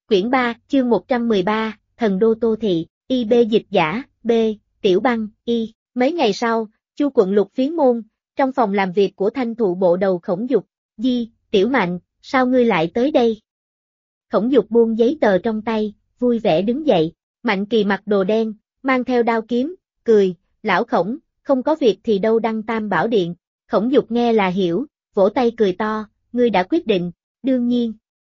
Quyển 3, chương 113, Thần Đô Tô Thị, IB dịch giả, B, Tiểu Băng, Y. Mấy ngày sau, Chu quận Lục Phiến Môn, trong phòng làm việc của Thanh Thụ bộ đầu Khổng Dục, Tiểu Mạnh, sao ngươi lại tới đây? Khổng Dục buông giấy tờ trong tay, vui vẻ đứng dậy, Mạnh Kỳ mặc đồ đen, mang theo đao kiếm, cười, lão Khổng, không có việc thì đâu đăng Tam Bảo Điện. Khổng Dục nghe là hiểu, vỗ tay cười to, ngươi đã quyết định, đương nhiên.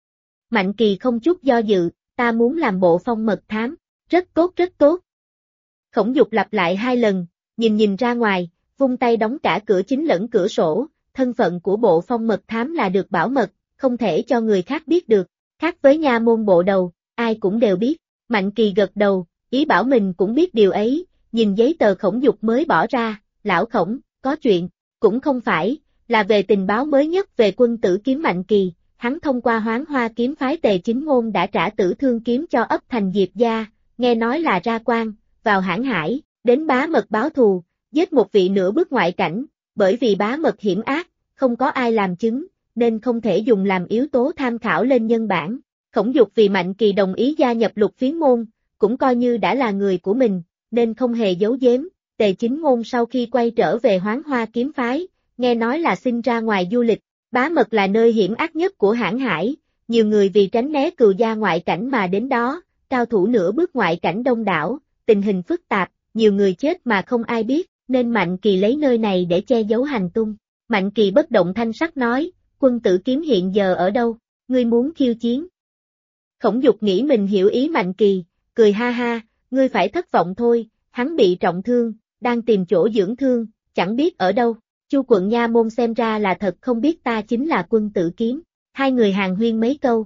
Mạnh Kỳ không chút do dự, ta muốn làm bộ phong mật thám, rất tốt rất tốt. Khổng Dục lặp lại 2 lần, nhìn ra ngoài, vung tay đóng cả cửa chính lẫn cửa sổ, thân phận của bộ phong mật thám là được bảo mật, không thể cho người khác biết được, khác với nha môn bộ đầu, ai cũng đều biết. Mạnh Kỳ gật đầu, ý bảo mình cũng biết điều ấy, nhìn giấy tờ Khổng Dục mới bỏ ra, lão Khổng, có chuyện, cũng không phải, là về tình báo mới nhất về quân tử kiếm Mạnh Kỳ. Hắn thông qua Hoán Hoa kiếm phái Tề Chính Ngôn đã trả Tử Thương kiếm cho ấp thành Diệp gia, nghe nói là ra quan, vào Hãn Hải, đến bá mật báo thù, giết một vị nửa bước ngoại cảnh, bởi vì bá mật hiểm ác, không có ai làm chứng, nên không thể dùng làm yếu tố tham khảo lên nhân bản. Khổng Dục vì Mạnh Kỳ đồng ý gia nhập Lục Phiến Môn, cũng coi như đã là người của mình, nên không hề giấu giếm. Tề Chính Ngôn sau khi quay trở về Hoán Hoa kiếm phái, nghe nói là xin ra ngoài du lịch. Bá mật là nơi hiểm ác nhất của Hãn Hải, nhiều người vì tránh né cừu gia ngoại cảnh mà đến đó, cao thủ nửa bước ngoại cảnh đông đảo, tình hình phức tạp, nhiều người chết mà không ai biết, nên Mạnh Kỳ lấy nơi này để che giấu hành tung. Mạnh Kỳ bất động thanh sắc nói, quân tử kiếm hiện giờ ở đâu, ngươi muốn khiêu chiến. Khổng Dục nghĩ mình hiểu ý Mạnh Kỳ, cười ha ha, ngươi phải thất vọng thôi, hắn bị trọng thương, đang tìm chỗ dưỡng thương, chẳng biết ở đâu. Chu quận nha môn xem ra là thật không biết ta chính là quân tử kiếm, 2 người hàn huyên mấy câu.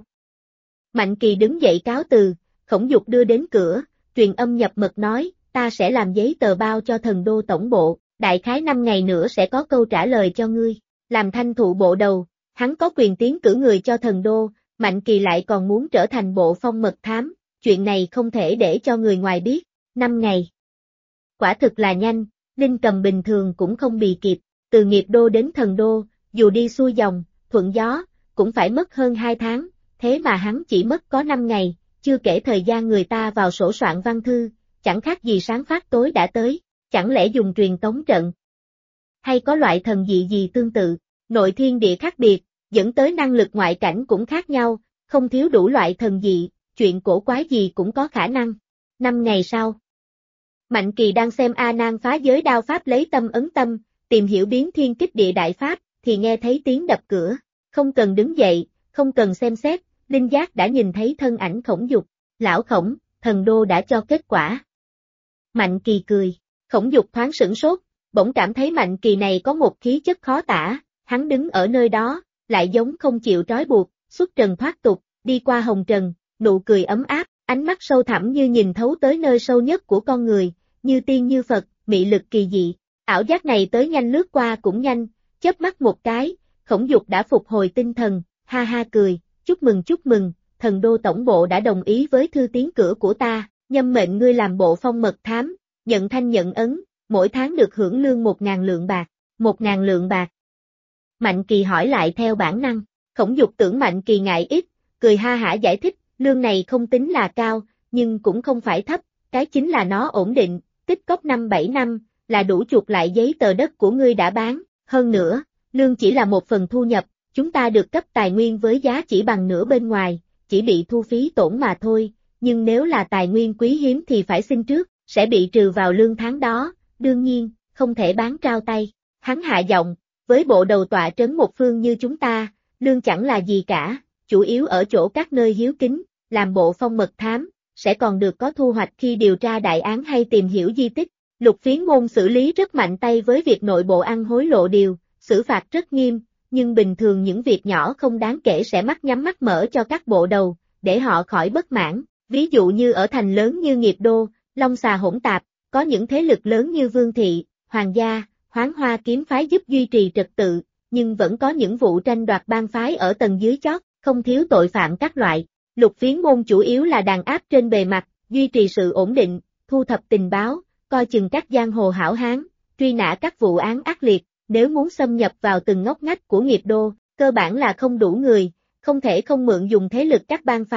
Mạnh Kỳ đứng dậy cáo từ, Khổng Dục đưa đến cửa, truyền âm nhập mật nói, ta sẽ làm giấy tờ bao cho Thần Đô tổng bộ, đại khái 5 ngày nữa sẽ có câu trả lời cho ngươi. Làm Thanh Thụ bộ đầu, hắn có quyền tiến cử người cho Thần Đô, Mạnh Kỳ lại còn muốn trở thành bộ phong mật thám, chuyện này không thể để cho người ngoài biết. 5 ngày. Quả thực là nhanh, Linh Cầm bình thường cũng không bì kịp. Từ Nghiệp Đô đến Thần Đô, dù đi xuôi dòng, thuận gió, cũng phải mất hơn 2 tháng, thế mà hắn chỉ mất có 5 ngày, chưa kể thời gian người ta vào sổ soạn văn thư, chẳng khác gì sáng phát tối đã tới, chẳng lẽ dùng truyền tống trận? Hay có loại thần dị gì tương tự, nội thiên địa khác biệt, dẫn tới năng lực ngoại cảnh cũng khác nhau, không thiếu đủ loại thần dị, chuyện cổ quái gì cũng có khả năng. 5 ngày sau, Mạnh Kỳ đang xem A Nan phá giới đao pháp lấy tâm ấn tâm, tìm hiểu biến thiên kích địa đại pháp, thì nghe thấy tiếng đập cửa, không cần đứng dậy, không cần xem xét, linh giác đã nhìn thấy thân ảnh Khổng Dục, lão Khổng, Thần Đô đã cho kết quả. Mạnh Kỳ cười, Khổng Dục thoáng sửng sốt, bỗng cảm thấy Mạnh Kỳ này có một khí chất khó tả, hắn đứng ở nơi đó, lại giống không chịu trói buộc, xuất trần thoát tục, đi qua hồng trần, nụ cười ấm áp, ánh mắt sâu thẳm như nhìn thấu tới nơi sâu nhất của con người, như tiên như Phật, mị lực kỳ dị. Ảo giác này tới nhanh lướt qua cũng nhanh, chớp mắt một cái, Khổng Dục đã phục hồi tinh thần, ha ha cười, chúc mừng, Thần Đô tổng bộ đã đồng ý với thư tiến cử của ta, nhâm mệnh ngươi làm bộ phong mật thám, nhận thanh nhận ấn, mỗi tháng được hưởng lương 1.000 lượng bạc, 1.000 lượng bạc. Mạnh Kỳ hỏi lại theo bản năng, Khổng Dục tưởng Mạnh Kỳ ngại ít, cười ha hả giải thích, lương này không tính là cao, nhưng cũng không phải thấp, cái chính là nó ổn định, tích cóp 5-7 năm. Là đủ chuộc lại giấy tờ đất của ngươi đã bán, hơn nữa, lương chỉ là một phần thu nhập, chúng ta được cấp tài nguyên với giá chỉ bằng nửa bên ngoài, chỉ bị thu phí tổn mà thôi, nhưng nếu là tài nguyên quý hiếm thì phải xin trước, sẽ bị trừ vào lương tháng đó, đương nhiên, không thể bán trao tay. Hắn hạ giọng, với bộ đầu tọa trấn một phương như chúng ta, lương chẳng là gì cả, chủ yếu ở chỗ các nơi hiếu kính, làm bộ phong mật thám, sẽ còn được có thu hoạch khi điều tra đại án hay tìm hiểu di tích. Lục Phiến Môn xử lý rất mạnh tay với việc nội bộ ăn hối lộ điều, xử phạt rất nghiêm, nhưng bình thường những việc nhỏ không đáng kể sẽ mắt nhắm mắt mở cho các bộ đầu, để họ khỏi bất mãn. Ví dụ như ở thành lớn như Nghiệp Đô, Long Xà hỗn tạp, có những thế lực lớn như Vương Thị, Hoàng gia, Hoán Hoa kiếm phái giúp duy trì trật tự, nhưng vẫn có những vụ tranh đoạt bang phái ở tầng dưới chót, không thiếu tội phạm các loại. Lục Phiến Môn chủ yếu là đàn áp trên bề mặt, duy trì sự ổn định, thu thập tình báo, coi chừng các giang hồ hảo hán, truy nã các vụ án ác liệt, nếu muốn xâm nhập vào từng ngóc ngách của Nghiệp Đô, cơ bản là không đủ người, không thể không mượn dùng thế lực các bang phái,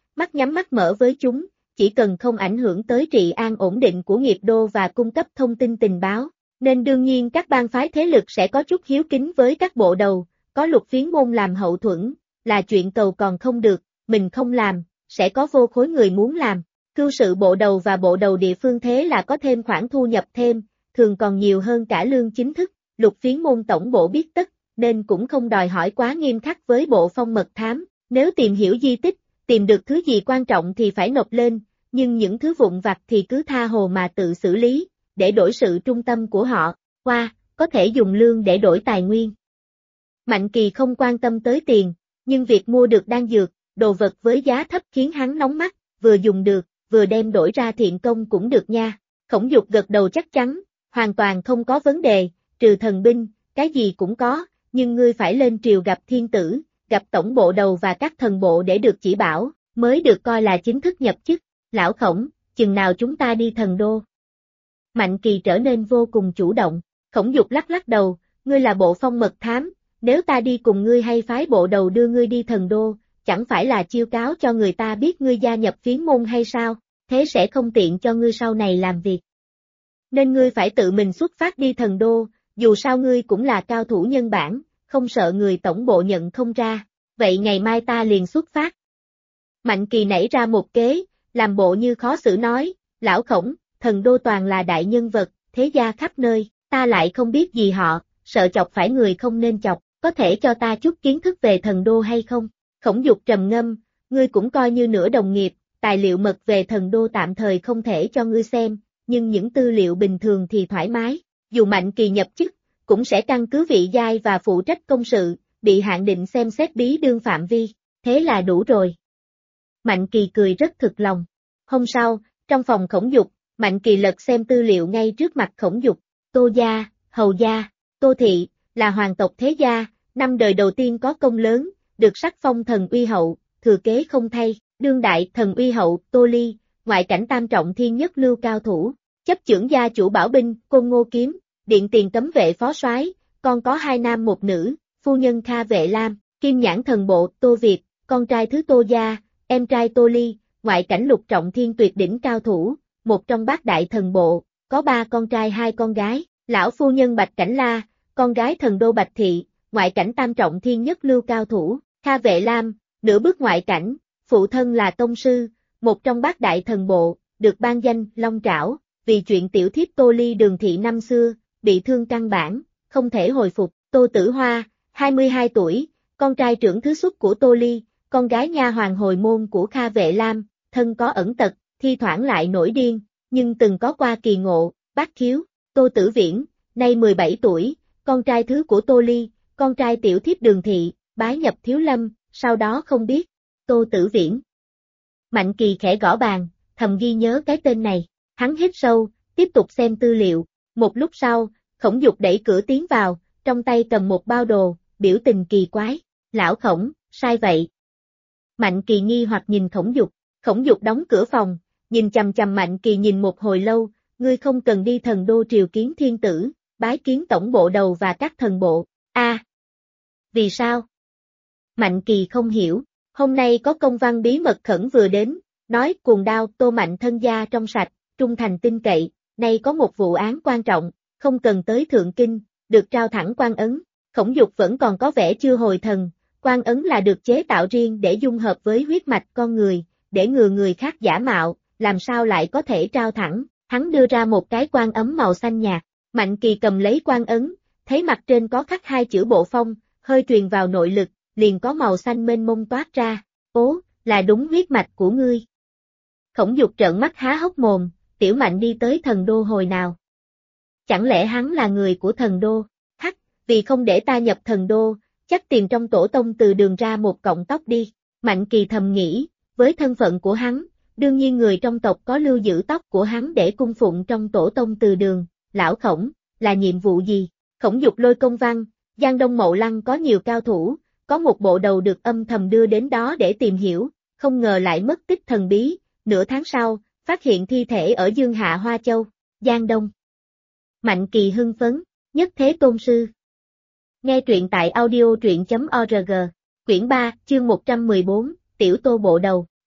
mắt nhắm mắt mở với chúng, chỉ cần không ảnh hưởng tới trị an ổn định của nghiệp đô và cung cấp thông tin tình báo. Nên đương nhiên các bang phái thế lực sẽ có chút hiếu kính với các bộ đầu, có Lục Phiến môn làm hậu thuẫn, là chuyện cầu còn không được, mình không làm, sẽ có vô khối người muốn làm. Cưu sự bộ đầu và bộ đầu địa phương thế là có thêm khoản thu nhập thêm, thường còn nhiều hơn cả lương chính thức. Lục Phiến môn tổng bộ biết tất, nên cũng không đòi hỏi quá nghiêm khắc với bộ phong mật thám. Nếu tìm hiểu di tích, tìm được thứ gì quan trọng thì phải nộp lên, nhưng những thứ vụn vặt thì cứ tha hồ mà tự xử lý, để đổi sự trung tâm của họ. Có thể dùng lương để đổi tài nguyên. Mạnh Kỳ không quan tâm tới tiền, nhưng việc mua được đan dược, đồ vật với giá thấp khiến hắn nóng mắt, vừa dùng được, vừa đem đổi ra thiện công cũng được nha. Khổng Dục gật đầu chắc chắn, hoàn toàn không có vấn đề, trừ thần binh, cái gì cũng có, nhưng ngươi phải lên triều gặp thiên tử, gặp tổng bộ đầu và các thần bộ để được chỉ bảo, mới được coi là chính thức nhập chức. Lão Khổng, chừng nào chúng ta đi thần đô? Mạnh Kỳ trở nên vô cùng chủ động. Khổng Dục lắc lắc đầu, ngươi là bộ phong mật thám, nếu ta đi cùng ngươi hay phái bộ đầu đưa ngươi đi thần đô, chẳng phải là chiêu cáo cho người ta biết ngươi gia nhập Phiến môn hay sao, thế sẽ không tiện cho ngươi sau này làm việc. Nên ngươi phải tự mình xuất phát đi thần đô, dù sao ngươi cũng là cao thủ nhân bản, không sợ người tổng bộ nhận không ra, vậy ngày mai ta liền xuất phát. Mạnh Kỳ nảy ra một kế, làm bộ như khó xử nói, lão Khổng, thần đô toàn là đại nhân vật, thế gia khắp nơi, ta lại không biết gì họ, sợ chọc phải người không nên chọc, có thể cho ta chút kiến thức về thần đô hay không? Khổng Dục trầm ngâm, ngươi cũng coi như nửa đồng nghiệp, tài liệu mật về thần đô tạm thời không thể cho ngươi xem, nhưng những tư liệu bình thường thì thoải mái, dù Mạnh Kỳ nhập chức, cũng sẽ căn cứ vị giai và phụ trách công sự, bị hạn định xem xét bí đương phạm vi, thế là đủ rồi. Mạnh Kỳ cười rất thực lòng. Hôm sau, trong phòng Khổng Dục, Mạnh Kỳ lật xem tư liệu ngay trước mặt Khổng Dục. Tô gia, Hầu gia, Tô thị, là hoàng tộc thế gia, năm đời đầu tiên có công lớn, được sắc phong thần uy hậu, thừa kế không thay, đương đại thần uy hậu, Tô Ly, ngoại cảnh tam trọng thiên nhất lưu cao thủ, chấp chưởng gia chủ bảo binh, Côn Ngô Kiếm, điện tiền cấm vệ phó soái, con có 2 nam 1 nữ, phu nhân Kha Vệ Lam, kim nhãn thần bộ, Tô Việt, con trai thứ Tô gia, em trai Tô Ly, ngoại cảnh lục trọng thiên tuyệt đỉnh cao thủ, một trong bát đại thần bộ, có 3 con trai 2 con gái, lão phu nhân Bạch Cảnh La, con gái thần đô Bạch Thị, ngoại cảnh tam trọng thiên nhất lưu cao thủ, Kha Vệ Lam, nửa bước ngoại cảnh, phụ thân là tông sư, một trong bát đại thần bộ, được ban danh Long Trảo, vì chuyện tiểu thiếp Tô Ly Đường Thị năm xưa, bị thương căn bản, không thể hồi phục. Tô Tử Hoa, 22 tuổi, con trai trưởng thứ xuất của Tô Ly, con gái nha hoàn hồi môn của Kha Vệ Lam, thân có ẩn tật, thi thoảng lại nổi điên, nhưng từng có qua kỳ ngộ, bát khiếu. Tô Tử Viễn, nay 17 tuổi, con trai thứ của Tô Ly, con trai tiểu thiếp Đường Thị, bái nhập Thiếu Lâm, sau đó không biết. Tô Tử Viễn. Mạnh Kỳ khẽ gõ bàn, thầm ghi nhớ cái tên này, hắn hít sâu, tiếp tục xem tư liệu. Một lúc sau, Khổng Dục đẩy cửa tiến vào, trong tay cầm một bao đồ, biểu tình kỳ quái. Lão Khổng, sai vậy? Mạnh Kỳ nghi hoặc nhìn Khổng Dục. Khổng Dục đóng cửa phòng, nhìn chằm chằm Mạnh Kỳ nhìn một hồi lâu, ngươi không cần đi thần đô triều kiến thiên tử, bái kiến tổng bộ đầu và các thần bộ. Vì sao? Mạnh Kỳ không hiểu, hôm nay có công văn bí mật khẩn vừa đến, nói cuồng đao Tô Mạnh thân gia trong sạch, trung thành tin cậy, nay có một vụ án quan trọng, không cần tới Thượng Kinh, được trao thẳng quan ấn. Khổng Dục vẫn còn có vẻ chưa hồi thần, quan ấn là được chế tạo riêng để dung hợp với huyết mạch con người, để ngừa người khác giả mạo, làm sao lại có thể trao thẳng, hắn đưa ra một cái quan ấm màu xanh nhạt, Mạnh Kỳ cầm lấy quan ấn, thấy mặt trên có khắc 2 chữ bộ phong, hơi truyền vào nội lực, liền có màu xanh mênh mông toát ra, là đúng huyết mạch của ngươi. Khổng Dục trợn mắt há hốc mồm, Tiểu Mạnh đi tới thần đô hồi nào? Chẳng lẽ hắn là người của thần đô? Vì không để ta nhập thần đô, chắc tìm trong tổ tông Từ Đường ra một cọng tóc đi. Mạnh Kỳ thầm nghĩ, với thân phận của hắn, đương nhiên người trong tộc có lưu giữ tóc của hắn để cung phụng trong tổ tông Từ Đường. Lão Khổng, là nhiệm vụ gì? Khổng Dục lôi công văn, Giang Đông Mậu Lăng có nhiều cao thủ, có một bộ đầu được âm thầm đưa đến đó để tìm hiểu, không ngờ lại mất tích thần bí, nửa tháng sau, phát hiện thi thể ở Dương Hạ Hoa Châu, Giang Đông. Mạnh Kỳ hưng phấn, nhất thế tôn sư. Nghe truyện tại audio truyện.org, quyển 3, chương 114, Tiểu Tô bộ đầu.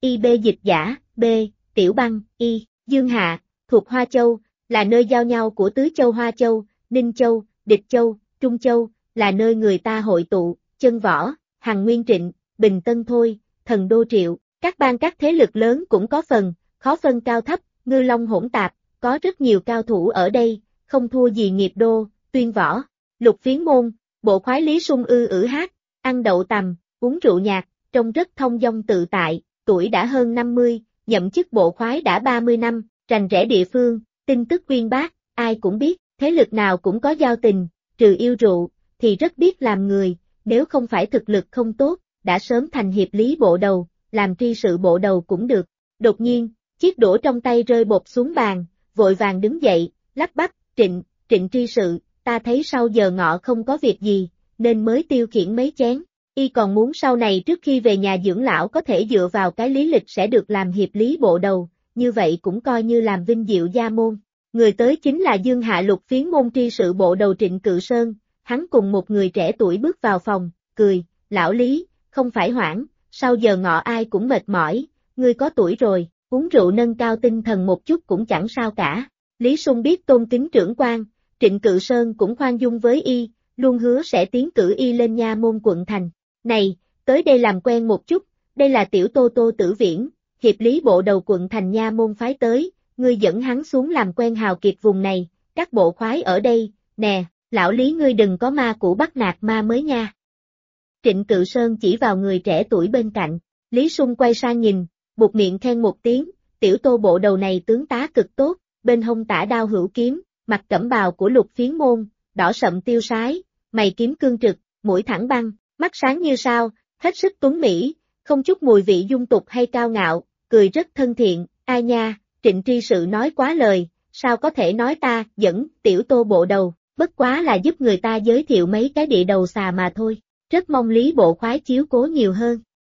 IB dịch giả, B. Tiểu Băng, Y. Dương Hạ, thuộc Hoa Châu, là nơi giao nhau của tứ châu Hoa Châu, Ninh Châu, Địch Châu, Trung Châu, là nơi người ta hội tụ, Chân Võ, Hằng Nguyên Trịnh, Bình Tân Thôi, Thần Đô Triệu, các bang các thế lực lớn cũng có phần, khó phân cao thấp, ngư long hỗn tạp, có rất nhiều cao thủ ở đây, không thua gì Nghiệp Đô, Tuyên Võ, Lục Phiến Môn, bộ khoái Lý Sung hát, ăn đậu tằm, uống rượu nhạt, trông rất thông dong tự tại, tuổi đã hơn 50, nhậm chức bộ khoái đã 30 năm, rành rẽ địa phương, tin tức uyên bác, ai cũng biết, thế lực nào cũng có giao tình, trừ yêu rượu, thì rất biết làm người, nếu không phải thực lực không tốt, đã sớm thành hiệp lý bộ đầu, làm tri sự bộ đầu cũng được. Đột nhiên, chiếc đũa trong tay rơi bột xuống bàn, vội vàng đứng dậy, lắp bắp, Trịnh tri sự, ta thấy sau giờ ngọ không có việc gì, nên mới tiêu khiển mấy chén. Y còn muốn sau này trước khi về nhà dưỡng lão có thể dựa vào cái lý lịch sẽ được làm hiệp lý bộ đầu, như vậy cũng coi như làm vinh diệu gia môn. Người tới chính là Dương Hạ Lục Phiến Môn tri sự bộ đầu Trịnh Cự Sơn, hắn cùng một người trẻ tuổi bước vào phòng, cười, lão Lý, không phải hoảng, sau giờ ngọ ai cũng mệt mỏi, ngươi có tuổi rồi, uống rượu nâng cao tinh thần một chút cũng chẳng sao cả. Lý Sung biết tôn kính trưởng quan, Trịnh Cự Sơn cũng khoan dung với y, luôn hứa sẽ tiến cử y lên nha môn quận thành. Này, tới đây làm quen một chút, đây là tiểu Tô Tô Tử Viễn, hiệp lý bộ đầu quận thành nha môn phái tới, ngươi dẫn hắn xuống làm quen hào kiệt vùng này, các bộ khoái ở đây, nè, lão Lý ngươi đừng có ma cũ bắt nạt ma mới nha. Trịnh Cự Sơn chỉ vào người trẻ tuổi bên cạnh, Lý Sung quay sang nhìn, buột miệng khen một tiếng, tiểu Tô bộ đầu này tướng tá cực tốt, bên hông tả đao hữu kiếm, mặc cẩm bào của Lục Phiến Môn, đỏ sậm tiêu sái, mày kiếm cương trực, mũi thẳng băng, mắt sáng như sao, hết sức tuấn mỹ, không chút mùi vị dung tục hay cao ngạo, cười rất thân thiện, ai nha, Trịnh tri sự nói quá lời, sao có thể nói ta dẫn tiểu Tô bộ đầu, bất quá là giúp người ta giới thiệu mấy cái địa đầu xà mà thôi, rất mong Lý bộ khoái chiếu cố nhiều hơn.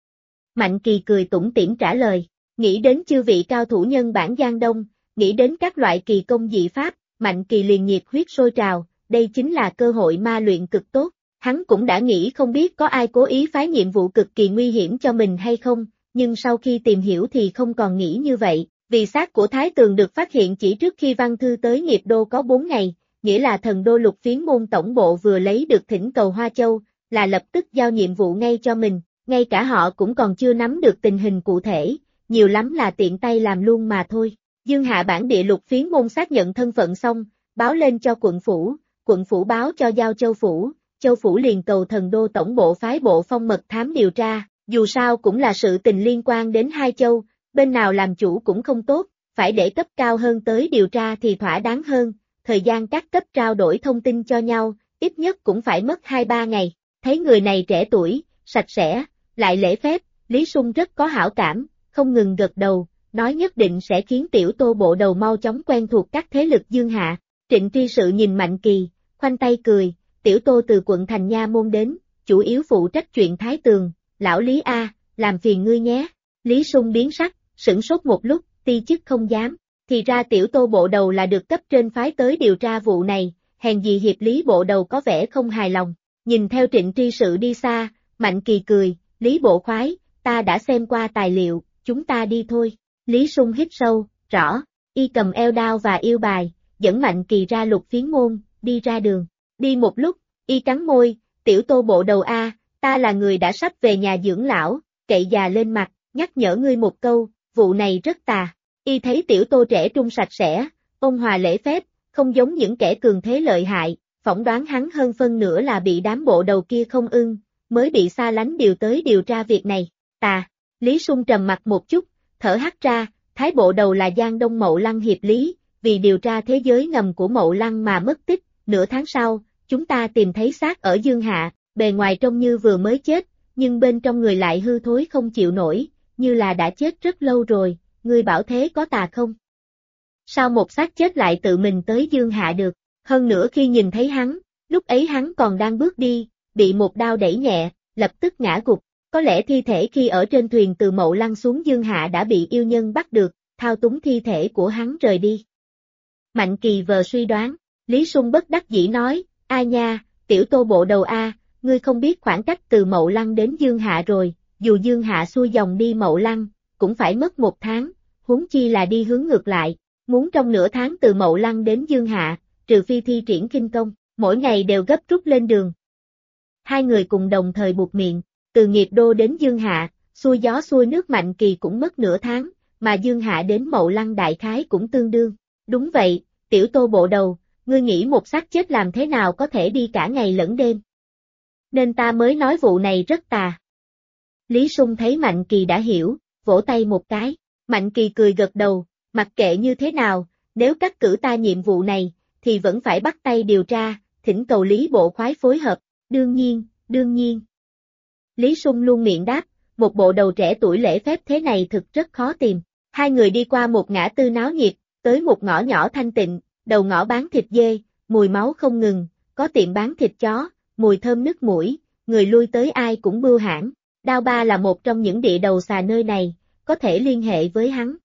Mạnh Kỳ cười tủm tỉm trả lời, nghĩ đến chư vị cao thủ nhân bản Giang Đông, nghĩ đến các loại kỳ công dị pháp, Mạnh Kỳ liền nhiệt huyết sôi trào, đây chính là cơ hội ma luyện cực tốt. Hắn cũng đã nghĩ không biết có ai cố ý phái nhiệm vụ cực kỳ nguy hiểm cho mình hay không, nhưng sau khi tìm hiểu thì không còn nghĩ như vậy, vì xác của Thái Tường được phát hiện chỉ trước khi văn thư tới Nghiệp Đô có 4 ngày, nghĩa là Thần Đô Lục Phiến Môn tổng bộ vừa lấy được thỉnh cầu Hoa Châu, là lập tức giao nhiệm vụ ngay cho mình, ngay cả họ cũng còn chưa nắm được tình hình cụ thể, nhiều lắm là tiện tay làm luôn mà thôi. Dương Hạ bản địa Lục Phiến Môn xác nhận thân phận xong, báo lên cho quận phủ báo cho giao Châu phủ liền cầu Thần Đô tổng bộ phái bộ phong mật thám điều tra, dù sao cũng là sự tình liên quan đến hai châu, bên nào làm chủ cũng không tốt, phải để cấp cao hơn tới điều tra thì thỏa đáng hơn, thời gian các cấp trao đổi thông tin cho nhau, ít nhất cũng phải mất 2-3 ngày, thấy người này trẻ tuổi, sạch sẽ, lại lễ phép, Lý Sung rất có hảo cảm, không ngừng gật đầu, nói nhất định sẽ khiến tiểu Tô bộ đầu mau chóng quen thuộc các thế lực Dương Hạ. Trịnh tri sự nhìn Mạnh Kỳ, khoanh tay cười, tiểu Tô từ quận thành nha môn đến, chủ yếu phụ trách chuyện Thái Tường, lão Lý A, làm phiền ngươi nhé. Lý Sung biến sắc, sửng sốt một lúc, ti chức không dám, thì ra tiểu Tô bộ đầu là được cấp trên phái tới điều tra vụ này, hèn gì hiệp lý bộ đầu có vẻ không hài lòng. Nhìn theo Trịnh tri sự đi xa, Mạnh Kỳ cười, Lý bộ khoái, ta đã xem qua tài liệu, chúng ta đi thôi. Lý Sung hít sâu, rõ, y cầm eo đao và yêu bài, dẫn Mạnh Kỳ ra Lục Phiến Môn, đi ra đường. Đi một lúc, y cắn môi, tiểu Tô bộ đầu A, ta là người đã sắp về nhà dưỡng lão, cậy già lên mặt, nhắc nhở ngươi một câu, vụ này rất tà. Y thấy tiểu Tô trẻ trung sạch sẽ, ôn hòa lễ phép, không giống những kẻ cường thế lợi hại, phỏng đoán hắn hơn phân nửa là bị đám bộ đầu kia không ưng, mới bị xa lánh điều tới điều tra việc này. Tà, Lý Sung trầm mặt một chút, thở hắt ra, Thái bộ đầu là Giang Đông Mậu Lăng hiệp lý, vì điều tra thế giới ngầm của Mậu Lăng mà mất tích, nửa tháng sau, chúng ta tìm thấy xác ở Dương Hạ, bề ngoài trông như vừa mới chết, nhưng bên trong người lại hư thối không chịu nổi, như là đã chết rất lâu rồi, ngươi bảo thế có tà không? Sao một xác chết lại tự mình tới Dương Hạ được? Hơn nữa khi nhìn thấy hắn, lúc ấy hắn còn đang bước đi, bị một đao đẩy nhẹ, lập tức ngã gục, có lẽ thi thể khi ở trên thuyền từ Mậu Lăng xuống Dương Hạ đã bị yêu nhân bắt được, thao túng thi thể của hắn rời đi. Mạnh Kỳ vờ suy đoán, Lý Sung bất đắc dĩ nói, ai nha, tiểu Tô bộ đầu A, ngươi không biết khoảng cách từ Mậu Lăng đến Dương Hạ rồi, dù Dương Hạ xuôi dòng đi Mậu Lăng, cũng phải mất 1 tháng, huống chi là đi hướng ngược lại, muốn trong nửa tháng từ Mậu Lăng đến Dương Hạ, trừ phi thi triển kinh công, mỗi ngày đều gấp rút lên đường. Hai người cùng đồng thời buột miệng, từ Nghiệp Đô đến Dương Hạ, xuôi gió xuôi nước Mạnh Kỳ cũng mất nửa tháng, mà Dương Hạ đến Mậu Lăng đại khái cũng tương đương. Đúng vậy, tiểu Tô bộ đầu, ngươi nghĩ một xác chết làm thế nào có thể đi cả ngày lẫn đêm. Nên ta mới nói vụ này rất tà. Lý Sung thấy Mạnh Kỳ đã hiểu, vỗ tay một cái, Mạnh Kỳ cười gật đầu, mặc kệ như thế nào, nếu cắt cử ta nhiệm vụ này, thì vẫn phải bắt tay điều tra, thỉnh cầu Lý bộ khoái phối hợp, đương nhiên. Lý Sung luôn miệng đáp, một bộ đầu trẻ tuổi lễ phép thế này thực rất khó tìm. Hai người đi qua một ngã tư náo nhiệt, tới một ngõ nhỏ thanh tịnh, đầu ngõ bán thịt dê, mùi máu không ngừng, có tiệm bán thịt chó, mùi thơm nức mũi, người lui tới ai cũng bưu hãn. Đao Ba là một trong những địa đầu xà nơi này, có thể liên hệ với hắn.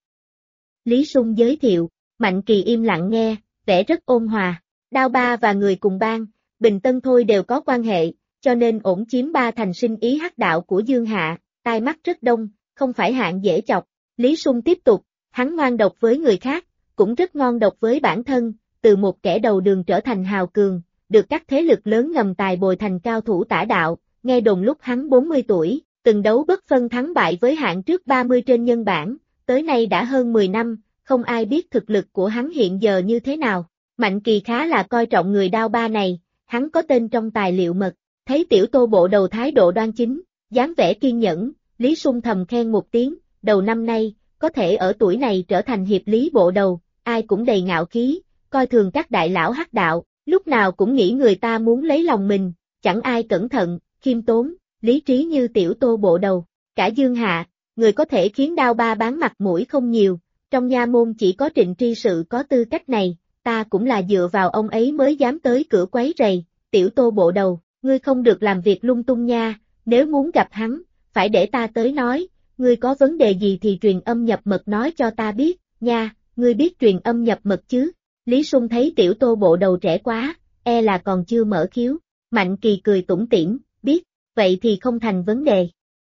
Lý Sung giới thiệu, Mạnh Kỳ im lặng nghe, vẻ rất ôn hòa. Đao Ba và người cùng bang, Bình Tân thôi đều có quan hệ, cho nên ổn chiếm 3 thành sinh ý hắc đạo của Dương Hạ, tai mắt rất đông, không phải hạng dễ chọc. Lý Sung tiếp tục, hắn ngoan độc với người khác, cũng rất ngon độc với bản thân, từ một kẻ đầu đường trở thành hào cường, được các thế lực lớn ngầm tài bồi thành cao thủ tả đạo, nghe đồn lúc hắn 40 tuổi, từng đấu bất phân thắng bại với hạng trước 30 trên nhân bảng, tới nay đã hơn 10 năm, không ai biết thực lực của hắn hiện giờ như thế nào. Mạnh Kỳ khá là coi trọng người Đao Ba này, hắn có tên trong tài liệu mật, thấy tiểu Tô bộ đầu thái độ đoan chính, dáng vẻ kiên nhẫn, Lý Sung thầm khen một tiếng, đầu năm nay, có thể ở tuổi này trở thành hiệp lý bộ đầu, ai cũng đầy ngạo khí, coi thường các đại lão hắc đạo, lúc nào cũng nghĩ người ta muốn lấy lòng mình, chẳng ai cẩn thận, khiêm tốn, lý trí như tiểu Tô bộ đầu. Cả Dương Hạ, người có thể khiến Đao Ba bán mặt mũi không nhiều, trong nha môn chỉ có Trịnh Tri Sự có tư cách này, ta cũng là dựa vào ông ấy mới dám tới cửa quấy rầy, tiểu Tô bộ đầu, ngươi không được làm việc lung tung nha, nếu muốn gặp hắn, phải để ta tới nói, ngươi có vấn đề gì thì truyền âm nhập mật nói cho ta biết, nha, ngươi biết truyền âm nhập mật chứ? Lý Sung thấy tiểu Tô bộ đầu trẻ quá, e là còn chưa mở khiếu. Mạnh Kỳ cười tủm tỉm, biết, vậy thì không thành vấn đề.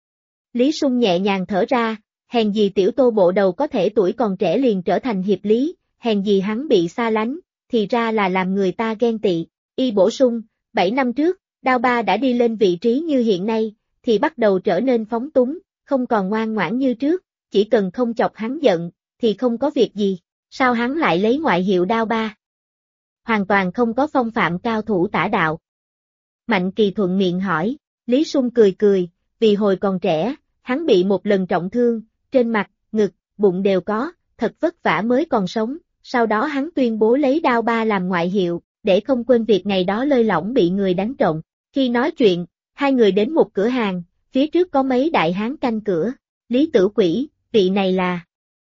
Lý Sung nhẹ nhàng thở ra, hèn gì tiểu Tô bộ đầu có thể tuổi còn trẻ liền trở thành hiệp lý, hèn gì hắn bị xa lánh, thì ra là làm người ta ghen tị. Y bổ sung, 7 năm trước, Đao Ba đã đi lên vị trí như hiện nay, thì bắt đầu trở nên phóng túng, không còn ngoan ngoãn như trước, chỉ cần không chọc hắn giận, thì không có việc gì. Sao hắn lại lấy ngoại hiệu Đao Ba? Hoàn toàn không có phong phạm cao thủ tả đạo. Mạnh Kỳ thuận miệng hỏi, Lý Sung cười, vì hồi còn trẻ, hắn bị một lần trọng thương, trên mặt, ngực, bụng đều có, thật vất vả mới còn sống, sau đó hắn tuyên bố lấy Đao Ba làm ngoại hiệu, để không quên việc ngày đó lơi lỏng bị người đánh trộm. Khi nói chuyện, hai người đến một cửa hàng, phía trước có mấy đại hán canh cửa, Lý Tử Quỷ, vị này là...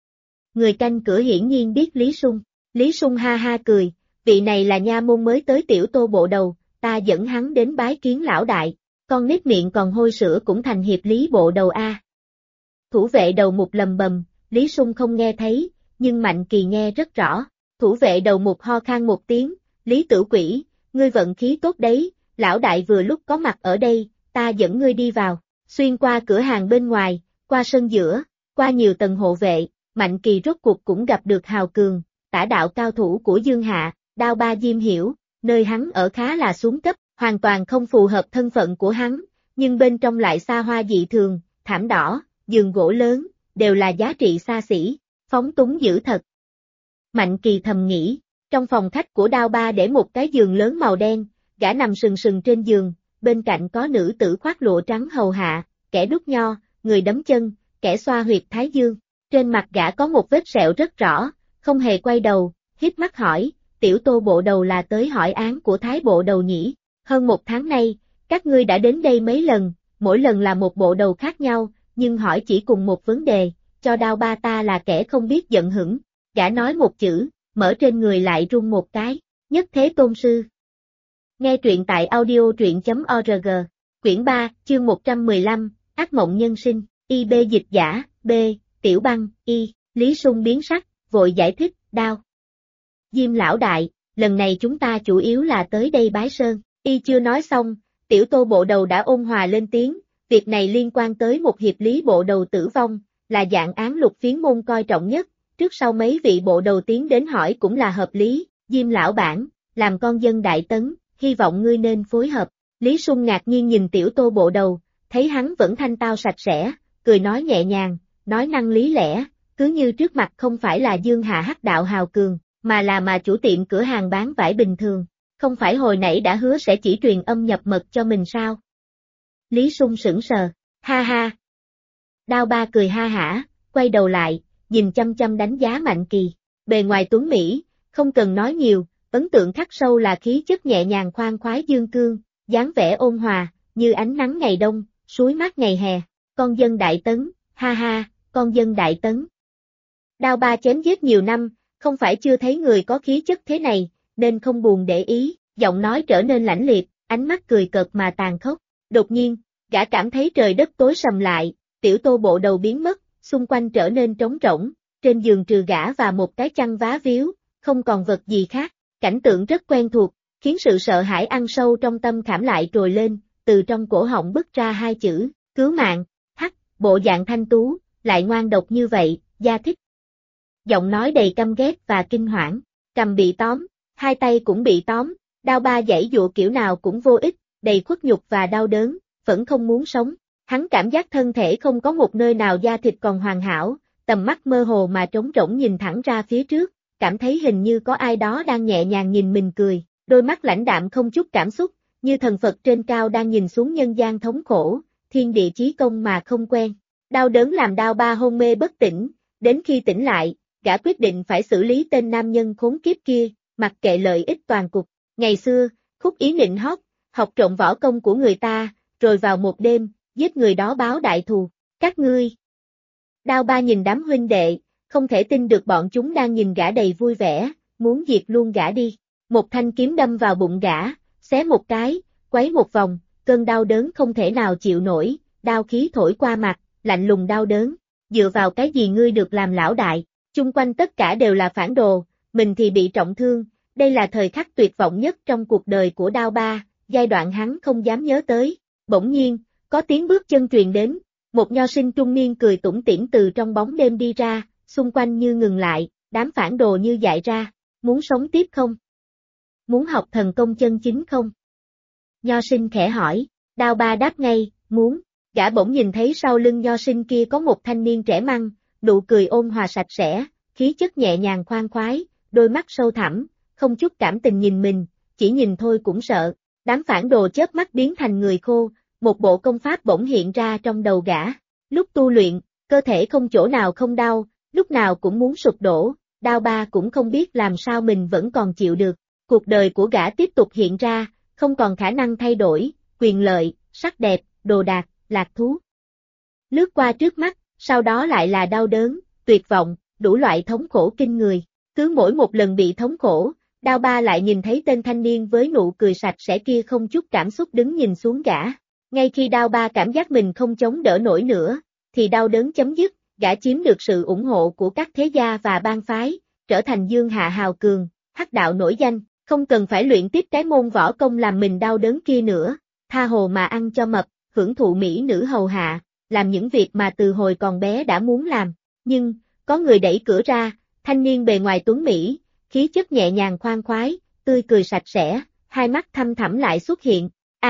Người canh cửa hiển nhiên biết Lý Sung ha ha cười, vị này là nha môn mới tới tiểu Tô bộ đầu, ta dẫn hắn đến bái kiến lão đại, con nít miệng còn hôi sữa cũng thành hiệp lý bộ đầu a. Thủ vệ đầu mục lầm bầm, Lý Sung không nghe thấy, nhưng Mạnh Kỳ nghe rất rõ, thủ vệ đầu mục ho khan một tiếng, Lý Tử Quỷ, ngươi vận khí tốt đấy, lão đại vừa lúc có mặt ở đây, ta dẫn ngươi đi vào, xuyên qua cửa hàng bên ngoài, qua sân giữa, qua nhiều tầng hộ vệ, Mạnh Kỳ rốt cuộc cũng gặp được hào cường, tả đạo cao thủ của Dương Hạ, Đao Ba Diêm Hiểu, nơi hắn ở khá là xuống cấp, hoàn toàn không phù hợp thân phận của hắn, nhưng bên trong lại xa hoa dị thường, thảm đỏ, giường gỗ lớn, đều là giá trị xa xỉ, phóng túng dữ thật. Mạnh Kỳ thầm nghĩ, trong phòng khách của Đao Ba để một cái giường lớn màu đen, gã nằm sừng sừng trên giường, bên cạnh có nữ tử khoác lụa trắng hầu hạ, kẻ đút nho, người đấm chân, kẻ xoa huyệt thái dương, trên mặt gã có một vết sẹo rất rõ, không hề quay đầu, híp mắt hỏi, tiểu Tô bộ đầu là tới hỏi án của Thái bộ đầu nhỉ? Hơn 1 tháng nay, các ngươi đã đến đây mấy lần, mỗi lần là một bộ đầu khác nhau, nhưng hỏi chỉ cùng một vấn đề, cho Đao Ba ta là kẻ không biết giận hững. Gã nói một chữ, mở trên người lại run một cái, Nhất Thế Tôn Sư. Nghe truyện tại audio.org, quyển 3, chương 115, Ác mộng nhân sinh, IB dịch giả, B, Tiểu Băng, Y, Lý Sung biến sắc, vội giải thích, Đao Diêm lão đại, lần này chúng ta chủ yếu là tới đây bái sơn. Y chưa nói xong, tiểu Tô bộ đầu đã ôn hòa lên tiếng, việc này liên quan tới một hiệp lý bộ đầu tử vong, là dạng án Lục Phiến môn coi trọng nhất, trước sau mấy vị bộ đầu tiến đến hỏi cũng là hợp lý, Diêm lão bản, làm con dân Đại Tấn, hy vọng ngươi nên phối hợp. Lý Sung ngạc nhiên nhìn Tiểu Tô bộ đầu, thấy hắn vẫn thanh tao sạch sẽ, cười nói nhẹ nhàng, nói năng lý lẽ, cứ như trước mặt không phải là Dương Hạ hắc đạo hào cường, mà chủ tiệm cửa hàng bán vải bình thường, không phải hồi nãy đã hứa sẽ chỉ truyền âm nhập mật cho mình sao? Lý Sung sững sờ, ha ha. Đao Ba cười ha hả, quay đầu lại, nhìn chăm chăm đánh giá Mạnh Kỳ, bề ngoài tuấn Mỹ, không cần nói nhiều, ấn tượng khắc sâu là khí chất nhẹ nhàng khoan khoái dương cương, dáng vẻ ôn hòa, như ánh nắng ngày đông, suối mát ngày hè, con dân Đại Tấn, ha ha, con dân Đại Tấn. Đao Ba chém giết nhiều năm, không phải chưa thấy người có khí chất thế này, nên không buồn để ý, giọng nói trở nên lãnh liệt, ánh mắt cười cợt mà tàn khốc. Đột nhiên, gã cảm thấy trời đất tối sầm lại, Tiểu Tô bộ đầu biến mất, xung quanh trở nên trống rỗng, trên giường trừ gã và một cái chăn vá víu, không còn vật gì khác, cảnh tượng rất quen thuộc, khiến sự sợ hãi ăn sâu trong tâm khảm lại trồi lên, từ trong cổ họng bứt ra hai chữ, cứu mạng, hắc, bộ dạng thanh tú, lại ngoan độc như vậy, Gia Thích. Giọng nói đầy căm ghét và kinh hoảng, cầm bị tóm, hai tay cũng bị tóm, Đao Ba giãy giụa kiểu nào cũng vô ích, đầy khuất nhục và đau đớn, vẫn không muốn sống. Hắn cảm giác thân thể không có một nơi nào da thịt còn hoàn hảo, tầm mắt mơ hồ mà trống rỗng nhìn thẳng ra phía trước, cảm thấy hình như có ai đó đang nhẹ nhàng nhìn mình cười, đôi mắt lãnh đạm không chút cảm xúc, như thần Phật trên cao đang nhìn xuống nhân gian thống khổ, thiên địa chí công mà không quen. Đau đớn làm Đao Ba hôn mê bất tỉnh, đến khi tỉnh lại, gã quyết định phải xử lý tên nam nhân khốn kiếp kia, mặc kệ lợi ích toàn cục. Ngày xưa, Khúc Ý nịnh hót, học trộm võ công của người ta, rồi vào một đêm, giết người đó báo đại thù. Các ngươi. Đao Ba nhìn đám huynh đệ, không thể tin được bọn chúng đang nhìn gã đầy vui vẻ, muốn diệt luôn gã đi. Một thanh kiếm đâm vào bụng gã, xé một cái, quấy một vòng, cơn đau đớn không thể nào chịu nổi, đao khí thổi qua mặt, lạnh lùng đau đớn. Dựa vào cái gì ngươi được làm lão đại? Chung quanh tất cả đều là phản đồ, mình thì bị trọng thương, đây là thời khắc tuyệt vọng nhất trong cuộc đời của Đao Ba, giai đoạn hắn không dám nhớ tới. Bỗng nhiên, có tiếng bước chân truyền đến, một nho sinh trung niên cười tủm tỉm từ trong bóng đêm đi ra, xung quanh như ngừng lại, đám phản đồ như dại ra, muốn sống tiếp không? Muốn học thần công chân chính không? Nho sinh khẽ hỏi, Đao Ba đáp ngay, muốn, gã bỗng nhìn thấy sau lưng nho sinh kia có một thanh niên trẻ măng, nụ cười ôn hòa sạch sẽ, khí chất nhẹ nhàng khoan khoái, đôi mắt sâu thẳm, không chút cảm tình nhìn mình, chỉ nhìn thôi cũng sợ. Đám phản đồ chớp mắt biến thành người khô, một bộ công pháp bỗng hiện ra trong đầu gã. Lúc tu luyện, cơ thể không chỗ nào không đau, lúc nào cũng muốn sụp đổ, Đao Ba cũng không biết làm sao mình vẫn còn chịu được. Cuộc đời của gã tiếp tục hiện ra, không còn khả năng thay đổi, quyền lợi, sắc đẹp, đồ đạc, lạc thú. Lướt qua trước mắt, sau đó lại là đau đớn, tuyệt vọng, đủ loại thống khổ kinh người. Cứ mỗi một lần bị thống khổ, Đao Ba lại nhìn thấy tên thanh niên với nụ cười sạch sẽ kia không chút cảm xúc đứng nhìn xuống gã. Ngay khi Đao Ba cảm giác mình không chống đỡ nổi nữa, thì đau đớn chấm dứt, gã chiếm được sự ủng hộ của các thế gia và bang phái, trở thành Dương Hạ hào cường, hắc đạo nổi danh, không cần phải luyện tiếp cái môn võ công làm mình đau đớn kia nữa, tha hồ mà ăn cho mập, hưởng thụ mỹ nữ hầu hạ, làm những việc mà từ hồi còn bé đã muốn làm. Nhưng, có người đẩy cửa ra, thanh niên bề ngoài tuấn mỹ, khí chất nhẹ nhàng khoan khoái, tươi cười sạch sẽ, hai mắt thâm thẳm lại xuất hiện,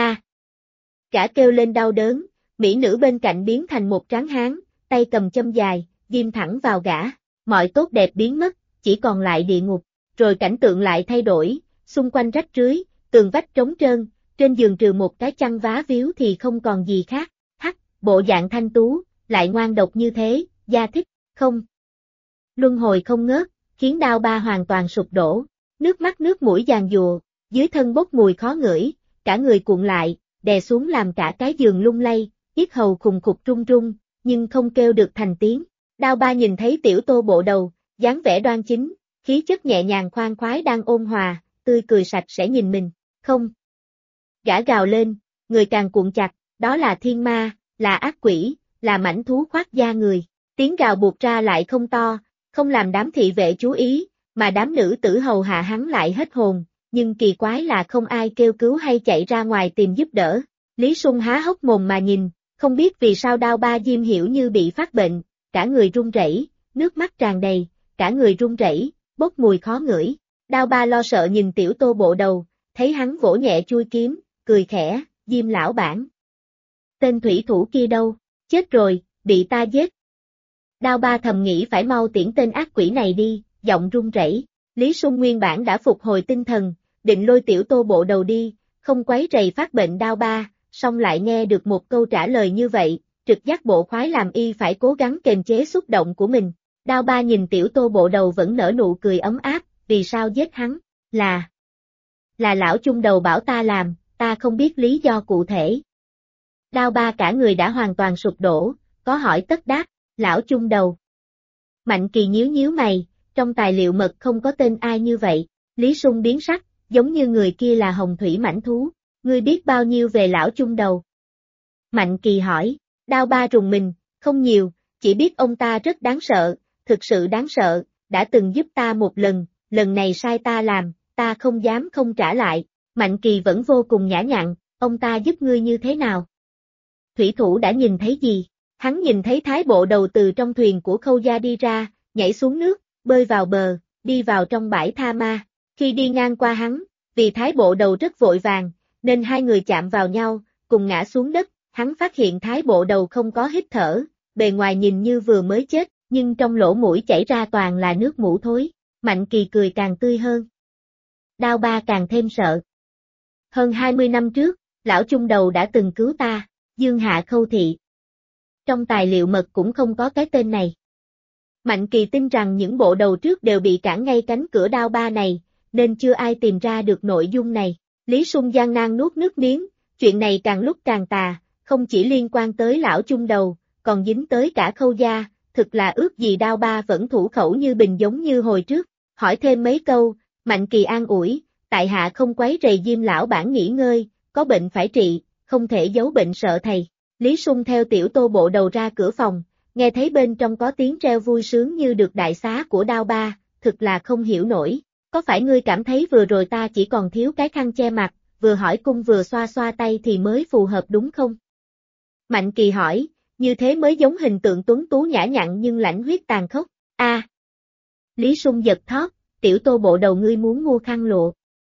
gã kêu lên đau đớn, mỹ nữ bên cạnh biến thành một tráng hán, tay cầm châm dài, ghim thẳng vào gã, mọi tốt đẹp biến mất, chỉ còn lại địa ngục, rồi cảnh tượng lại thay đổi, xung quanh rách rưới, tường vách trống trơn, trên giường trừ một cái chăn vá víu thì không còn gì khác, hắc, bộ dạng thanh tú, lại ngoan độc như thế, Gia Thích, không. Luân hồi không ngớt, khiến Đao Ba hoàn toàn sụp đổ, nước mắt nước mũi giàn giụa, dưới thân bốc mùi khó ngửi, cả người cuộn lại, đè xuống làm cả cái giường lung lay, yết hầu khùng khục run run, nhưng không kêu được thành tiếng. Đao Ba nhìn thấy Tiểu Tô bộ đầu, dáng vẻ đoan chính, khí chất nhẹ nhàng khoan khoái đang ôn hòa, tươi cười sạch sẽ nhìn mình, không. Gã gào lên, người càng cuộn chặt, đó là thiên ma, là ác quỷ, là mãnh thú khoác da người. Tiếng gào buột ra lại không to, không làm đám thị vệ chú ý, mà đám nữ tử hầu hạ hắn lại hết hồn, nhưng kỳ quái là không ai kêu cứu hay chạy ra ngoài tìm giúp đỡ. Lý Sung há hốc mồm mà nhìn, không biết vì sao Đao Ba Diêm hiểu như bị phát bệnh, cả người run rẩy, nước mắt tràn đầy, cả người run rẩy, bốc mùi khó ngửi. Đao Ba lo sợ nhìn Tiểu Tô Bộ Đầu, thấy hắn vỗ nhẹ chui kiếm, cười khẽ, Diêm lão bản. Tên thủy thủ kia đâu? Chết rồi, bị ta giết. Đao Ba thầm nghĩ phải mau tiễn tên ác quỷ này đi, giọng run rẩy. Lý Sung nguyên bản đã phục hồi tinh thần, định lôi Tiểu Tô Bộ Đầu đi, không quấy rầy phát bệnh Đao Ba, song lại nghe được một câu trả lời như vậy, trực giác bộ khoái làm y phải cố gắng kềm chế xúc động của mình. Đao Ba nhìn Tiểu Tô Bộ Đầu vẫn nở nụ cười ấm áp, vì sao giết hắn? Là lão chung đầu bảo ta làm, ta không biết lý do cụ thể. Đao Ba cả người đã hoàn toàn sụp đổ, có hỏi tất đáp, lão chung đầu. Mạnh Kỳ nhíu nhíu mày, trong tài liệu mật không có tên ai như vậy. Lý Sung biến sắc, giống như người kia là hồng thủy mãnh thú. Ngươi biết bao nhiêu về lão chung đầu? Mạnh Kỳ hỏi. Đao Ba rùng mình, không nhiều, chỉ biết ông ta rất đáng sợ, thực sự đáng sợ, đã từng giúp ta một lần này sai ta làm, ta không dám không trả lại. Mạnh Kỳ vẫn vô cùng nhã nhặn, ông ta giúp ngươi như thế nào? Thủy thủ đã nhìn thấy gì? Hắn nhìn thấy Thái Bộ Đầu từ trong thuyền của Khâu gia đi ra, nhảy xuống nước, bơi vào bờ, đi vào trong bãi tha ma. Khi đi ngang qua hắn, vì Thái Bộ Đầu rất vội vàng, nên hai người chạm vào nhau, cùng ngã xuống đất. Hắn phát hiện Thái Bộ Đầu không có hít thở, bề ngoài nhìn như vừa mới chết, nhưng trong lỗ mũi chảy ra toàn là nước mủ thối. Mạnh Kỳ cười càng tươi hơn. Đao Ba càng thêm sợ. Hơn 20 năm trước, lão chung đầu đã từng cứu ta, Dương Hạ Khâu Thị. Trong tài liệu mật cũng không có cái tên này. Mạnh Kỳ tin rằng những bộ đầu trước đều bị cản ngay cánh cửa Đao Ba này, nên chưa ai tìm ra được nội dung này. Lý Sung gian nan nuốt nước miếng, chuyện này càng lúc càng tà, không chỉ liên quan tới lão chung đầu, còn dính tới cả Khâu gia, thực là ước gì Đao Ba vẫn thủ khẩu như bình giống như hồi trước. Hỏi thêm mấy câu, Mạnh Kỳ an ủi, tại hạ không quấy rầy Diêm lão bản nghỉ ngơi, có bệnh phải trị, không thể giấu bệnh sợ thầy. Lý Sung theo Tiểu Tô Bộ Đầu ra cửa phòng, nghe thấy bên trong có tiếng reo vui sướng như được đại xá của Đao Ba, thực là không hiểu nổi. Có phải ngươi cảm thấy vừa rồi ta chỉ còn thiếu cái khăn che mặt, vừa hỏi cung vừa xoa xoa tay thì mới phù hợp đúng không? Mạnh Kỳ hỏi, như thế mới giống hình tượng tuấn tú nhã nhặn nhưng lãnh huyết tàn khốc. A. Lý Sung giật thót, Tiểu Tô Bộ Đầu ngươi muốn mua khăn lụa.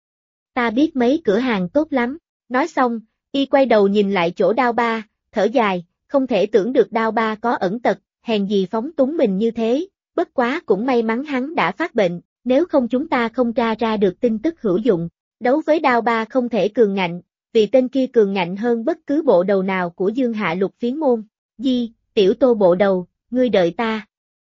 Ta biết mấy cửa hàng tốt lắm. Nói xong, y quay đầu nhìn lại chỗ Đao Ba, thở dài, không thể tưởng được Đao Ba có ẩn tật, hèn gì phóng túng mình như thế, bất quá cũng may mắn hắn đã phát bệnh, nếu không chúng ta không tra ra được tin tức hữu dụng. Đấu với Đao Ba không thể cường ngạnh, vì tên kia cường ngạnh hơn bất cứ bộ đầu nào của Dương Hạ Lục Phiến môn. Tiểu Tô Bộ Đầu, ngươi đợi ta.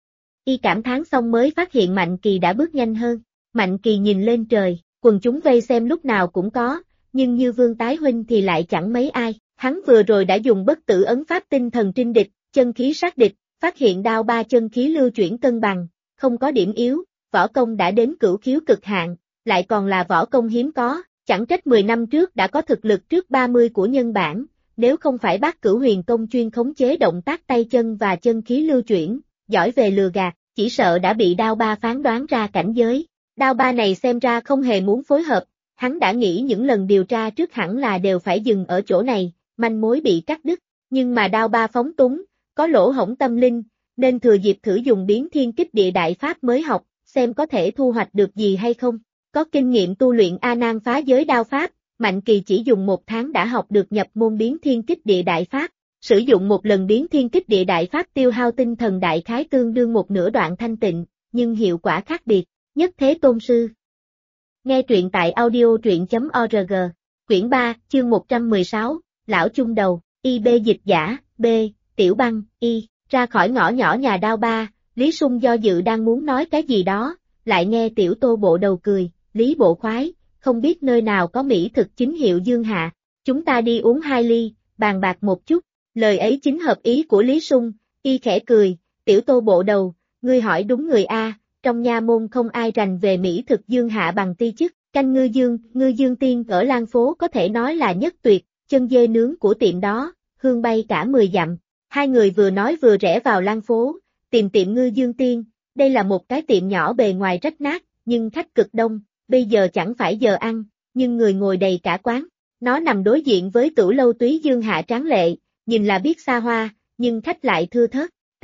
Y cảm thán xong mới phát hiện Mạnh Kỳ đã bước nhanh hơn. Mạnh Kỳ nhìn lên trời, quần chúng vây xem lúc nào cũng có, nhưng như Vương Tái Huynh thì lại chẳng mấy ai. Hắn vừa rồi đã dùng bất tử ấn pháp tinh thần trinh địch, chân khí sát địch, phát hiện Đao Ba chân khí lưu chuyển cân bằng, không có điểm yếu, võ công đã đến cửu khiếu cực hạn, lại còn là võ công hiếm có, chẳng trách 10 năm trước đã có thực lực trước 30 của nhân bản, nếu không phải Bát Cửu Huyền Công chuyên khống chế động tác tay chân và chân khí lưu chuyển, giỏi về lừa gạt, chỉ sợ đã bị Đao Ba phán đoán ra cảnh giới. Đao Ba này xem ra không hề muốn phối hợp, hắn đã nghĩ những lần điều tra trước hẳn là đều phải dừng ở chỗ này, manh mối bị cắt đứt, nhưng mà Đao Ba phóng túng, có lỗ hổng tâm linh, nên thừa dịp thử dùng biến thiên kích địa đại pháp mới học, xem có thể thu hoạch được gì hay không. Có kinh nghiệm tu luyện A Nan phá giới đao pháp, Mạnh Kỳ chỉ dùng 1 tháng đã học được nhập môn biến thiên kích địa đại pháp. Sử dụng một lần biến thiên kích địa đại pháp tiêu hao tinh thần đại khái tương đương một nửa đoạn thanh tịnh, nhưng hiệu quả khác biệt. Nhất Thế Tôn Sư. Nghe truyện tại audio.org. Quyển 3, chương 116, Lão Chung Đầu, IB dịch giả, B, Tiểu Băng, Y. Ra khỏi ngõ nhỏ nhà Đao Ba, Lý Sung do dự đang muốn nói cái gì đó, lại nghe Tiểu Tô Bộ Đầu cười, Lý bộ khoái, không biết nơi nào có mỹ thực chính hiệu Dương Hạ, chúng ta đi uống 2 ly, bàn bạc một chút. Lời ấy chính hợp ý của Lý Sung, Y khẽ cười, Tiểu Tô Bộ Đầu, ngươi hỏi đúng người A, trong nha môn không ai rành về mỹ thực Dương Hạ bằng ti chức, canh ngư dương tiên ở Lan Phố có thể nói là nhất tuyệt, chân dê nướng của tiệm đó, hương bay cả 10 dặm. Hai người vừa nói vừa rẽ vào Lan Phố, tìm tiệm ngư dương tiên, đây là một cái tiệm nhỏ bề ngoài rách nát, nhưng khách cực đông, bây giờ chẳng phải giờ ăn, nhưng người ngồi đầy cả quán. Nó nằm đối diện với tửu lâu túy Dương Hạ tráng lệ, nhìn là biết xa hoa, nhưng khách lại thưa thớt.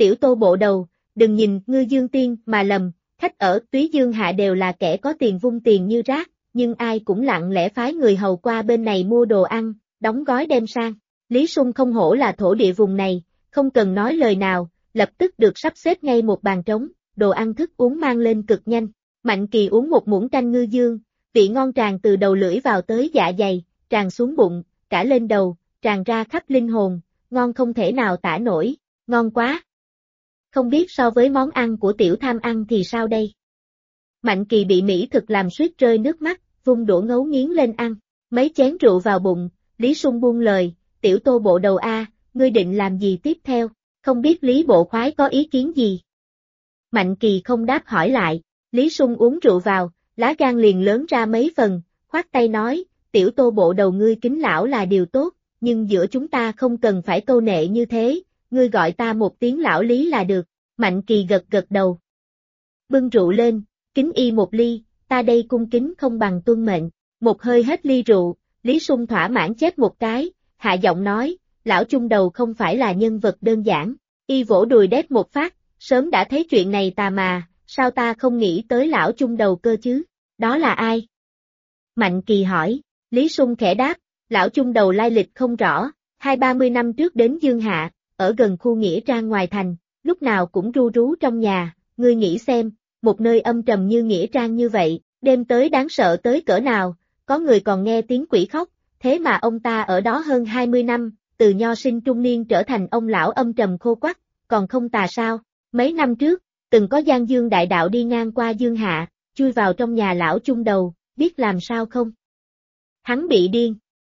Tiểu Tô bộ đầu, đừng nhìn Ngư Dương Tiên mà lầm, khách ở Túy Dương Hạ đều là kẻ có tiền vung tiền như rác, nhưng ai cũng lặng lẽ phái người hầu qua bên này mua đồ ăn, đóng gói đem sang. Lý Sung không hổ là thổ địa vùng này, không cần nói lời nào, lập tức được sắp xếp ngay một bàn trống, đồ ăn thức uống mang lên cực nhanh. Mạnh Kỳ uống một muỗng canh ngư dương, vị ngon tràn từ đầu lưỡi vào tới dạ dày, tràn xuống bụng, cả lên đầu, tràn ra khắp linh hồn, ngon không thể nào tả nổi, ngon quá. Không biết so với món ăn của Tiểu Tham ăn thì sao đây? Mạnh Kỳ bị mỹ thực làm suýt rơi nước mắt, vung đũa ngấu nghiến lên ăn, mấy chén rượu vào bụng, Lý Sung buông lời, Tiểu Tô bộ đầu a, ngươi định làm gì tiếp theo, không biết Lý bộ khoái có ý kiến gì? Mạnh Kỳ không đáp hỏi lại, Lý Sung uống rượu vào, lá gan liền lớn ra mấy phần, khoát tay nói, Tiểu Tô bộ đầu ngươi kính lão là điều tốt, nhưng giữa chúng ta không cần phải câu nệ như thế, ngươi gọi ta một tiếng lão Lý là được. Mạnh Kỳ gật gật đầu. Bưng rượu lên, kính y một ly, ta đây cung kính không bằng tuân mệnh. Một hơi hết ly rượu, Lý Sung thỏa mãn chép một cái, hạ giọng nói, lão chung đầu không phải là nhân vật đơn giản. Y vỗ đùi đét một phát, sớm đã thấy chuyện này tà mà, sao ta không nghĩ tới lão chung đầu cơ chứ? Đó là ai? Mạnh Kỳ hỏi, Lý Sung khẽ đáp, lão chung đầu lai lịch không rõ, 20-30 năm trước đến Dương Hạ, ở gần khu nghĩa trang ngoài thành, lúc nào cũng ru rú trong nhà, ngươi nghĩ xem, một nơi âm trầm như nghĩa trang như vậy, đêm tới đáng sợ tới cỡ nào, có người còn nghe tiếng quỷ khóc, thế mà ông ta ở đó hơn 20 năm, từ nho sinh trung niên trở thành ông lão âm trầm khô quắt, còn không tà sao? Mấy năm trước, từng có Giang Dương đại đạo đi ngang qua Dương Hạ, chui vào trong nhà lão chung đầu, biết làm sao không? Hắn bị điên.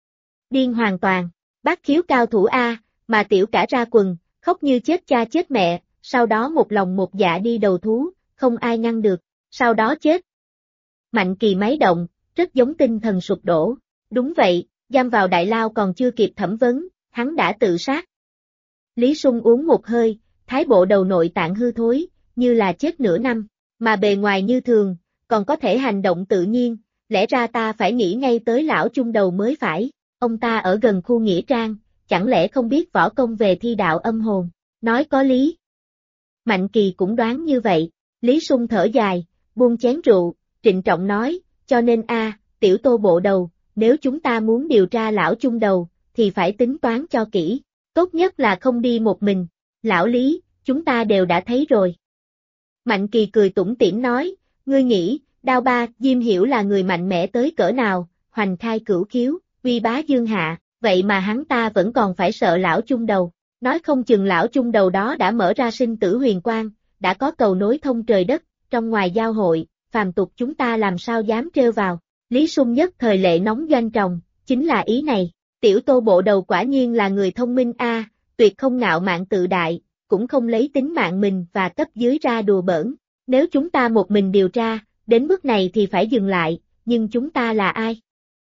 Điên hoàn toàn, bác khiếu cao thủ A, mà tiểu cả ra quần, khóc như chết cha chết mẹ, sau đó một lòng một dạ đi đầu thú, không ai ngăn được, sau đó chết. Mạnh Kỳ máy động, rất giống tinh thần sụp đổ. Đúng vậy, giam vào đại lao còn chưa kịp thẩm vấn, hắn đã tự sát. Lý Sung uống một hơi, thái bộ đầu nội tạng hư thối, như là chết nửa năm, mà bề ngoài như thường, còn có thể hành động tự nhiên, lẽ ra ta phải nghĩ ngay tới lão chung đầu mới phải, ông ta ở gần khu nghĩa trang, chẳng lẽ không biết võ công về thi đạo âm hồn, nói có lý. Mạnh Kỳ cũng đoán như vậy, Lý Sung thở dài, buông chén rượu, trịnh trọng nói, cho nên Tiểu Tô bộ đầu, nếu chúng ta muốn điều tra lão chung đầu, thì phải tính toán cho kỹ, tốt nhất là không đi một mình, lão Lý, chúng ta đều đã thấy rồi. Mạnh Kỳ cười tủm tỉm nói, ngươi nghĩ, Đao Ba, Diêm Hiểu là người mạnh mẽ tới cỡ nào, hoành khai cửu khiếu, uy bá Dương Hạ, vậy mà hắn ta vẫn còn phải sợ lão chung đầu, nói không chừng lão chung đầu đó đã mở ra sinh tử huyền quang, đã có cầu nối thông trời đất, trong ngoài giao hội, phàm tục chúng ta làm sao dám trêu vào. Lý Sung nhất thời lệ nóng doanh tròng, chính là ý này, Tiểu Tô bộ đầu quả nhiên là người thông minh tuyệt không ngạo mạn tự đại, cũng không lấy tính mạng mình và cấp dưới ra đùa bỡn. Nếu chúng ta một mình điều tra, đến bước này thì phải dừng lại, nhưng chúng ta là ai?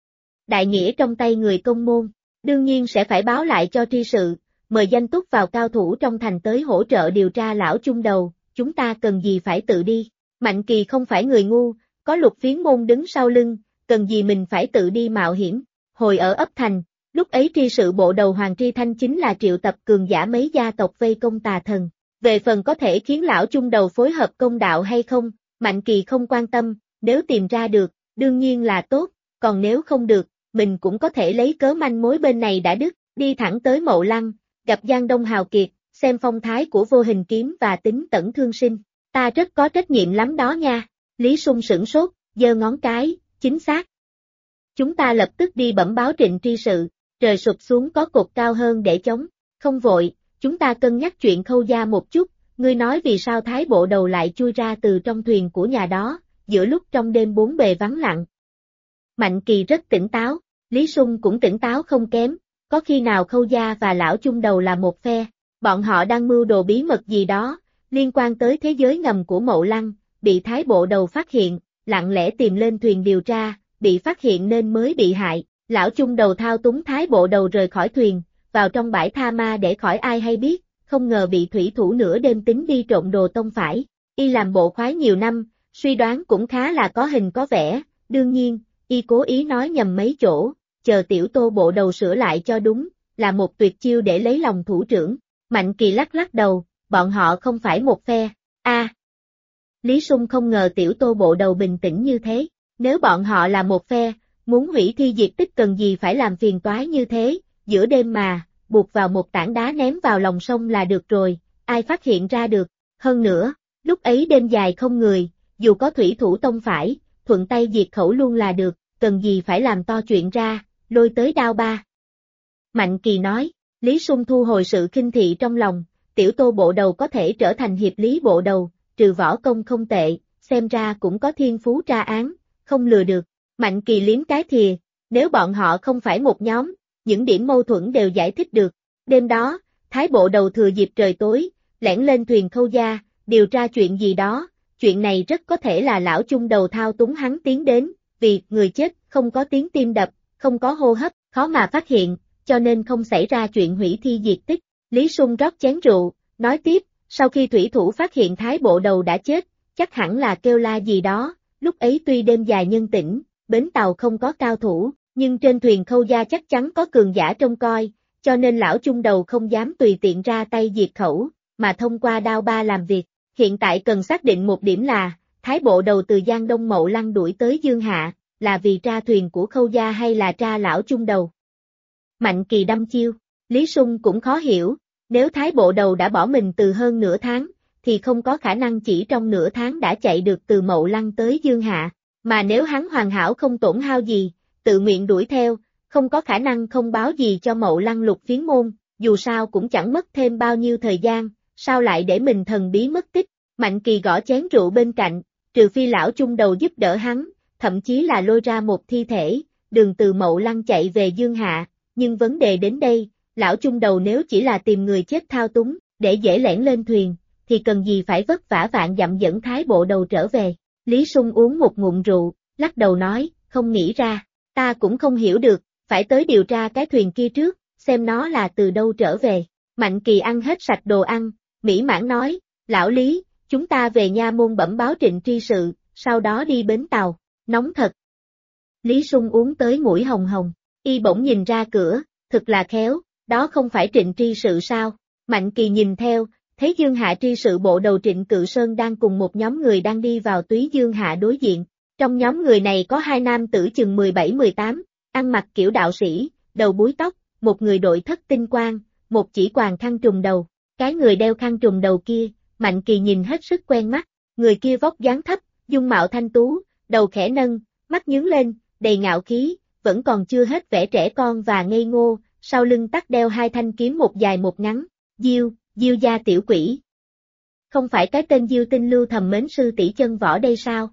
Đại nghĩa trong tay người công môn, đương nhiên sẽ phải báo lại cho tri sự, mời danh túc vào cao thủ trong thành tới hỗ trợ điều tra lão chung đầu, chúng ta cần gì phải tự đi. Mạnh Kỳ không phải người ngu, có Lục Phiến môn đứng sau lưng, cần gì mình phải tự đi mạo hiểm. Hồi ở ấp thành, lúc ấy tri sự bộ đầu Hoàng Tri Thanh chính là triệu tập cường giả mấy gia tộc vây công tà thần. Về phần có thể khiến lão chung đầu phối hợp công đạo hay không, Mạnh Kỳ không quan tâm, nếu tìm ra được, đương nhiên là tốt, còn nếu không được, mình cũng có thể lấy cớ manh mối bên này đã đứt, đi thẳng tới Mậu Lăng, gặp Giang Đông hào kiệt, xem phong thái của Vô Hình Kiếm và tính Tẩn Thương Sinh. Ta rất có trách nhiệm lắm đó nha. Lý Sung sửng sốt, giơ ngón cái, chính xác. Chúng ta lập tức đi bẩm báo Trịnh tri sự, trời sụp xuống có cột cao hơn để chống, không vội, chúng ta cân nhắc chuyện Khâu gia một chút, ngươi nói vì sao thái bộ đầu lại chui ra từ trong thuyền của nhà đó, giữa lúc trong đêm bốn bề vắng lặng. Mạnh Kỳ rất tỉnh táo, Lý Sung cũng tỉnh táo không kém, có khi nào Khâu gia và lão chung đầu là một phe, bọn họ đang mưu đồ bí mật gì đó, liên quan tới thế giới ngầm của Mậu Lăng, bị thái bộ đầu phát hiện, lặng lẽ tìm lên thuyền điều tra, bị phát hiện nên mới bị hại, lão chung đầu thao túng thái bộ đầu rời khỏi thuyền, vào trong bãi tha ma để khỏi ai hay biết, không ngờ bị thủy thủ nửa đêm tính đi trộm đồ tông phải, y làm bộ khoái nhiều năm, suy đoán cũng khá là có hình có vẻ, đương nhiên, y cố ý nói nhầm mấy chỗ, chờ Tiểu Tô bộ đầu sửa lại cho đúng, là một tuyệt chiêu để lấy lòng thủ trưởng. Mạnh Kỳ lắc lắc đầu, bọn họ không phải một phe. Lý Sung không ngờ Tiểu Tô bộ đầu bình tĩnh như thế, nếu bọn họ là một phe, muốn hủy thi diệt tích cần gì phải làm phiền toái như thế, giữa đêm mà, buộc vào một tảng đá ném vào lòng sông là được rồi, ai phát hiện ra được, hơn nữa, lúc ấy đêm dài không người, dù có thủy thủ tông phải, thuận tay diệt khẩu luôn là được, cần gì phải làm to chuyện ra, lôi tới Đao Ba. Mạnh Kỳ nói, Lý Sung thu hồi sự khinh thị trong lòng, Tiểu Tô bộ đầu có thể trở thành hiệp lý bộ đầu, trừ võ công không tệ, xem ra cũng có thiên phú tra án, không lừa được. Mạnh Kỳ liếm cái thìa, nếu bọn họ không phải một nhóm, những điểm mâu thuẫn đều giải thích được. Đêm đó, Thái bộ đầu thừa dịp trời tối, lẻn lên thuyền Khâu gia, điều tra chuyện gì đó, chuyện này rất có thể là lão chung đầu thao túng hắn tiến đến, vì người chết không có tiếng tim đập, không có hô hấp, khó mà phát hiện, cho nên không xảy ra chuyện hủy thi diệt tích. Lý Sung rót chén rượu, nói tiếp, sau khi thủy thủ phát hiện Thái bộ đầu đã chết, chắc hẳn là kêu la gì đó, lúc ấy tuy đêm dài nhân tĩnh, bến tàu không có cao thủ, nhưng trên thuyền Khâu gia chắc chắn có cường giả trông coi, cho nên lão chung đầu không dám tùy tiện ra tay diệt khẩu, mà thông qua Đao Ba làm việc. Hiện tại cần xác định một điểm là, Thái bộ đầu từ Giang Đông Mậu Lăng đuổi tới Dương Hạ, là vì tra thuyền của Khâu gia hay là tra lão chung đầu? Mạnh Kỳ đăm chiêu, Lý Sung cũng khó hiểu, nếu Thái bộ đầu đã bỏ mình từ hơn nửa tháng, thì không có khả năng chỉ trong nửa tháng đã chạy được từ Mậu Lăng tới Dương Hạ, mà nếu hắn hoàn hảo không tổn hao gì, tự nguyện đuổi theo, không có khả năng không báo gì cho Mậu Lăng Lục Phiến môn, dù sao cũng chẳng mất thêm bao nhiêu thời gian, sao lại để mình thần bí mất tích. Mạnh Kỳ gõ chén rượu bên cạnh, trừ phi lão chung đầu giúp đỡ hắn, thậm chí là lôi ra một thi thể, đường từ Mậu Lăng chạy về Dương Hạ, nhưng vấn đề đến đây, lão chung đầu nếu chỉ là tìm người chết thao túng, để dễ lẻn lên thuyền, thì cần gì phải vất vả vạn dặm dẫn Thái bộ đầu trở về. Lý Sung uống một ngụm rượu, lắc đầu nói, không nghĩ ra, ta cũng không hiểu được, phải tới điều tra cái thuyền kia trước, xem nó là từ đâu trở về. Mạnh Kỳ ăn hết sạch đồ ăn, mỹ mãn nói, lão Lý, chúng ta về nha môn bẩm báo Trịnh tri sự, sau đó đi bến tàu, nóng thật. Lý Sung uống tới mũi hồng hồng, y bỗng nhìn ra cửa, thực là khéo, đó không phải Trịnh tri sự sao? Mạnh Kỳ nhìn theo, thấy Dương Hạ tri sự bộ đầu Trịnh Cự Sơn đang cùng một nhóm người đang đi vào túy Dương Hạ đối diện. Trong nhóm người này có hai nam tử chừng 17-18, ăn mặc kiểu đạo sĩ, đầu búi tóc, một người đội thất tinh quang, một chỉ quàng khăn trùm đầu. Cái người đeo khăn trùm đầu kia, Mạnh Kỳ nhìn hết sức quen mắt, người kia vóc dáng thấp, dung mạo thanh tú, đầu khẽ nâng, mắt nhướng lên, đầy ngạo khí, vẫn còn chưa hết vẻ trẻ con và ngây ngô, sau lưng tắt đeo hai thanh kiếm một dài một ngắn. Diêu gia tiểu quỷ. Không phải cái tên Diêu Tinh Lưu thầm mến sư tỷ Chân Võ đây sao?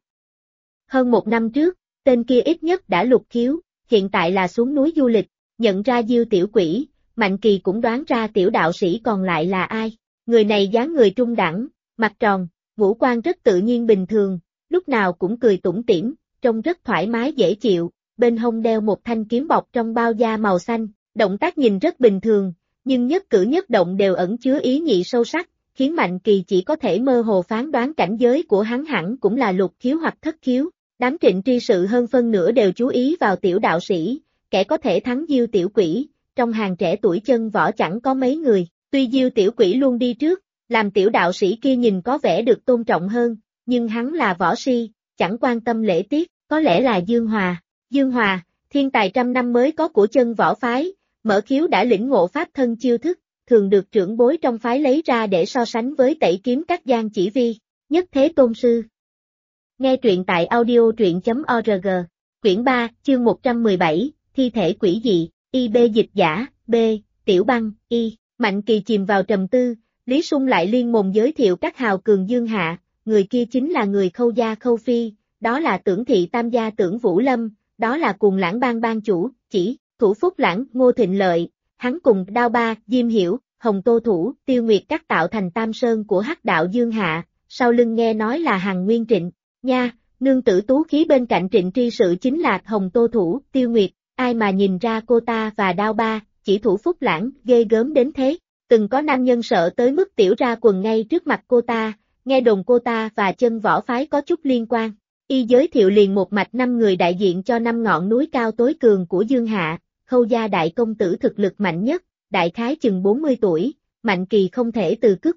Hơn một năm trước, tên kia ít nhất đã lục khiếu, hiện tại là xuống núi du lịch, nhận ra Diêu tiểu quỷ, Mạnh Kỳ cũng đoán ra tiểu đạo sĩ còn lại là ai. Người này dáng người trung đẳng, mặt tròn, ngũ quan rất tự nhiên bình thường, lúc nào cũng cười tủm tỉm, trông rất thoải mái dễ chịu, bên hông đeo một thanh kiếm bọc trong bao da màu xanh, động tác nhìn rất bình thường, nhưng nhất cử nhất động đều ẩn chứa ý nhị sâu sắc, khiến Mạnh Kỳ chỉ có thể mơ hồ phán đoán cảnh giới của hắn hẳn cũng là lục khiếu hoặc thất khiếu. Đám Trịnh tri sự hơn phân nửa đều chú ý vào tiểu đạo sĩ, kẻ có thể thắng Diêu tiểu quỷ, trong hàng trẻ tuổi Chân Võ chẳng có mấy người, tuy Diêu tiểu quỷ luôn đi trước, làm tiểu đạo sĩ kia nhìn có vẻ được tôn trọng hơn, nhưng hắn là võ si, chẳng quan tâm lễ tiết, có lẽ là Dương Hòa. Dương Hòa, thiên tài trăm năm mới có của Chân Võ phái, mở khiếu đã lĩnh ngộ pháp thân chiêu thức, thường được trưởng bối trong phái lấy ra để so sánh với tẩy kiếm các Giang Chỉ Vi, Nhất Thế Tôn Sư. Nghe truyện tại audio truyện.org, quyển 3, chương 117, thi thể quỷ dị, IB dịch giả, B, Tiểu Băng, Y. Mạnh Kỳ chìm vào trầm tư, Lý Sung lại liên mồm giới thiệu các hào cường Dương Hạ, người kia chính là người Khâu gia Khâu Phi, đó là Tưởng thị tam gia Tưởng Vũ Lâm, đó là Cuồng Lãng bang ban chủ, chỉ, Thủ Phúc Lãng, Ngô Thịnh Lợi, hắn cùng Đao Ba, Diêm Hiểu, Hồng Tô Thủ, Tiêu Nguyệt các tạo thành Tam Sơn của Hắc đạo Dương Hạ, sau lưng nghe nói là Hằng Nguyên Trịnh, nha, nương tử tú khí bên cạnh Trịnh tri sự chính là Hồng Tô Thủ, Tiêu Nguyệt, ai mà nhìn ra cô ta và Đao Ba, chỉ Thủ Phúc Lãng, ghê gớm đến thế, từng có nam nhân sợ tới mức tiểu ra quần ngay trước mặt cô ta, nghe đồn cô ta và Chân Võ phái có chút liên quan. Y giới thiệu liền một mạch 5 người đại diện cho 5 ngọn núi cao tối cường của Dương Hạ, Khâu gia đại công tử thực lực mạnh nhất, đại khái chừng 40 tuổi, Mạnh Kỳ không thể từ cước bộ,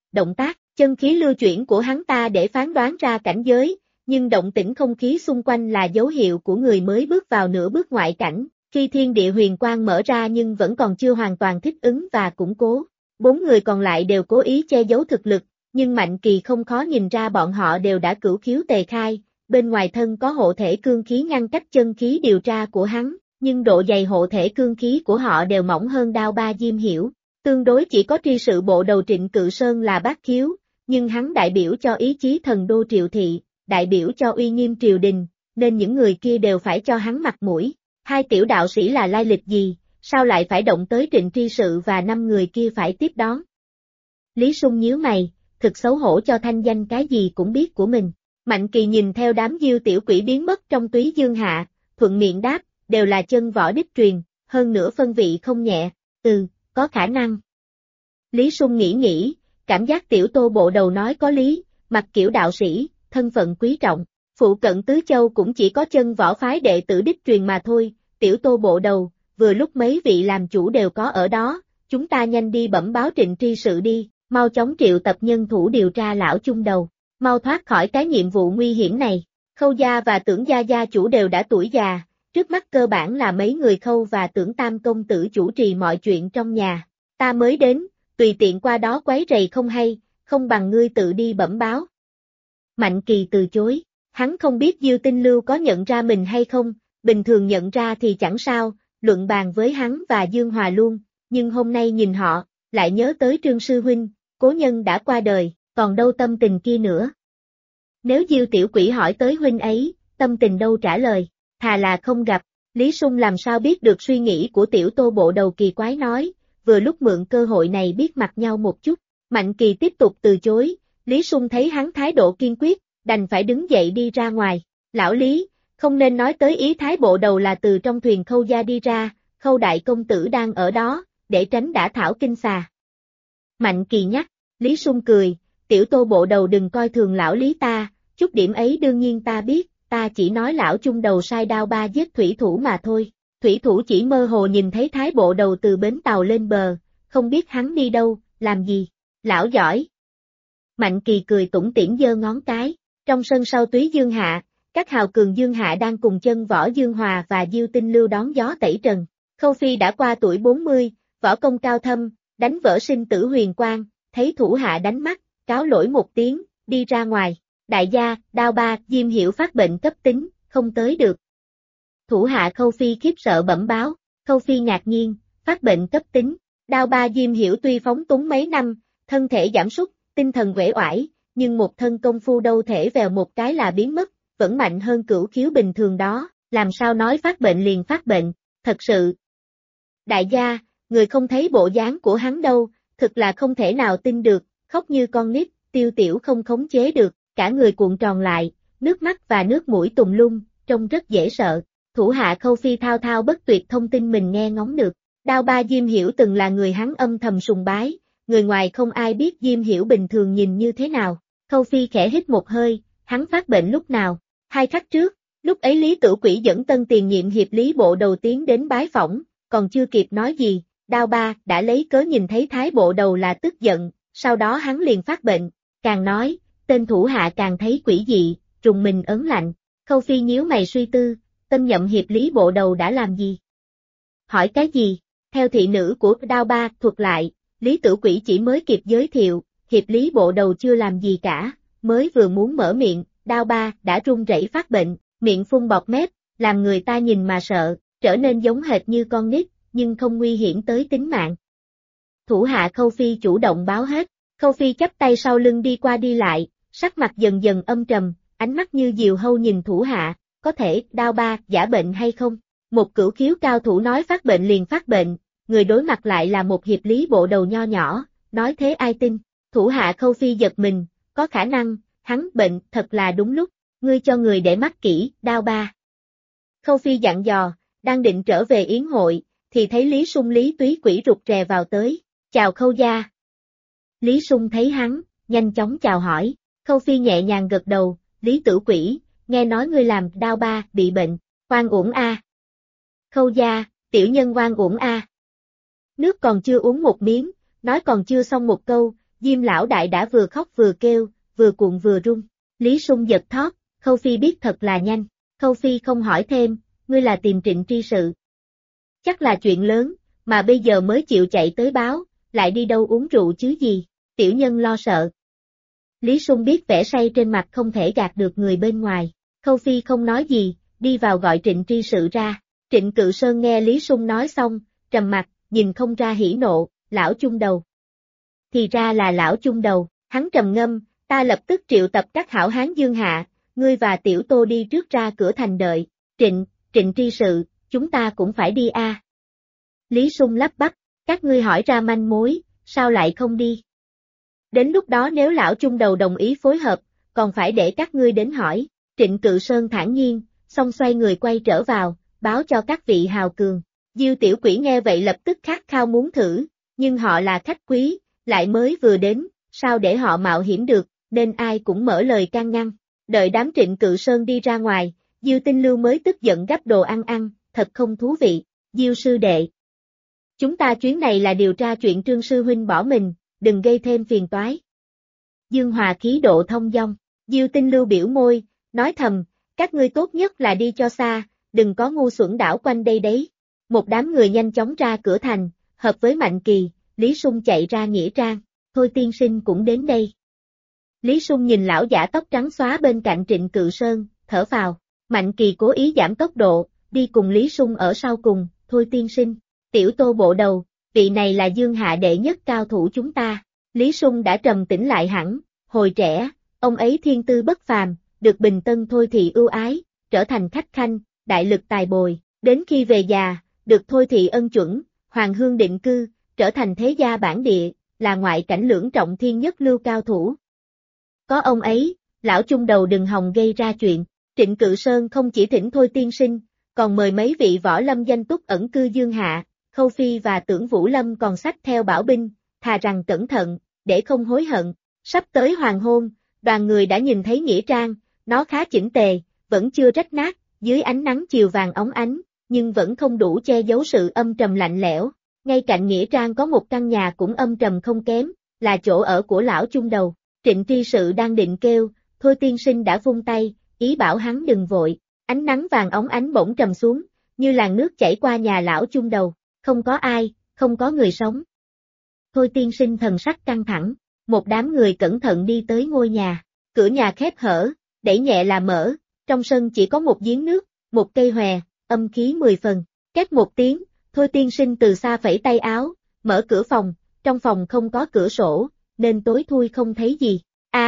động tác, chân khí lưu chuyển của hắn ta để phán đoán ra cảnh giới, nhưng động tĩnh không khí xung quanh là dấu hiệu của người mới bước vào nửa bước ngoại cảnh, khi thiên địa huyền quang mở ra nhưng vẫn còn chưa hoàn toàn thích ứng và củng cố. 4 người còn lại đều cố ý che giấu thực lực, nhưng Mạnh Kỳ không khó nhìn ra bọn họ đều đã cửu khiếu tề khai, bên ngoài thân có hộ thể cương khí ngăn cách chân khí điều tra của hắn, nhưng độ dày hộ thể cương khí của họ đều mỏng hơn Đao Ba Diêm Hiểu. Tương đối chỉ có tri sự bộ đầu Trịnh Cự Sơn là bát khiếu, nhưng hắn đại biểu cho ý chí thần đô Triệu Thị, đại biểu cho uy nghiêm triều đình, nên những người kia đều phải cho hắn mặt mũi. 2 tiểu đạo sĩ là lai lịch gì, sao lại phải động tới Trịnh tri sự và 5 người kia phải tiếp đón? Lý Sung nhíu mày, thực xấu hổ cho thanh danh cái gì cũng biết của mình. Mạnh Kỳ nhìn theo đám Diêu tiểu quỷ biến mất trong túy dương hạ, thuận miệng đáp, đều là chân võ đích truyền, hơn nữa phân vị không nhẹ, có khả năng. Lý Sung nghĩ, cảm giác tiểu Tô bộ đầu nói có lý, mặc kiểu đạo sĩ, thân phận quý trọng, phụ cận Tứ Châu cũng chỉ có chân võ phái đệ tử đích truyền mà thôi, tiểu Tô bộ đầu, vừa lúc mấy vị làm chủ đều có ở đó, chúng ta nhanh đi bẩm báo Trịnh tri sự đi, mau chóng triệu tập nhân thủ điều tra lão chung đầu, mau thoát khỏi cái nhiệm vụ nguy hiểm này. Khâu gia và Tưởng gia gia chủ đều đã tuổi già, trước mắt cơ bản là mấy người Khâu và Tưởng tam công tử chủ trì mọi chuyện trong nhà, ta mới đến, tùy tiện qua đó quấy rầy không hay, không bằng ngươi tự đi bẩm báo. Mạnh Kỳ từ chối, hắn không biết Diêu Tinh Lưu có nhận ra mình hay không, bình thường nhận ra thì chẳng sao, luận bàn với hắn và Dương Hòa luôn, nhưng hôm nay nhìn họ, lại nhớ tới Trương Sư Huynh, cố nhân đã qua đời, còn đâu tâm tình kia nữa. Nếu Diêu tiểu quỷ hỏi tới huynh ấy, tâm tình đâu trả lời, thà là không gặp, Lý Sung làm sao biết được suy nghĩ của tiểu Tô bộ đầu kỳ quái nói, vừa lúc mượn cơ hội này biết mặt nhau một chút, Mạnh Kỳ tiếp tục từ chối, Lý Sung thấy hắn thái độ kiên quyết, đành phải đứng dậy đi ra ngoài, lão Lý, không nên nói tới ý thái bộ đầu là từ trong thuyền Khâu gia đi ra, Khâu đại công tử đang ở đó, để tránh đả thảo kinh xà. Mạnh Kỳ nhắc, Lý Sung cười, tiểu Tô bộ đầu đừng coi thường lão Lý ta, chút điểm ấy đương nhiên ta biết, ta chỉ nói lão chung đầu sai Đao Ba giết thủy thủ mà thôi. Thủy thủ chỉ mơ hồ nhìn thấy thái bộ đầu từ bến tàu lên bờ, không biết hắn đi đâu, làm gì, lão giỏi. Mạnh Kỳ cười tủm tỉm giơ ngón cái, trong sân sau túy dương hạ, các hào cường dương hạ đang cùng chân võ Dương Hòa và Diêu Tinh Lưu đón gió tẩy trần. Khâu Phi đã qua tuổi 40, võ công cao thâm, đánh vỡ sinh tử huyền quang, thấy thủ hạ đánh mắt, cáo lỗi một tiếng, đi ra ngoài. Đại gia, Đao Ba, Diêm Hiểu phát bệnh cấp tính, không tới được. Thủ hạ Khâu Phi khiếp sợ bẩm báo, Khâu Phi ngạc nhiên, phát bệnh cấp tính. Đao Ba Diêm Hiểu tuy phóng túng mấy năm, thân thể giảm sút, tinh thần uể oải, nhưng một thân công phu đâu thể vèo một cái là biến mất, vẫn mạnh hơn cửu khiếu bình thường đó, làm sao nói phát bệnh liền phát bệnh, thật sự. Đại gia, người không thấy bộ dáng của hắn đâu, thực là không thể nào tin được, khóc như con nít, Tiêu Tiểu không khống chế được, cả người cuộn tròn lại, nước mắt và nước mũi tùng lung, trông rất dễ sợ. Thủ hạ Khâu Phi thao thao bất tuyệt thông tin mình nghe ngóng được. Đao Ba Diêm Hiểu từng là người hắn âm thầm sùng bái, người ngoài không ai biết Diêm Hiểu bình thường nhìn như thế nào. Khâu Phi khẽ hít một hơi, hắn phát bệnh lúc nào? 2 khắc trước, lúc ấy Lý Tử Quỷ dẫn tân tiền nhiệm hiệp lý bộ đầu tiến đến bái phỏng, còn chưa kịp nói gì, Đao Ba đã lấy cớ nhìn thấy thái bộ đầu là tức giận, sau đó hắn liền phát bệnh, càng nói, tên thủ hạ càng thấy quỷ dị, trùng mình ớn lạnh. Khâu Phi nhíu mày suy tư, Tân nhậm hiệp lý bộ đầu đã làm gì? Hỏi cái gì? Theo thị nữ của Đao Ba thuật lại, Lý Tử Quỷ chỉ mới kịp giới thiệu, hiệp lý bộ đầu chưa làm gì cả, mới vừa muốn mở miệng, Đao Ba đã run rẩy phát bệnh, miệng phun bọt mép, làm người ta nhìn mà sợ, trở nên giống hệt như con nít, nhưng không nguy hiểm tới tính mạng. Thủ hạ Khâu Phi chủ động báo hết, Khâu Phi chắp tay sau lưng đi qua đi lại, sắc mặt dần dần âm trầm, ánh mắt như diều hâu nhìn thủ hạ, có thể Đao Ba giả bệnh hay không? Một cửu khiếu cao thủ nói phát bệnh liền phát bệnh, người đối mặt lại là một hiệp lý bộ đầu nho nhỏ, nói thế ai tin? Thủ hạ Khâu Phi giật mình, có khả năng, hắn bệnh thật là đúng lúc, ngươi cho người để mắt kỹ, Đao Ba. Khâu Phi dặn dò, đang định trở về yến hội, thì thấy Lý Sung Lý Túy Quỷ rụt rè vào tới, chào Khâu gia. Lý Sung thấy hắn, nhanh chóng chào hỏi, Khâu Phi nhẹ nhàng gật đầu, Lý Tử Quỷ, nghe nói ngươi làm Đao Ba bị bệnh, oan uổng a. Khâu gia, tiểu nhân oan uổng a. Nước còn chưa uống một miếng, nói còn chưa xong một câu, Diêm lão đại đã vừa khóc vừa kêu, vừa cuộn vừa run. Lý Sung giật thót, Khâu Phi biết thật là nhanh. Khâu Phi không hỏi thêm, ngươi là tìm Trịnh Tri sự. Chắc là chuyện lớn, mà bây giờ mới chịu chạy tới báo, lại đi đâu uống rượu chứ gì, tiểu nhân lo sợ. Lý Sung biết vẻ say trên mặt không thể gạt được người bên ngoài. Khâu Phi không nói gì, đi vào gọi Trịnh Tri sự ra. Trịnh Cự Sơn nghe Lý Sung nói xong, trầm mặt, nhìn không ra hỉ nộ, lão chung đầu. Thì ra là lão chung đầu, hắn trầm ngâm, ta lập tức triệu tập các hảo hán Dương Hạ, ngươi và Tiểu Tô đi trước ra cửa thành đợi. Trịnh Tri sự, chúng ta cũng phải đi a. Lý Sung lắp bắp, các ngươi hỏi ra manh mối, sao lại không đi? Đến lúc đó nếu lão chung đầu đồng ý phối hợp, còn phải để các ngươi đến hỏi. Trịnh Cự Sơn thản nhiên, xong xoay người quay trở vào, báo cho các vị hào cường. Diêu tiểu quỷ nghe vậy lập tức khát khao muốn thử, nhưng họ là khách quý, lại mới vừa đến, sao để họ mạo hiểm được, nên ai cũng mở lời can ngăn. Đợi đám Trịnh Cự Sơn đi ra ngoài, Diêu Tinh Lưu mới tức giận gắp đồ ăn, thật không thú vị. Diêu sư đệ, chúng ta chuyến này là điều tra chuyện Trương sư huynh bỏ mình, đừng gây thêm phiền toái. Dương Hòa khí độ thông dong, Diêu Tinh Lưu biểu môi, nói thầm, các ngươi tốt nhất là đi cho xa, đừng có ngu xuẩn đảo quanh đây đấy. Một đám người nhanh chóng ra cửa thành, hợp với Mạnh Kỳ, Lý Sung chạy ra nghĩa trang, thôi tiên sinh cũng đến đây. Lý Sung nhìn lão giả tóc trắng xóa bên cạnh Trịnh Cự Sơn, thở phào. Mạnh Kỳ cố ý giảm tốc độ, đi cùng Lý Sung ở sau cùng, thôi tiên sinh. Tiểu Tô bộ đầu, vị này là Dương Hạ đệ nhất cao thủ chúng ta. Lý Sung đã trầm tĩnh lại hẳn, hồi trẻ, ông ấy thiên tư bất phàm, được Bình Tân Thôi Thị ưu ái, trở thành khách khanh, đại lực tài bồi, đến khi về già, được Thôi Thị ân chuẩn, hoàng hương định cư, trở thành thế gia bản địa, là ngoại cảnh lưỡng trọng thiên nhất lưu cao thủ. Có ông ấy, lão chung đầu đừng hòng gây ra chuyện. Trịnh Cự Sơn không chỉ thỉnh Thôi tiên sinh, còn mời mấy vị võ lâm danh túc ẩn cư Dương Hạ, Khâu Phi và Tưởng Vũ Lâm còn xách theo bảo binh, thà rằng cẩn thận, để không hối hận. Sắp tới hoàng hôn, đoàn người đã nhìn thấy nghĩa trang, nó khá chỉnh tề, vẫn chưa rách nát, dưới ánh nắng chiều vàng óng ánh, nhưng vẫn không đủ che giấu sự âm trầm lạnh lẽo. Ngay cạnh nghĩa trang có một căn nhà cũng âm trầm không kém, là chỗ ở của lão chung đầu. Trịnh Tri sự đang định kêu, Thôi tiên sinh đã vung tay, ý bảo hắn đừng vội. Ánh nắng vàng óng ánh bỗng trầm xuống, như làn nước chảy qua nhà lão chung đầu. Không có ai, không có người sống. Thôi tiên sinh thần sắc căng thẳng, một đám người cẩn thận đi tới ngôi nhà. Cửa nhà khép hở, đẩy nhẹ là mở, trong sân chỉ có một giếng nước, một cây hòe, âm khí 10 phần. Két một tiếng, Thôi tiên sinh từ xa phẩy tay áo, mở cửa phòng, trong phòng không có cửa sổ, nên tối thui không thấy gì.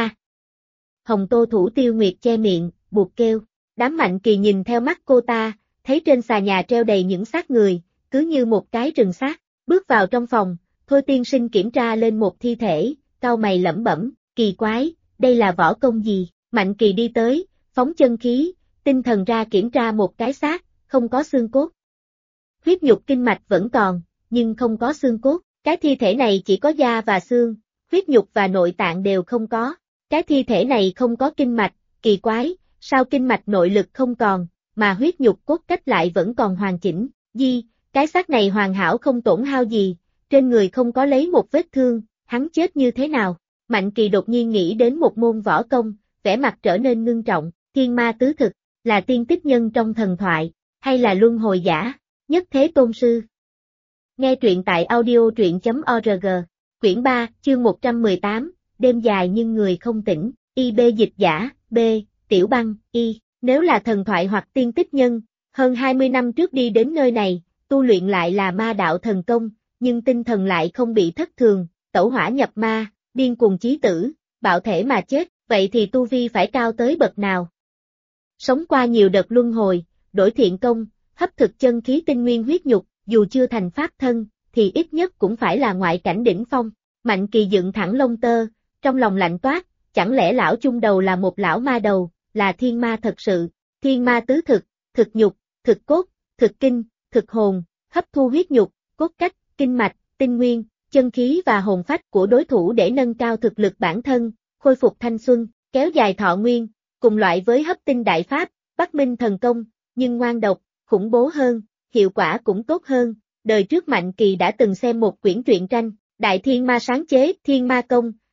Hồng Tô Thủ Tiêu Nguyệt che miệng, buộc kêu. Đám Mạnh Kỳ nhìn theo mắt cô ta, thấy trên xà nhà treo đầy những xác người, cứ như một cái rừng xác. Bước vào trong phòng, Thôi tiên sinh kiểm tra lên một thi thể, cau mày lẩm bẩm, kỳ quái, đây là võ công gì? Mạnh Kỳ đi tới, phóng chân khí, tinh thần ra kiểm tra một cái xác, không có xương cốt. Huyết nhục kinh mạch vẫn còn, nhưng không có xương cốt. Cái thi thể này chỉ có da và xương, huyết nhục và nội tạng đều không có. Cái thi thể này không có kinh mạch, kỳ quái, sao kinh mạch nội lực không còn, mà huyết nhục cốt cách lại vẫn còn hoàn chỉnh. Cái xác này hoàn hảo không tổn hao gì, trên người không có lấy một vết thương, hắn chết như thế nào? Mạnh Kỳ đột nhiên nghĩ đến một môn võ công, vẻ mặt trở nên ngưng trọng. Thiên ma tứ thực, là tiên tích nhân trong thần thoại, hay là luân hồi giả, nhất thế tôn sư? Nghe truyện tại audio.truyện.org, quyển 3, chương 118, đêm dài nhưng người không tỉnh, IB dịch giả, B, Tiểu Băng, Y. Nếu là thần thoại hoặc tiên tích nhân, hơn 20 năm trước đi đến nơi này, tu luyện lại là ma đạo thần công, nhưng tinh thần lại không bị thất thường, tẩu hỏa nhập ma, điên cuồng chí tử, bạo thể mà chết, vậy thì tu vi phải cao tới bậc nào? Sống qua nhiều đợt luân hồi, đổi thiện công, hấp thực chân khí tinh nguyên huyết nhục, dù chưa thành pháp thân, thì ít nhất cũng phải là ngoại cảnh đỉnh phong. Mạnh Kỳ dựng thẳng lông tơ, trong lòng lạnh toát, chẳng lẽ lão chung đầu là một lão ma đầu, là thiên ma thật sự? Thiên ma tứ thực, thực nhục, thực cốt, thực kinh, thực hồn, hấp thu huyết nhục, cốt cách, kinh mạch, tinh nguyên, chân khí và hồn phách của đối thủ để nâng cao thực lực bản thân, khôi phục thanh xuân, kéo dài thọ nguyên, cùng loại với hấp tinh đại pháp, Bắc Minh thần công, nhưng ngoan độc, khủng bố hơn, hiệu quả cũng tốt hơn. Đời trước Mạnh Kỳ đã từng xem một quyển truyện tranh, Đại Thiên Ma sáng chế Thiên Ma Công,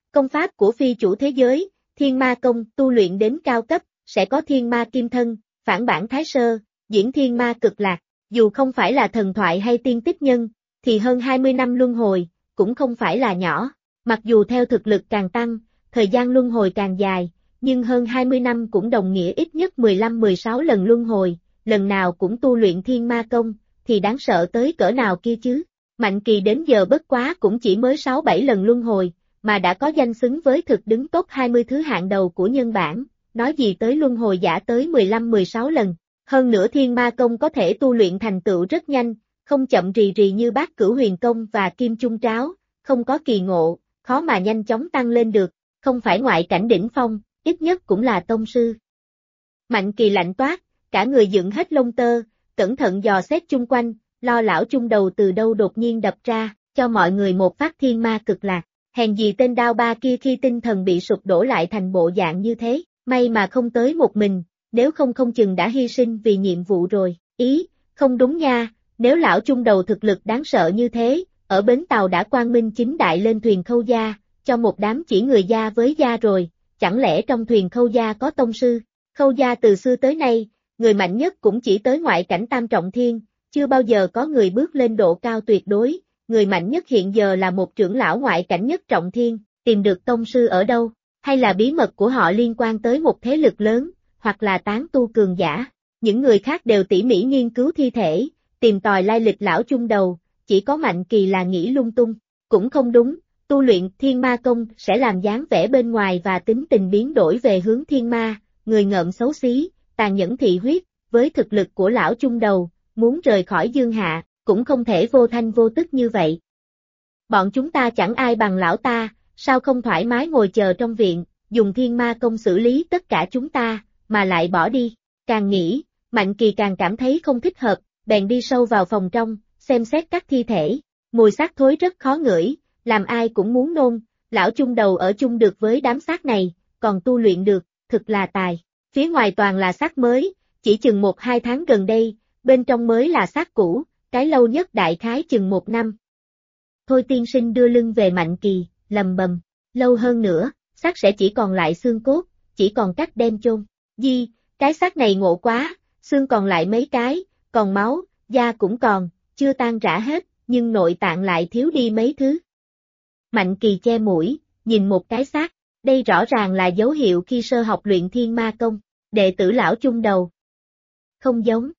Công pháp của phi chủ thế giới, Thiên Ma Công tu luyện đến cao cấp, sẽ có Thiên Ma Kim Thân, phản bản Thái Sơ, diễn Thiên Ma Cực Lạc, dù không phải là thần thoại hay tiên tích nhân, thì hơn 20 năm luân hồi, cũng không phải là nhỏ, mặc dù theo thực lực càng tăng, thời gian luân hồi càng dài, nhưng hơn 20 năm cũng đồng nghĩa ít nhất 15-16 lần luân hồi, lần nào cũng tu luyện Thiên Ma Công, thì đáng sợ tới cỡ nào kia chứ. Mạnh Kỳ đến giờ bất quá cũng chỉ mới 6-7 lần luân hồi, mà đã có danh xứng với thực đứng top 20 thứ hạng đầu của nhân bản, nói gì tới luân hồi giả tới 15-16 lần. Hơn nữa Thiên Ma Công có thể tu luyện thành tựu rất nhanh, không chậm rì rì như Bát Cửu Huyền Công và Kim Trung Tráo, không có kỳ ngộ, khó mà nhanh chóng tăng lên được, không phải ngoại cảnh đỉnh phong, ít nhất cũng là tông sư. Mạnh Kỳ lạnh toát, cả người dựng hết lông tơ, cẩn thận dò xét chung quanh, lo lão chung đầu từ đâu đột nhiên đập ra, cho mọi người một phát Thiên Ma Cực Lạc. Hèn gì tên đao ba kia khi tinh thần bị sụp đổ lại thành bộ dạng như thế, may mà không tới một mình, nếu không không chừng đã hy sinh vì nhiệm vụ rồi. Ý, không đúng nha, nếu lão chung đầu thực lực đáng sợ như thế, ở bến tàu đã quang minh chính đại lên thuyền Khâu gia, cho một đám chỉ người gia với gia rồi, chẳng lẽ trong thuyền Khâu gia có tông sư? Khâu gia từ xưa tới nay, người mạnh nhất cũng chỉ tới ngoại cảnh tam trọng thiên, chưa bao giờ có người bước lên độ cao tuyệt đối, người mạnh nhất hiện giờ là một trưởng lão ngoại cảnh nhất trọng thiên, tìm được tông sư ở đâu, hay là bí mật của họ liên quan tới một thế lực lớn, hoặc là tán tu cường giả. Những người khác đều tỉ mỉ nghiên cứu thi thể, tìm tòi lai lịch lão chung đầu, chỉ có Mạnh Kỳ là nghĩ lung tung, cũng không đúng, tu luyện Thiên Ma Công sẽ làm dáng vẻ bên ngoài và tính tình biến đổi về hướng thiên ma, người ngợm xấu xí, tàn nhẫn thị huyết, với thực lực của lão chung đầu, muốn rời khỏi Dương Hạ, cũng không thể vô thanh vô tức như vậy. Bọn chúng ta chẳng ai bằng lão ta, sao không thoải mái ngồi chờ trong viện, dùng Thiên Ma Công xử lý tất cả chúng ta, mà lại bỏ đi. Càng nghĩ, Mạnh Kỳ càng cảm thấy không thích hợp, bèn đi sâu vào phòng trong, xem xét các thi thể. Mùi xác thối rất khó ngửi, làm ai cũng muốn nôn, lão chung đầu ở chung được với đám xác này, còn tu luyện được, thực là tài. Phía ngoài toàn là xác mới, chỉ chừng 1-2 tháng gần đây, bên trong mới là xác cũ, cái lâu nhất đại khái chừng 1 năm. Thôi tiên sinh đưa lưng về Mạnh Kỳ, lầm bầm, lâu hơn nữa, xác sẽ chỉ còn lại xương cốt, chỉ còn cách đem chôn. Di, cái xác này ngộ quá, xương còn lại mấy cái, còn máu, da cũng còn, chưa tan rã hết, nhưng nội tạng lại thiếu đi mấy thứ. Mạnh Kỳ che mũi, nhìn một cái xác, đây rõ ràng là dấu hiệu khi sơ học luyện Thiên Ma Công, đệ tử lão chung đầu. Không giống.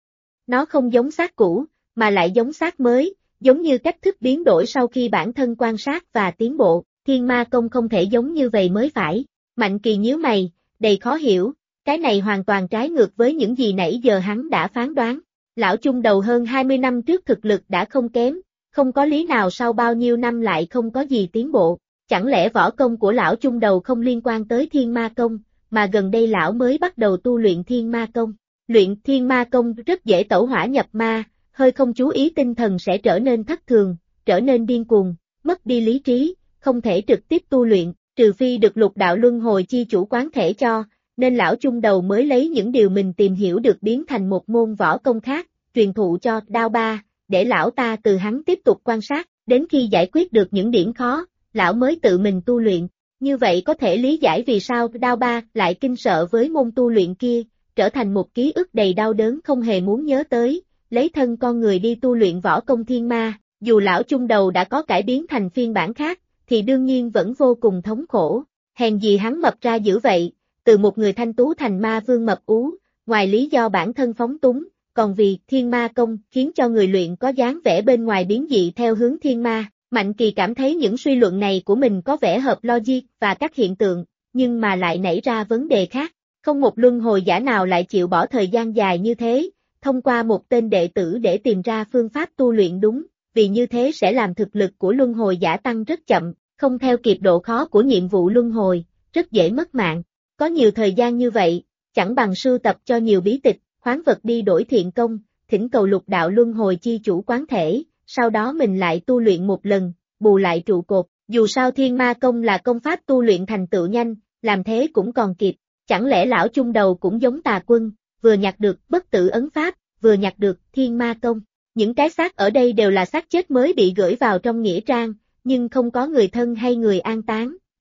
Nó không giống xác cũ, mà lại giống xác mới, giống như cách thức biến đổi sau khi bản thân quan sát và tiến bộ, Thiên Ma Công không thể giống như vậy mới phải. Mạnh Kỳ nhíu mày, đầy khó hiểu, cái này hoàn toàn trái ngược với những gì nãy giờ hắn đã phán đoán. Lão chung đầu hơn 20 năm trước thực lực đã không kém, không có lý nào sau bao nhiêu năm lại không có gì tiến bộ. Chẳng lẽ võ công của lão chung đầu không liên quan tới Thiên Ma Công, mà gần đây lão mới bắt đầu tu luyện Thiên Ma Công. Luyện Thiên Ma Công rất dễ tẩu hỏa nhập ma, hơi không chú ý tinh thần sẽ trở nên thất thường, trở nên điên cuồng, mất đi lý trí, không thể trực tiếp tu luyện, trừ phi được Lục Đạo Luân Hồi chi chủ quán thể cho, nên lão chung đầu mới lấy những điều mình tìm hiểu được biến thành một môn võ công khác, truyền thụ cho Đao Ba, để lão ta từ hắn tiếp tục quan sát, đến khi giải quyết được những điểm khó, lão mới tự mình tu luyện. Như vậy có thể lý giải vì sao Đao Ba lại kinh sợ với môn tu luyện kia, trở thành một ký ức đầy đau đớn không hề muốn nhớ tới, lấy thân con người đi tu luyện võ công thiên ma, dù lão chung đầu đã có cải biến thành phiên bản khác, thì đương nhiên vẫn vô cùng thống khổ, hèn gì hắn mập ra dữ vậy, từ một người thanh tú thành ma vương mập ú, ngoài lý do bản thân phóng túng, còn vì Thiên Ma Công khiến cho người luyện có dáng vẻ bên ngoài biến dị theo hướng thiên ma. Mạnh Kỳ cảm thấy những suy luận này của mình có vẻ hợp logic và các hiện tượng, nhưng mà lại nảy ra vấn đề khác. Không một luân hồi giả nào lại chịu bỏ thời gian dài như thế, thông qua một tên đệ tử để tìm ra phương pháp tu luyện đúng, vì như thế sẽ làm thực lực của luân hồi giả tăng rất chậm, không theo kịp độ khó của nhiệm vụ luân hồi, rất dễ mất mạng. Có nhiều thời gian như vậy, chẳng bằng sưu tập cho nhiều bí tịch, khoáng vật đi đổi thiện công, thỉnh cầu Lục Đạo Luân Hồi chi chủ quán thể, sau đó mình lại tu luyện một lần, bù lại trụ cột. Dù sao Thiên Ma Công là công pháp tu luyện thành tựu nhanh, làm thế cũng còn kịp. Chẳng lẽ lão chung đầu cũng giống Tà Quân, vừa nhặt được bất tử ấn pháp, vừa nhặt được Thiên Ma Công. Những cái xác ở đây đều là xác chết mới bị gửi vào trong nghĩa trang, nhưng không có người thân hay người an táng,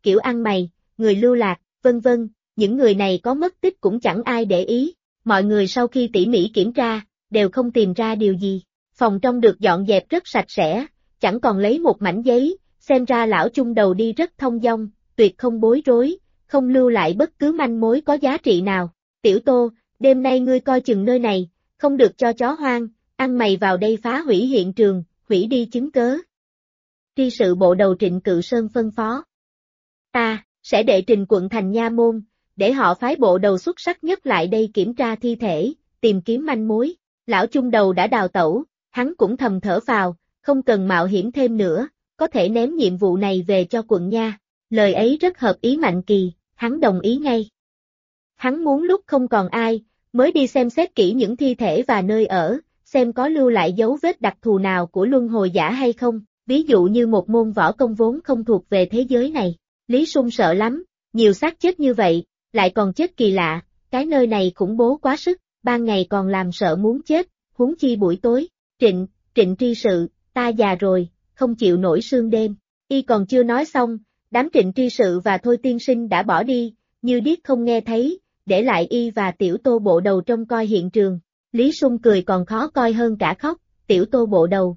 kiểu ăn mày, người lưu lạc, vân vân, những người này có mất tích cũng chẳng ai để ý, mọi người sau khi tỉ mỉ kiểm tra, đều không tìm ra điều gì. Phòng trong được dọn dẹp rất sạch sẽ, chẳng còn lấy một mảnh giấy, xem ra lão chung đầu đi rất thông dong, tuyệt không bối rối, không lưu lại bất cứ manh mối có giá trị nào. Tiểu Tô, đêm nay ngươi coi chừng nơi này, không được cho chó hoang, ăn mày vào đây phá hủy hiện trường, hủy đi chứng cớ. Tri sự bộ đầu Trịnh Cự Sơn phân phó. Ta sẽ đệ trình quận thành nha môn, để họ phái bộ đầu xuất sắc nhất lại đây kiểm tra thi thể, tìm kiếm manh mối. Lão chung đầu đã đào tẩu, hắn cũng thầm thở phào, không cần mạo hiểm thêm nữa, có thể ném nhiệm vụ này về cho quận nha. Lời ấy rất hợp ý Mạnh Kỳ, hắn đồng ý ngay. Hắn muốn lúc không còn ai, mới đi xem xét kỹ những thi thể và nơi ở, xem có lưu lại dấu vết đặc thù nào của luân hồi giả hay không, ví dụ như một môn võ công vốn không thuộc về thế giới này. Lý Sung sợ lắm, nhiều xác chết như vậy, lại còn chết kỳ lạ, cái nơi này khủng bố quá sức, ban ngày còn làm sợ muốn chết, huống chi buổi tối. Trịnh tri sự, ta già rồi, không chịu nổi sương đêm. Y còn chưa nói xong, đám Trịnh tri sự và Thôi tiên sinh đã bỏ đi, như điếc không nghe thấy, để lại Y và Tiểu Tô bộ đầu trông coi hiện trường. Lý Sung cười còn khó coi hơn cả khóc, Tiểu Tô bộ đầu,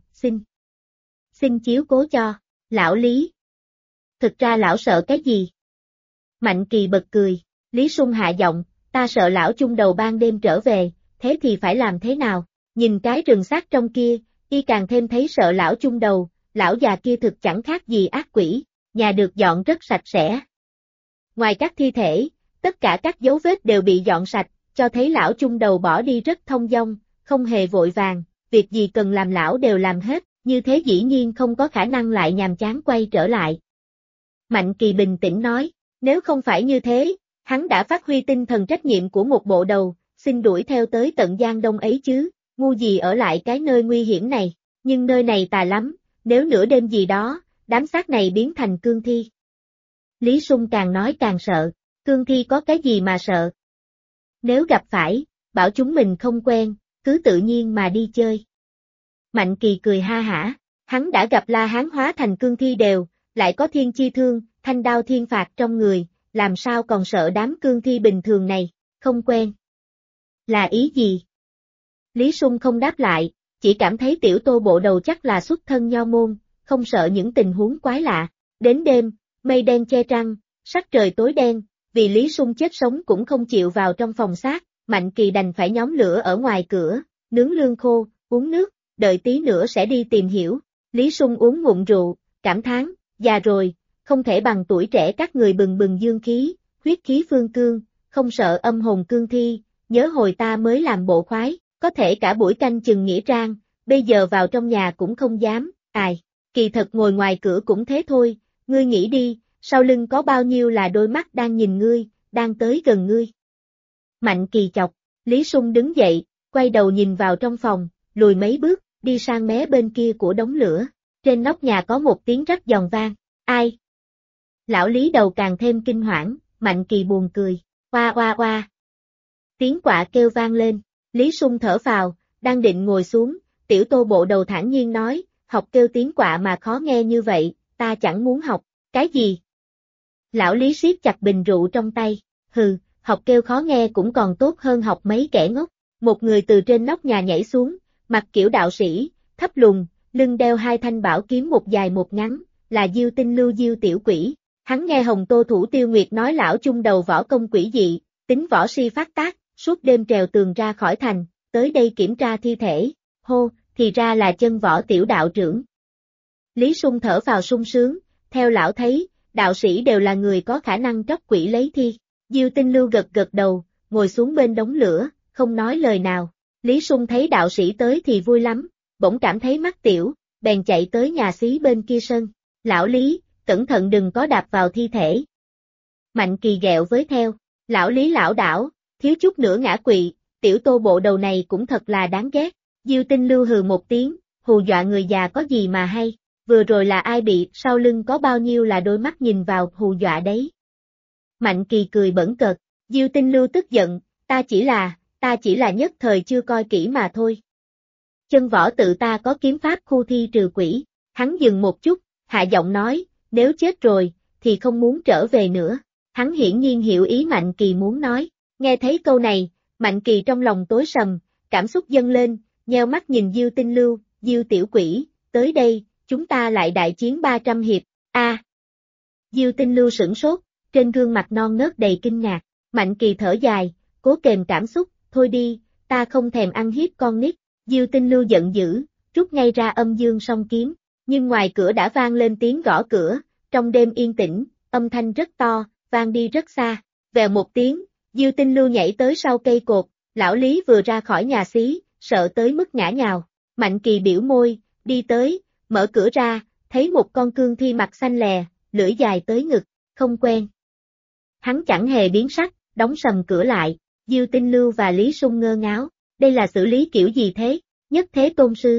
xin chiếu cố cho, lão Lý. Thực ra lão sợ cái gì? Mạnh Kỳ bật cười, Lý Sung hạ giọng, ta sợ lão chung đầu ban đêm trở về, thế thì phải làm thế nào? Nhìn cái rừng xác trong kia, Y càng thêm thấy sợ lão chung đầu, lão già kia thực chẳng khác gì ác quỷ, nhà được dọn rất sạch sẽ. Ngoài các thi thể, tất cả các dấu vết đều bị dọn sạch, cho thấy lão chung đầu bỏ đi rất thông dong, không hề vội vàng, việc gì cần làm lão đều làm hết, như thế dĩ nhiên không có khả năng lại nhàm chán quay trở lại. Mạnh Kỳ bình tĩnh nói, nếu không phải như thế, hắn đã phát huy tinh thần trách nhiệm của một bộ đầu, xin đuổi theo tới tận Giang Đông ấy chứ, ngu gì ở lại cái nơi nguy hiểm này, nhưng nơi này tà lắm, nếu nửa đêm gì đó, đám xác này biến thành cương thi. Lý Sung càng nói càng sợ, cương thi có cái gì mà sợ? Nếu gặp phải, bảo chúng mình không quen, cứ tự nhiên mà đi chơi. Mạnh Kỳ cười ha hả, hắn đã gặp La Hán hóa thành cương thi đều, lại có thiên chi thương, thanh đao thiên phạt trong người, làm sao còn sợ đám cương thi bình thường này, không quen. Là ý gì? Lý Sung không đáp lại, chỉ cảm thấy Tiểu Tô bộ đầu chắc là xuất thân nho môn, không sợ những tình huống quái lạ. Đến đêm, mây đen che trăng, sắc trời tối đen, vì Lý Sung chết sống cũng không chịu vào trong phòng xác, Mạnh Kỳ đành phải nhóm lửa ở ngoài cửa, nướng lương khô, uống nước, đợi tí nữa sẽ đi tìm hiểu. Lý Sung uống ngụm rượu, cảm thán, già rồi, không thể bằng tuổi trẻ các người bừng bừng dương khí, huyết khí phương cương, không sợ âm hồn cương thi, nhớ hồi ta mới làm bộ khoái, có thể cả buổi canh chừng nghĩa trang, bây giờ vào trong nhà cũng không dám, kỳ thật ngồi ngoài cửa cũng thế thôi, ngươi nghĩ đi, sau lưng có bao nhiêu là đôi mắt đang nhìn ngươi, đang tới gần ngươi. Mạnh Kỳ chọc, Lý Sung đứng dậy, quay đầu nhìn vào trong phòng, lùi mấy bước, đi sang mé bên kia của đống lửa, trên nóc nhà có một tiếng rắc giòn vang, ai? Lão Lý đầu càng thêm kinh hoảng, Mạnh Kỳ buồn cười, oa oa oa. Tiếng quạ kêu vang lên, Lý Sung thở phào, đang định ngồi xuống, Tiểu Tô bộ đầu thản nhiên nói, học kêu tiếng quạ mà khó nghe như vậy, ta chẳng muốn học, cái gì? Lão Lý siết chặt bình rượu trong tay, hừ, học kêu khó nghe cũng còn tốt hơn học mấy kẻ ngốc. Một người từ trên nóc nhà nhảy xuống, mặc kiểu đạo sĩ, thấp lùn, lưng đeo hai thanh bảo kiếm một dài một ngắn, là Diêu Tinh Lưu Diêu tiểu quỷ. Hắn nghe Hồng Tô thủ Tiêu Nguyệt nói lão chung đầu võ công quỷ dị, tính võ si phát tác, suốt đêm trèo tường ra khỏi thành, tới đây kiểm tra thi thể, hô, thì ra là chân võ tiểu đạo trưởng. Lý Sung thở vào sung sướng, theo lão thấy, đạo sĩ đều là người có khả năng tróc quỷ lấy thi. Diêu Tinh Lưu gật gật đầu, ngồi xuống bên đống lửa, không nói lời nào. Lý Sung thấy đạo sĩ tới thì vui lắm, bỗng cảm thấy mắc tiểu, bèn chạy tới nhà xí bên kia sân. Lão Lý, cẩn thận đừng có đạp vào thi thể. Mạnh Kỳ ghẹo với theo, lão Lý lão đảo, thiếu chút nữa ngã quỵ, Tiểu Tô bộ đầu này cũng thật là đáng ghét. Diêu Tinh Lưu hừ một tiếng, hù dọa người già có gì mà hay, vừa rồi là ai bị, sau lưng có bao nhiêu là đôi mắt nhìn vào hù dọa đấy. Mạnh Kỳ cười bẩn cợt, Diêu Tinh Lưu tức giận, ta chỉ là nhất thời chưa coi kỹ mà thôi. Chân võ tự ta có kiếm pháp khu thi trừ quỷ, hắn dừng một chút, hạ giọng nói, nếu chết rồi, thì không muốn trở về nữa. Hắn hiển nhiên hiểu ý Mạnh Kỳ muốn nói. Nghe thấy câu này, Mạnh Kỳ trong lòng tối sầm, cảm xúc dâng lên, nheo mắt nhìn Diêu Tinh Lưu, Diêu tiểu quỷ, tới đây, chúng ta lại đại chiến 300 hiệp, Diêu Tinh Lưu sửng sốt, trên gương mặt non nớt đầy kinh ngạc, Mạnh Kỳ thở dài, cố kềm cảm xúc, thôi đi, ta không thèm ăn hiếp con nít, Diêu Tinh Lưu giận dữ, rút ngay ra âm dương song kiếm, nhưng ngoài cửa đã vang lên tiếng gõ cửa, trong đêm yên tĩnh, âm thanh rất to, vang đi rất xa, vèo một tiếng, Diêu Tinh Lưu nhảy tới sau cây cột, lão Lý vừa ra khỏi nhà xí, sợ tới mức ngã nhào, Mạnh Kỳ biểu môi, đi tới, mở cửa ra, thấy một con cương thi mặt xanh lè, lưỡi dài tới ngực, không quen. Hắn chẳng hề biến sắc, đóng sầm cửa lại, Diêu Tinh Lưu và Lý Sung ngơ ngáo, đây là xử lý kiểu gì thế, Nhất Thế Tôn Sư.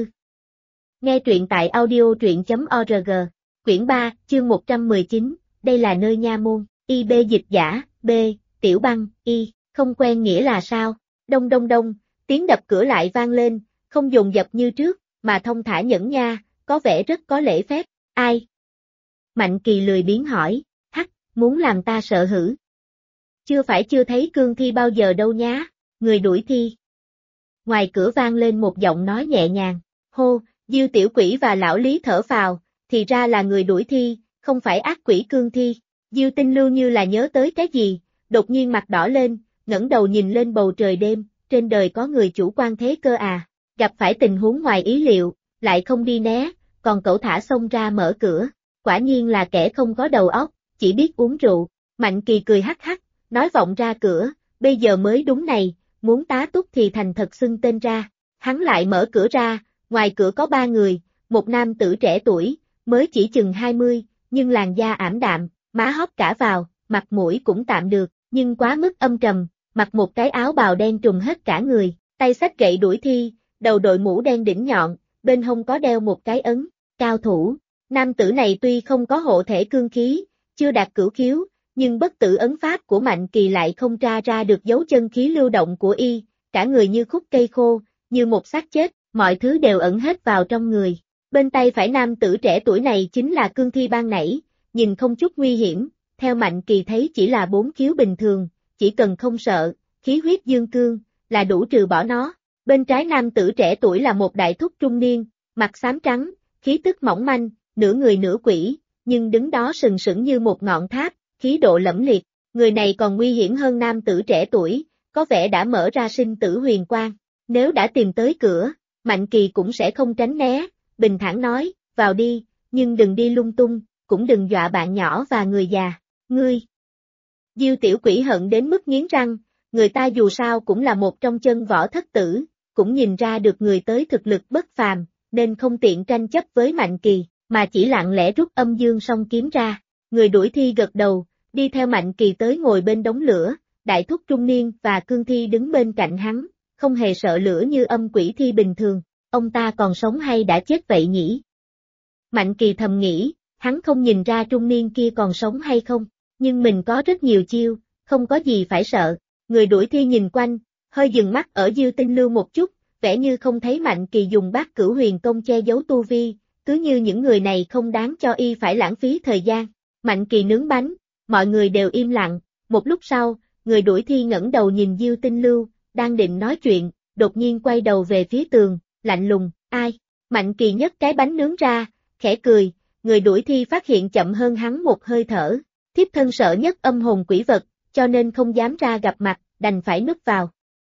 Nghe truyện tại audio.org, quyển 3, chương 119, đây là nơi nha môn, IB dịch giả, B, Tiểu Băng, Y, không quen nghĩa là sao, đông đông đông, tiếng đập cửa lại vang lên, không dồn dập như trước, mà thông thả nhẫn nha, có vẻ rất có lễ phép, ai? Mạnh Kỳ lười biếng hỏi, hắc, muốn làm ta sợ hử? Chưa phải chưa thấy cương thi bao giờ đâu nhá, người đuổi thi. Ngoài cửa vang lên một giọng nói nhẹ nhàng, hô, Diêu tiểu quỷ và lão Lý thở phào, thì ra là người đuổi thi, không phải ác quỷ cương thi. Diêu Tinh Lưu như là nhớ tới cái gì, đột nhiên mặt đỏ lên, ngẩng đầu nhìn lên bầu trời đêm, trên đời có người chủ quan thế cơ à, gặp phải tình huống ngoài ý liệu, lại không đi né, còn cẩu thả xông ra mở cửa, quả nhiên là kẻ không có đầu óc, chỉ biết uống rượu. Mạnh Kỳ cười hắc hắc, nói vọng ra cửa, bây giờ mới đúng này, muốn tá túc thì thành thật xưng tên ra. Hắn lại mở cửa ra, ngoài cửa có 3 người, một nam tử trẻ tuổi, mới chỉ chừng 20, nhưng làn da ảm đạm, má hóp cả vào, mặt mũi cũng tạm được, nhưng quá mức âm trầm, mặc một cái áo bào đen trùm hết cả người, tay xách gậy đuổi thi, đầu đội mũ đen đỉnh nhọn, bên hông có đeo một cái ấn, cao thủ. Nam tử này tuy không có hộ thể cương khí, chưa đạt cửu khiếu, nhưng bất tử ấn pháp của Mạnh Kỳ lại không tra ra được dấu chân khí lưu động của y, cả người như khúc cây khô, như một xác chết, mọi thứ đều ẩn hết vào trong người. Bên tay phải nam tử trẻ tuổi này chính là cương thi ban nãy, nhìn không chút nguy hiểm, theo Mạnh Kỳ thấy chỉ là 4 khiếu bình thường, chỉ cần không sợ, khí huyết dương cương, là đủ trừ bỏ nó. Bên trái nam tử trẻ tuổi là một đại thúc trung niên, mặt xám trắng, khí tức mỏng manh, nửa người nửa quỷ, nhưng đứng đó sừng sững như một ngọn tháp, khí độ lẫm liệt. Người này còn nguy hiểm hơn nam tử trẻ tuổi, có vẻ đã mở ra sinh tử huyền quang. Nếu đã tìm tới cửa, Mạnh Kỳ cũng sẽ không tránh né, bình thản nói, vào đi, nhưng đừng đi lung tung, cũng đừng dọa bạn nhỏ và người già. Ngươi! Diêu tiểu quỷ hận đến mức nghiến răng, người ta dù sao cũng là một trong chân võ thất tử, cũng nhìn ra được người tới thực lực bất phàm, nên không tiện tranh chấp với Mạnh Kỳ, mà chỉ lặng lẽ rút âm dương song kiếm ra. Người đuổi thi gật đầu, đi theo Mạnh Kỳ tới ngồi bên đống lửa, đại thúc trung niên và cương thi đứng bên cạnh hắn, không hề sợ lửa như âm quỷ thi bình thường, ông ta còn sống hay đã chết vậy nhỉ? Mạnh Kỳ thầm nghĩ, hắn không nhìn ra trung niên kia còn sống hay không, nhưng mình có rất nhiều chiêu, không có gì phải sợ. Người đuổi thi nhìn quanh, hơi dừng mắt ở Diêu Tinh Lưu một chút, vẻ như không thấy Mạnh Kỳ dùng Bát Cửu Huyền Công che giấu tu vi, cứ như những người này không đáng cho y phải lãng phí thời gian. Mạnh Kỳ nướng bánh, mọi người đều im lặng, một lúc sau, người đuổi thi ngẩng đầu nhìn Diêu Tinh Lưu, đang định nói chuyện, đột nhiên quay đầu về phía tường, lạnh lùng, ai? Mạnh Kỳ nhấc cái bánh nướng ra, khẽ cười, người đuổi thi phát hiện chậm hơn hắn một hơi thở, thiếp thân sợ nhất âm hồn quỷ vật, cho nên không dám ra gặp mặt, đành phải núp vào.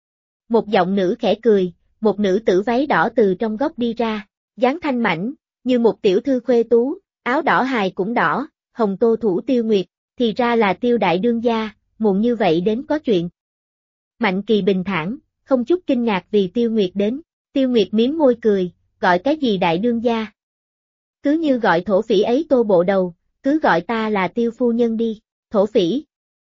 Một giọng nữ khẽ cười, một nữ tử váy đỏ từ trong góc đi ra, dáng thanh mảnh, như một tiểu thư khuê tú, áo đỏ hài cũng đỏ, hồng tô thủ Tiêu Nguyệt, thì ra là Tiêu đại đương gia, muộn như vậy đến có chuyện. Mạnh Kỳ bình thản, không chút kinh ngạc vì Tiêu Nguyệt đến, Tiêu Nguyệt mím môi cười, gọi cái gì đại đương gia? Cứ như gọi thổ phỉ ấy Tô bộ đầu, cứ gọi ta là Tiêu phu nhân đi, thổ phỉ.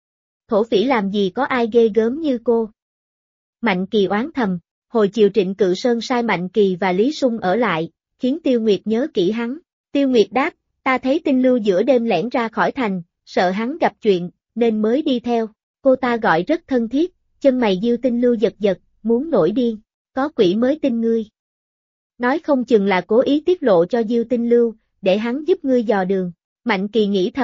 Thổ phỉ làm gì có ai ghê gớm như cô? Mạnh Kỳ oán thầm, hồi chiều Trịnh Cự Sơn sai Mạnh Kỳ và Lý Sung ở lại, khiến Tiêu Nguyệt nhớ kỹ hắn. Tiêu Nguyệt đáp, ta thấy Tinh Lưu giữa đêm lẻn ra khỏi thành, sợ hắn gặp chuyện, nên mới đi theo. Cô ta gọi rất thân thiết, chân mày Diêu Tinh Lưu giật giật, muốn nổi điên, có quỷ mới tin ngươi. Nói không chừng là cố ý tiết lộ cho Diêu Tinh Lưu, để hắn giúp ngươi dò đường. Mạnh Kỳ nghĩ thầm,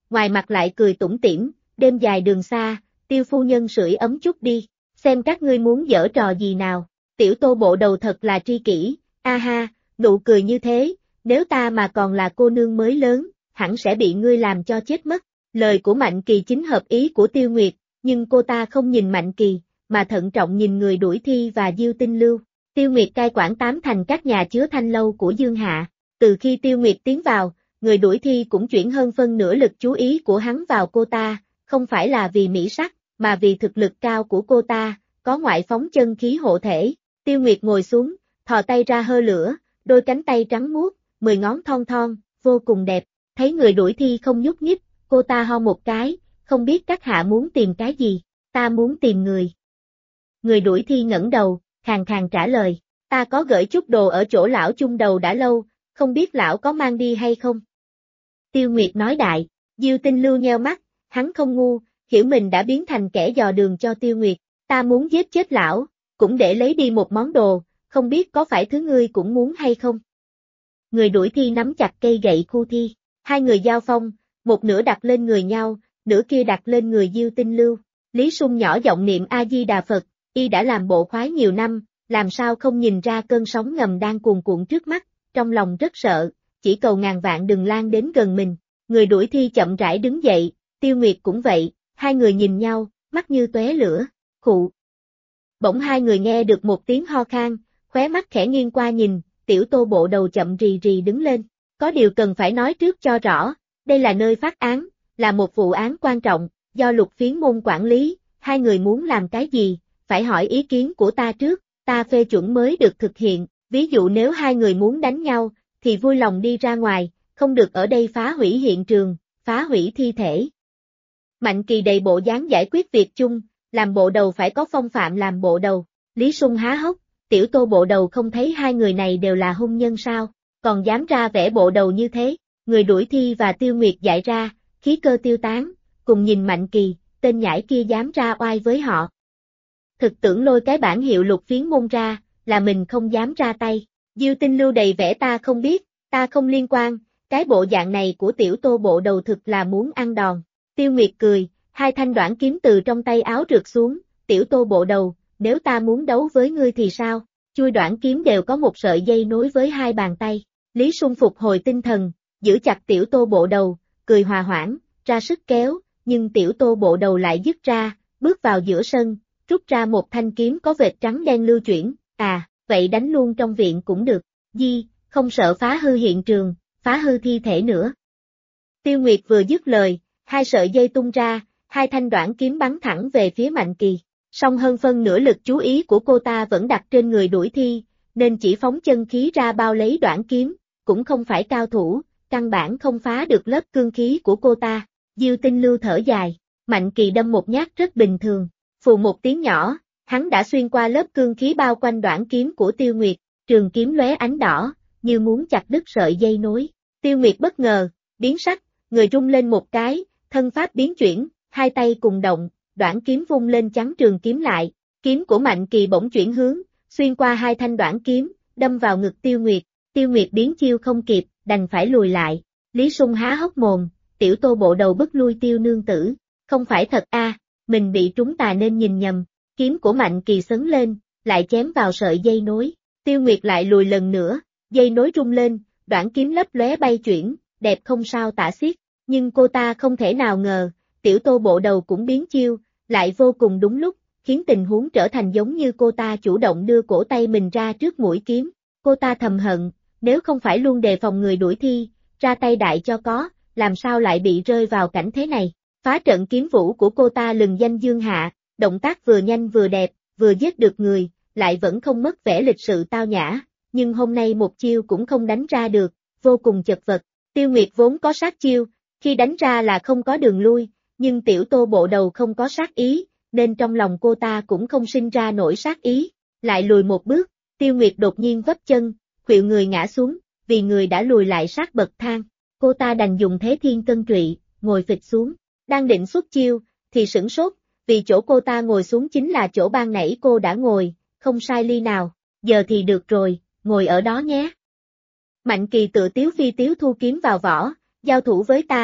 ngoài mặt lại cười tủm tỉm, đêm dài đường xa, Tiêu phu nhân sưởi ấm chút đi, xem các ngươi muốn giở trò gì nào. Tiểu Tô bộ đầu thật là tri kỷ, a ha, nụ cười như thế, nếu ta mà còn là cô nương mới lớn, hẳn sẽ bị ngươi làm cho chết mất. Lời của Mạnh Kỳ chính hợp ý của Tiêu Nguyệt, nhưng cô ta không nhìn Mạnh Kỳ, mà thận trọng nhìn người đuổi thi và Diêu Tinh Lưu. Tiêu Nguyệt cai quản 8 thành các nhà chứa thanh lâu của Dương Hạ. Từ khi Tiêu Nguyệt tiến vào, người đuổi thi cũng chuyển hơn phân nửa lực chú ý của hắn vào cô ta, không phải là vì mỹ sắc, mà vì thực lực cao của cô ta, có ngoại phóng chân khí hộ thể. Tiêu Nguyệt ngồi xuống, thò tay ra hơ lửa, đôi cánh tay trắng muốt, 10 ngón thon thon, vô cùng đẹp. Thấy người đuổi thi không nhúc nhích, cô ta ho một cái, không biết các hạ muốn tìm cái gì, ta muốn tìm người. Người đuổi thi ngẩng đầu, khàn khàn trả lời, ta có gửi chút đồ ở chỗ lão chung đầu đã lâu, không biết lão có mang đi hay không? Tiêu Nguyệt nói đại, Diêu Tinh Lưu nheo mắt, hắn không ngu, hiểu mình đã biến thành kẻ dò đường cho Tiêu Nguyệt, ta muốn giết chết lão, cũng để lấy đi một món đồ, không biết có phải thứ ngươi cũng muốn hay không? Người đuổi thi nắm chặt cây gậy khu thi, hai người giao phong, một nửa đặt lên người nhau, nửa kia đặt lên người Diêu Tinh Lưu. Lý Sung nhỏ giọng niệm A-di-đà Phật, y đã làm bộ khoái nhiều năm, làm sao không nhìn ra cơn sóng ngầm đang cuồn cuộn trước mắt, trong lòng rất sợ, chỉ cầu ngàn vạn đừng lan đến gần mình. Người đuổi thi chậm rãi đứng dậy, Tiêu Nguyệt cũng vậy, hai người nhìn nhau, mắt như tóe lửa, khụ. Bỗng hai người nghe được một tiếng ho khan, khóe mắt khẽ nghiêng qua nhìn, Tiểu Tô bộ đầu chậm rì rì đứng lên. Có điều cần phải nói trước cho rõ, đây là nơi phát án, là một vụ án quan trọng, do Lục Phiến môn quản lý, hai người muốn làm cái gì, phải hỏi ý kiến của ta trước, ta phê chuẩn mới được thực hiện, ví dụ nếu hai người muốn đánh nhau, thì vui lòng đi ra ngoài, không được ở đây phá hủy hiện trường, phá hủy thi thể. Mạnh Kỳ đầy bộ dáng giải quyết việc chung, làm bộ đầu phải có phong phạm làm bộ đầu, Lý Sung há hốc, Tiểu Tô bộ đầu không thấy hai người này đều là hung nhân sao, còn dám ra vẻ bộ đầu như thế, người đuổi thi và Tiêu Nguyệt dại ra, khí cơ tiêu tán, cùng nhìn Mạnh Kỳ, tên nhãi kia dám ra oai với họ. Thực tưởng lôi cái bản hiệu Lục Phiến môn ra, là mình không dám ra tay, Diêu Tinh Lưu đầy vẻ ta không biết, ta không liên quan, cái bộ dạng này của Tiểu Tô bộ đầu thực là muốn ăn đòn. Tiêu Nguyệt cười, hai thanh đoạn kiếm từ trong tay áo trượt xuống, Tiểu Tô bộ đầu, nếu ta muốn đấu với ngươi thì sao? Chui đoạn kiếm đều có một sợi dây nối với hai bàn tay. Lý Sung phục hồi tinh thần, giữ chặt Tiểu Tô bộ đầu, cười hòa hoãn, ra sức kéo, nhưng Tiểu Tô bộ đầu lại dứt ra, bước vào giữa sân, rút ra một thanh kiếm có vệt trắng đen lưu chuyển, vậy đánh luôn trong viện cũng được, không sợ phá hư hiện trường, phá hư thi thể nữa. Tiêu Nguyệt vừa dứt lời, hai sợi dây tung ra, hai thanh đoạn kiếm bắn thẳng về phía Mạnh Kỳ. Song hơn phân nửa lực chú ý của cô ta vẫn đặt trên người đuổi thi, nên chỉ phóng chân khí ra bao lấy đoạn kiếm, cũng không phải cao thủ, căn bản không phá được lớp cương khí của cô ta. Diêu Tinh Lưu thở dài, Mạnh Kỳ đâm một nhát rất bình thường, phù một tiếng nhỏ, hắn đã xuyên qua lớp cương khí bao quanh đoạn kiếm của Tiêu Nguyệt, trường kiếm lóe ánh đỏ, như muốn chặt đứt sợi dây nối. Tiêu Nguyệt bất ngờ, biến sắc, người rung lên một cái, thân pháp biến chuyển, hai tay cùng động, đoạn kiếm vung lên chắn trường kiếm lại, kiếm của Mạnh Kỳ bỗng chuyển hướng, xuyên qua hai thanh đoạn kiếm, đâm vào ngực Tiêu Nguyệt. Tiêu Nguyệt biến chiêu không kịp, đành phải lùi lại. Lý Sung há hốc mồm, Tiểu Tô bộ đầu bức lui Tiêu nương tử, không phải thật mình bị trúng tà nên nhìn nhầm. Kiếm của Mạnh Kỳ sấn lên, lại chém vào sợi dây nối. Tiêu Nguyệt lại lùi lần nữa, dây nối rung lên, đoạn kiếm lấp lóe bay chuyển, đẹp không sao tả xiết. Nhưng cô ta không thể nào ngờ, Tiểu Tô bộ đầu cũng biến chiêu, lại vô cùng đúng lúc, khiến tình huống trở thành giống như cô ta chủ động đưa cổ tay mình ra trước mũi kiếm. Cô ta thầm hận, nếu không phải luôn đề phòng người đuổi thi, ra tay đại cho có, làm sao lại bị rơi vào cảnh thế này. Phá trận kiếm vũ của cô ta lừng danh Dương Hạ, động tác vừa nhanh vừa đẹp, vừa giết được người, lại vẫn không mất vẻ lịch sự tao nhã, nhưng hôm nay một chiêu cũng không đánh ra được, vô cùng chật vật. Tiêu Nguyệt vốn có sát chiêu, khi đánh ra là không có đường lui, nhưng Tiểu Tô bộ đầu không có sát ý, nên trong lòng cô ta cũng không sinh ra nổi sát ý, lại lùi một bước, Tiêu Nguyệt đột nhiên vấp chân, khuỵu người ngã xuống, vì người đã lùi lại sát bậc thang, cô ta đành dùng thế thiên cân trụy, ngồi phịch xuống, đang định xuất chiêu, thì sửng sốt, vì chỗ cô ta ngồi xuống chính là chỗ ban nãy cô đã ngồi, không sai ly nào, giờ thì được rồi, ngồi ở đó nhé. Mạnh Kỳ tự tiếu phi tiếu thu kiếm vào vỏ, giao thủ với ta,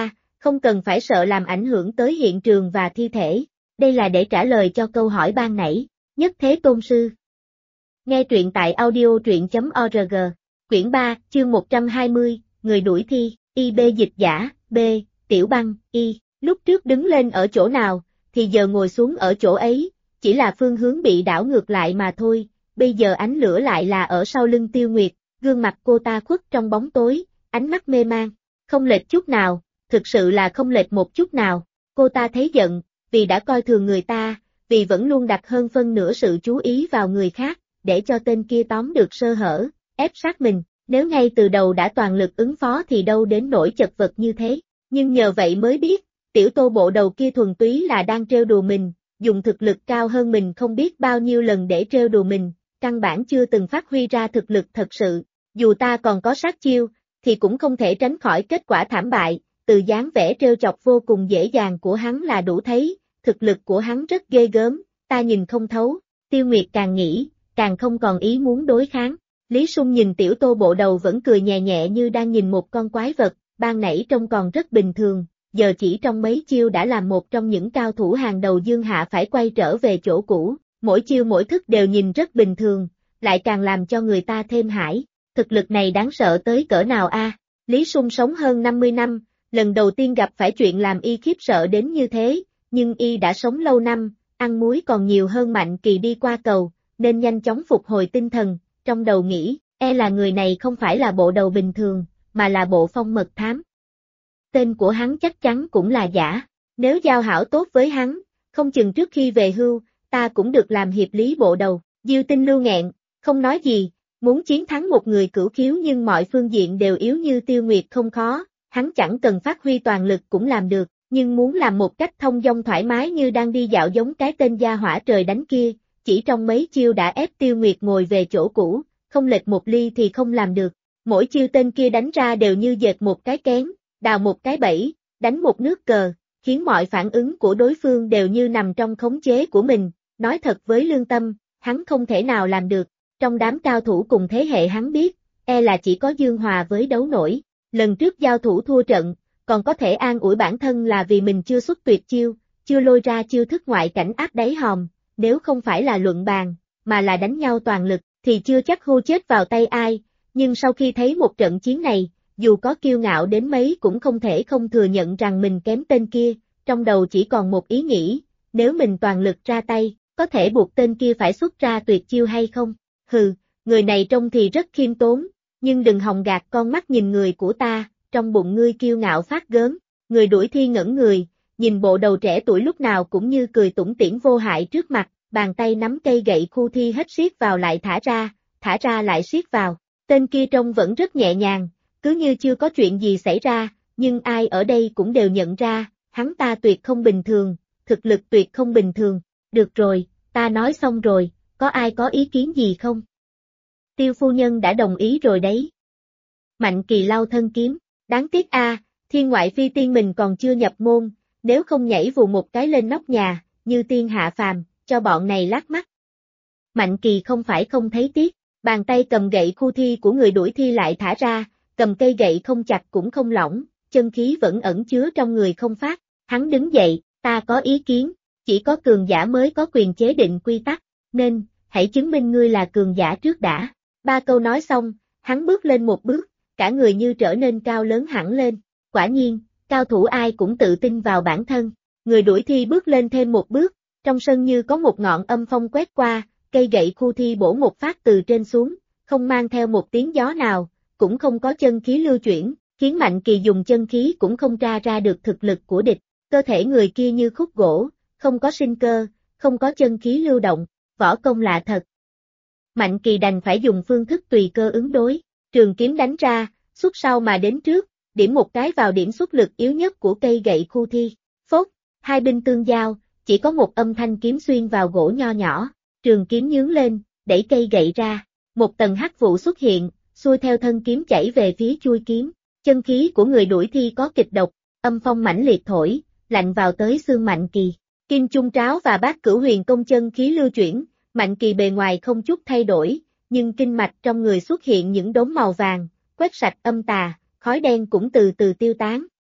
không cần phải sợ làm ảnh hưởng tới hiện trường và thi thể. Đây là để trả lời cho câu hỏi ban nãy. Nhất Thế Tôn Sư. Nghe truyện tại audio.org. Quyển 3, chương 120, Người đuổi thi, IB dịch giả, B, Tiểu Băng, Y. Lúc trước đứng lên ở chỗ nào, thì giờ ngồi xuống ở chỗ ấy, chỉ là phương hướng bị đảo ngược lại mà thôi. Bây giờ ánh lửa lại là ở sau lưng Tiêu Nguyệt, gương mặt cô ta khuất trong bóng tối, ánh mắt mê man, không lệch chút nào, thực sự là không lệch một chút nào. Cô ta thấy giận, vì đã coi thường người ta, vì vẫn luôn đặt hơn phân nửa sự chú ý vào người khác, để cho tên kia tóm được sơ hở, ép sát mình. Nếu ngay từ đầu đã toàn lực ứng phó thì đâu đến nỗi chật vật như thế. Nhưng nhờ vậy mới biết, tiểu Tô bộ đầu kia thuần túy là đang trêu đùa mình, dùng thực lực cao hơn mình không biết bao nhiêu lần để trêu đùa mình, căn bản chưa từng phát huy ra thực lực thật sự. Dù ta còn có sát chiêu, thì cũng không thể tránh khỏi kết quả thảm bại, từ dáng vẻ trêu chọc vô cùng dễ dàng của hắn là đủ thấy, thực lực của hắn rất ghê gớm, ta nhìn không thấu. Tiêu Nguyệt càng nghĩ, càng không còn ý muốn đối kháng. Lý Sung nhìn tiểu Tô bộ đầu vẫn cười nhẹ nhẹ như đang nhìn một con quái vật, ban nãy trông còn rất bình thường, giờ chỉ trong mấy chiêu đã làm một trong những cao thủ hàng đầu Dương Hạ phải quay trở về chỗ cũ, mỗi chiêu mỗi thức đều nhìn rất bình thường, lại càng làm cho người ta thêm hãi. Thực lực này đáng sợ tới cỡ nào a? Lý Sung sống hơn 50 năm, lần đầu tiên gặp phải chuyện làm y khiếp sợ đến như thế, nhưng y đã sống lâu năm, ăn muối còn nhiều hơn Mạnh Kỳ đi qua cầu, nên nhanh chóng phục hồi tinh thần, trong đầu nghĩ, là người này không phải là bộ đầu bình thường, mà là bộ phong mật thám. Tên của hắn chắc chắn cũng là giả, nếu giao hảo tốt với hắn, không chừng trước khi về hưu, ta cũng được làm hiệp lý bộ đầu. Diêu Tinh Lưu nghẹn, không nói gì, muốn chiến thắng một người cửu khiếu nhưng mọi phương diện đều yếu như Tiêu Nguyệt không khó, hắn chẳng cần phát huy toàn lực cũng làm được, nhưng muốn làm một cách thông dong thoải mái như đang đi dạo giống cái tên gia hỏa trời đánh kia, chỉ trong mấy chiêu đã ép Tiêu Nguyệt ngồi về chỗ cũ, không lệch một ly thì không làm được. Mỗi chiêu tên kia đánh ra đều như dệt một cái kén, đào một cái bẫy, đánh một nước cờ, khiến mọi phản ứng của đối phương đều như nằm trong khống chế của mình. Nói thật với lương tâm, hắn không thể nào làm được. Trong đám cao thủ cùng thế hệ hắn biết, là chỉ có Dương Hòa với đấu nổi. Lần trước giao thủ thua trận, còn có thể an ủi bản thân là vì mình chưa xuất tuyệt chiêu, chưa lôi ra chiêu thức ngoại cảnh áp đáy hòm. Nếu không phải là luận bàn, mà là đánh nhau toàn lực, thì chưa chắc hưu chết vào tay ai. Nhưng sau khi thấy một trận chiến này, dù có kiêu ngạo đến mấy cũng không thể không thừa nhận rằng mình kém tên kia, trong đầu chỉ còn một ý nghĩ, nếu mình toàn lực ra tay, có thể buộc tên kia phải xuất ra tuyệt chiêu hay không? Hừ, người này trông thì rất khiêm tốn, nhưng đừng hòng gạt con mắt nhìn người của ta, trong bụng ngươi kiêu ngạo phát gớm. Người đuổi thi ngẩn người, nhìn bộ đầu trẻ tuổi lúc nào cũng như cười tủm tỉm vô hại trước mặt, bàn tay nắm cây gậy khu thi hết siết vào lại thả ra lại siết vào. Tên kia trông vẫn rất nhẹ nhàng, cứ như chưa có chuyện gì xảy ra, nhưng ai ở đây cũng đều nhận ra, hắn ta tuyệt không bình thường, thực lực tuyệt không bình thường. Được rồi, ta nói xong rồi, có ai có ý kiến gì không? Tiêu phu nhân đã đồng ý rồi đấy. Mạnh Kỳ lau thân kiếm, đáng tiếc thiên ngoại phi tiên mình còn chưa nhập môn, nếu không nhảy vù một cái lên nóc nhà, như tiên hạ phàm, cho bọn này lác mắt. Mạnh Kỳ không phải không thấy tiếc, bàn tay cầm gậy khu thi của người đuổi thi lại thả ra, cầm cây gậy không chặt cũng không lỏng, chân khí vẫn ẩn chứa trong người không phát. Hắn đứng dậy, ta có ý kiến, chỉ có cường giả mới có quyền chế định quy tắc, nên, hãy chứng minh ngươi là cường giả trước đã. 3 câu nói xong, hắn bước lên một bước, cả người như trở nên cao lớn hẳn lên. Quả nhiên, cao thủ ai cũng tự tin vào bản thân. Người đuổi thi bước lên thêm một bước, trong sân như có một ngọn âm phong quét qua, cây gậy khu thi bổ một phát từ trên xuống, không mang theo một tiếng gió nào, cũng không có chân khí lưu chuyển, khiến Mạnh Kỳ dùng chân khí cũng không tra ra được thực lực của địch. Cơ thể người kia như khúc gỗ, không có sinh cơ, không có chân khí lưu động, võ công lạ thật. Mạnh Kỳ đành phải dùng phương thức tùy cơ ứng đối, trường kiếm đánh ra, xuất sau mà đến trước, điểm một cái vào điểm xuất lực yếu nhất của cây gậy khu thi. Phốt, hai binh tương giao, chỉ có một âm thanh kiếm xuyên vào gỗ nho nhỏ, trường kiếm nhướng lên, đẩy cây gậy ra, một tầng hắc vụ xuất hiện, xuôi theo thân kiếm chảy về phía chuôi kiếm. Chân khí của người đuổi thi có kịch độc, âm phong mãnh liệt thổi, lạnh vào tới xương Mạnh Kỳ. Kim Trung Tráo và Bát Cửu Huyền Công chân khí lưu chuyển, Mạnh Kỳ bề ngoài không chút thay đổi, nhưng kinh mạch trong người xuất hiện những đốm màu vàng, quét sạch âm tà, khói đen cũng từ từ tiêu tán.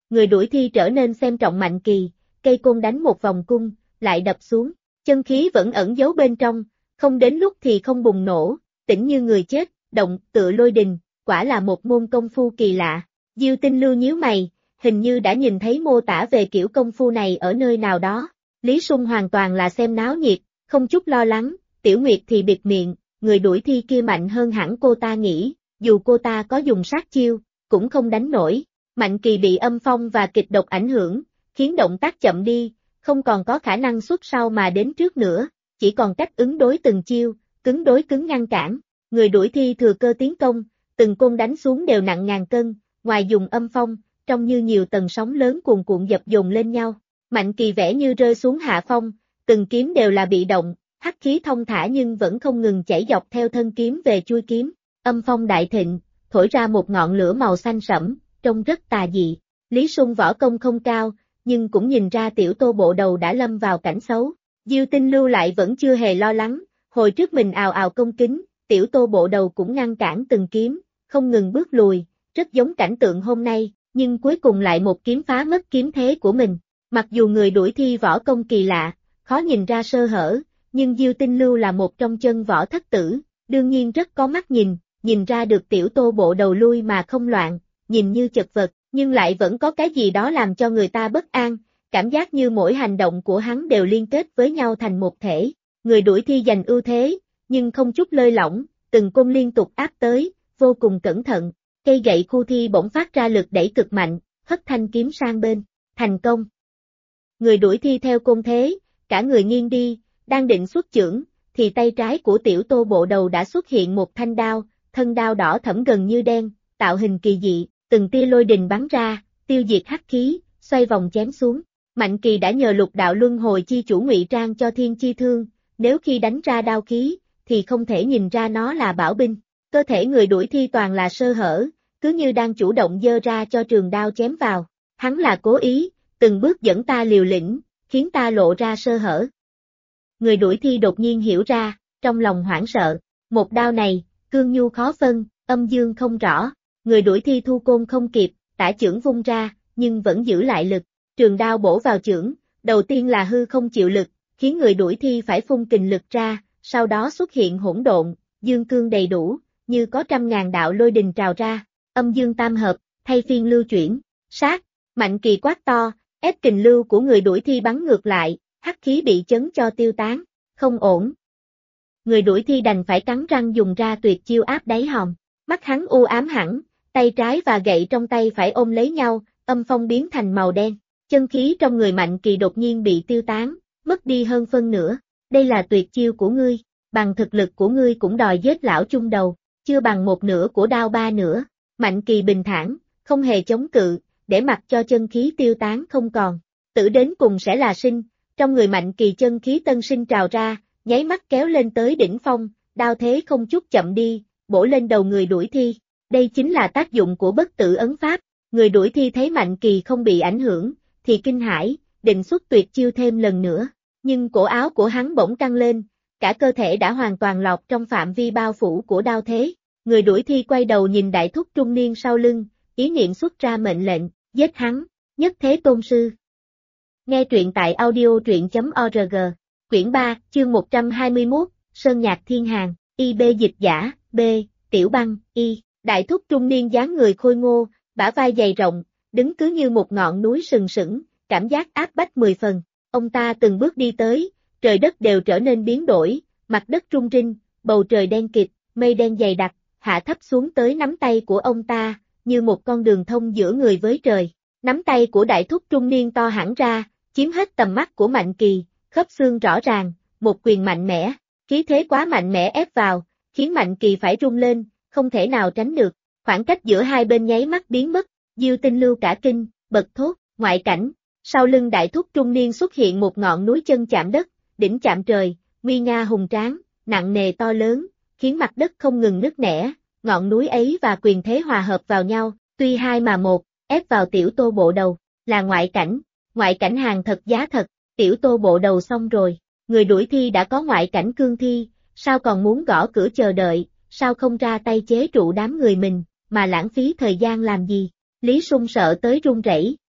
Người đuổi thi trở nên xem trọng Mạnh Kỳ, cây côn đánh một vòng cung, lại đập xuống, chân khí vẫn ẩn giấu bên trong, không đến lúc thì không bùng nổ, tĩnh như người chết, động tựa lôi đình, quả là một môn công phu kỳ lạ. Diêu Tinh Lưu nhíu mày, hình như đã nhìn thấy mô tả về kiểu công phu này ở nơi nào đó. Lý Sung hoàn toàn là xem náo nhiệt, không chút lo lắng, Tiểu Nguyệt thì bịt miệng, người đuổi thi kia mạnh hơn hẳn cô ta nghĩ, dù cô ta có dùng sát chiêu, cũng không đánh nổi. Mạnh Kỳ bị âm phong và kịch độc ảnh hưởng, khiến động tác chậm đi, không còn có khả năng xuất sau mà đến trước nữa, chỉ còn cách ứng đối từng chiêu, cứng đối cứng ngăn cản. Người đuổi thi thừa cơ tiến công, từng côn đánh xuống đều nặng ngàn cân, ngoài dùng âm phong, trông như nhiều tầng sóng lớn cuồn cuộn dập dồn lên nhau. Mạnh Kỳ vẻ như rơi xuống hạ phong, từng kiếm đều là bị động, hắc khí thông thả nhưng vẫn không ngừng chảy dọc theo thân kiếm về chui kiếm. Âm phong đại thịnh, thổi ra một ngọn lửa màu xanh sẫm, trông rất tà dị. Lý Sung võ công không cao, nhưng cũng nhìn ra Tiểu Tô bộ đầu đã lâm vào cảnh xấu. Diêu Tinh Lưu lại vẫn chưa hề lo lắng, hồi trước mình ào ào công kính, Tiểu Tô bộ đầu cũng ngăn cản từng kiếm, không ngừng bước lùi, rất giống cảnh tượng hôm nay, nhưng cuối cùng lại một kiếm phá mất kiếm thế của mình. Mặc dù người đuổi thi võ công kỳ lạ, khó nhìn ra sơ hở, nhưng Diêu Tinh Lưu là một trong chân võ thất tử, đương nhiên rất có mắt nhìn ra được Tiểu Tô bộ đầu lui mà không loạn, nhìn như chật vật, nhưng lại vẫn có cái gì đó làm cho người ta bất an, cảm giác như mỗi hành động của hắn đều liên kết với nhau thành một thể. Người đuổi thi giành ưu thế, nhưng không chút lơi lỏng, từng côn liên tục áp tới, vô cùng cẩn thận, cây gậy khu thi bỗng phát ra lực đẩy cực mạnh, hất thanh kiếm sang bên, thành công. Người đuổi thi theo côn thế, cả người nghiêng đi, đang định xuất chưởng, thì tay trái của Tiểu Tô bộ đầu đã xuất hiện một thanh đao, thân đao đỏ thẫm gần như đen, tạo hình kỳ dị, từng tia lôi đình bắn ra, tiêu diệt hắc khí, xoay vòng chém xuống. Mạnh Kỳ đã nhờ lục đạo luân hồi chi chủ ngụy trang cho thiên chi thương, nếu khi đánh ra đao khí, thì không thể nhìn ra nó là bảo binh. Cơ thể người đuổi thi toàn là sơ hở, cứ như đang chủ động giơ ra cho trường đao chém vào. Hắn là cố ý, từng bước dẫn ta liều lĩnh, khiến ta lộ ra sơ hở. Người đuổi thi đột nhiên hiểu ra, trong lòng hoảng sợ, một đao này, cương nhu khó phân, âm dương không rõ. Người đuổi thi thu côn không kịp, tả chưởng vung ra, nhưng vẫn giữ lại lực. Trường đao bổ vào chưởng, đầu tiên là hư không chịu lực, khiến người đuổi thi phải phun kình lực ra, sau đó xuất hiện hỗn độn, dương cương đầy đủ, như có trăm ngàn đạo lôi đình trào ra, âm dương tam hợp, thay phiên lưu chuyển, sát. Mạnh Kỳ quát to, ép kình lưu của người đuổi thi bắn ngược lại, hắc khí bị chấn cho tiêu tán, không ổn. Người đuổi thi đành phải cắn răng dùng ra tuyệt chiêu áp đáy hòm, mắt hắn u ám hẳn, tay trái và gậy trong tay phải ôm lấy nhau, âm phong biến thành màu đen. Chân khí trong người Mạnh Kỳ đột nhiên bị tiêu tán, mất đi hơn phân nửa. Đây là tuyệt chiêu của ngươi, bằng thực lực của ngươi cũng đòi giết lão chung đầu, chưa bằng một nửa của đao ba nửa. Mạnh Kỳ bình thản, không hề chống cự, để mặc cho chân khí tiêu tán không còn. Tử đến cùng sẽ là sinh, trong người Mạnh Kỳ chân khí tân sinh trào ra, nháy mắt kéo lên tới đỉnh phong, đao thế không chút chậm đi, bổ lên đầu người đuổi thi. Đây chính là tác dụng của bất tử ấn pháp. Người đuổi thi thấy Mạnh Kỳ không bị ảnh hưởng, thì kinh hãi, định xuất tuyệt chiêu thêm lần nữa, nhưng cổ áo của hắn bỗng căng lên, cả cơ thể đã hoàn toàn lọt trong phạm vi bao phủ của đao thế. Người đuổi thi quay đầu nhìn đại thúc trung niên sau lưng, ý niệm xuất ra mệnh lệnh, giết hắn, nhất thế tôn sư. Nghe truyện tại audio.truyện.org, quyển 3, chương 121, Sơn Nhạc Thiên Hàng, IB dịch giả, B, Tiểu Băng, Y, đại thúc trung niên dáng người khôi ngô, bả vai dày rộng, đứng cứ như một ngọn núi sừng sững, cảm giác áp bách 10 phần. Ông ta từng bước đi tới, trời đất đều trở nên biến đổi, mặt đất rung rinh, bầu trời đen kịt, mây đen dày đặc, hạ thấp xuống tới nắm tay của ông ta, như một con đường thông giữa người với trời. Nắm tay của đại thúc trung niên to hẳn ra, chiếm hết tầm mắt của Mạnh Kỳ, khớp xương rõ ràng, một quyền mạnh mẽ, khí thế quá mạnh mẽ ép vào, khiến Mạnh Kỳ phải rung lên, không thể nào tránh được. Khoảng cách giữa hai bên nháy mắt biến mất. Diêu Tinh Lưu cả kinh, bật thốt, ngoại cảnh. Sau lưng đại thúc trung niên xuất hiện một ngọn núi chân chạm đất, đỉnh chạm trời, nguy nga hùng tráng, nặng nề to lớn, khiến mặt đất không ngừng nứt nẻ. Ngọn núi ấy và quyền thế hòa hợp vào nhau, tuy hai mà một, ép vào Tiểu Tô bộ đầu, là ngoại cảnh hàng thật giá thật. Tiểu Tô bộ đầu xong rồi, người đuổi thi đã có ngoại cảnh cương thi, sao còn muốn gõ cửa chờ đợi, sao không ra tay chế trụ đám người mình, mà lãng phí thời gian làm gì? Lý Sung sợ tới run rẩy,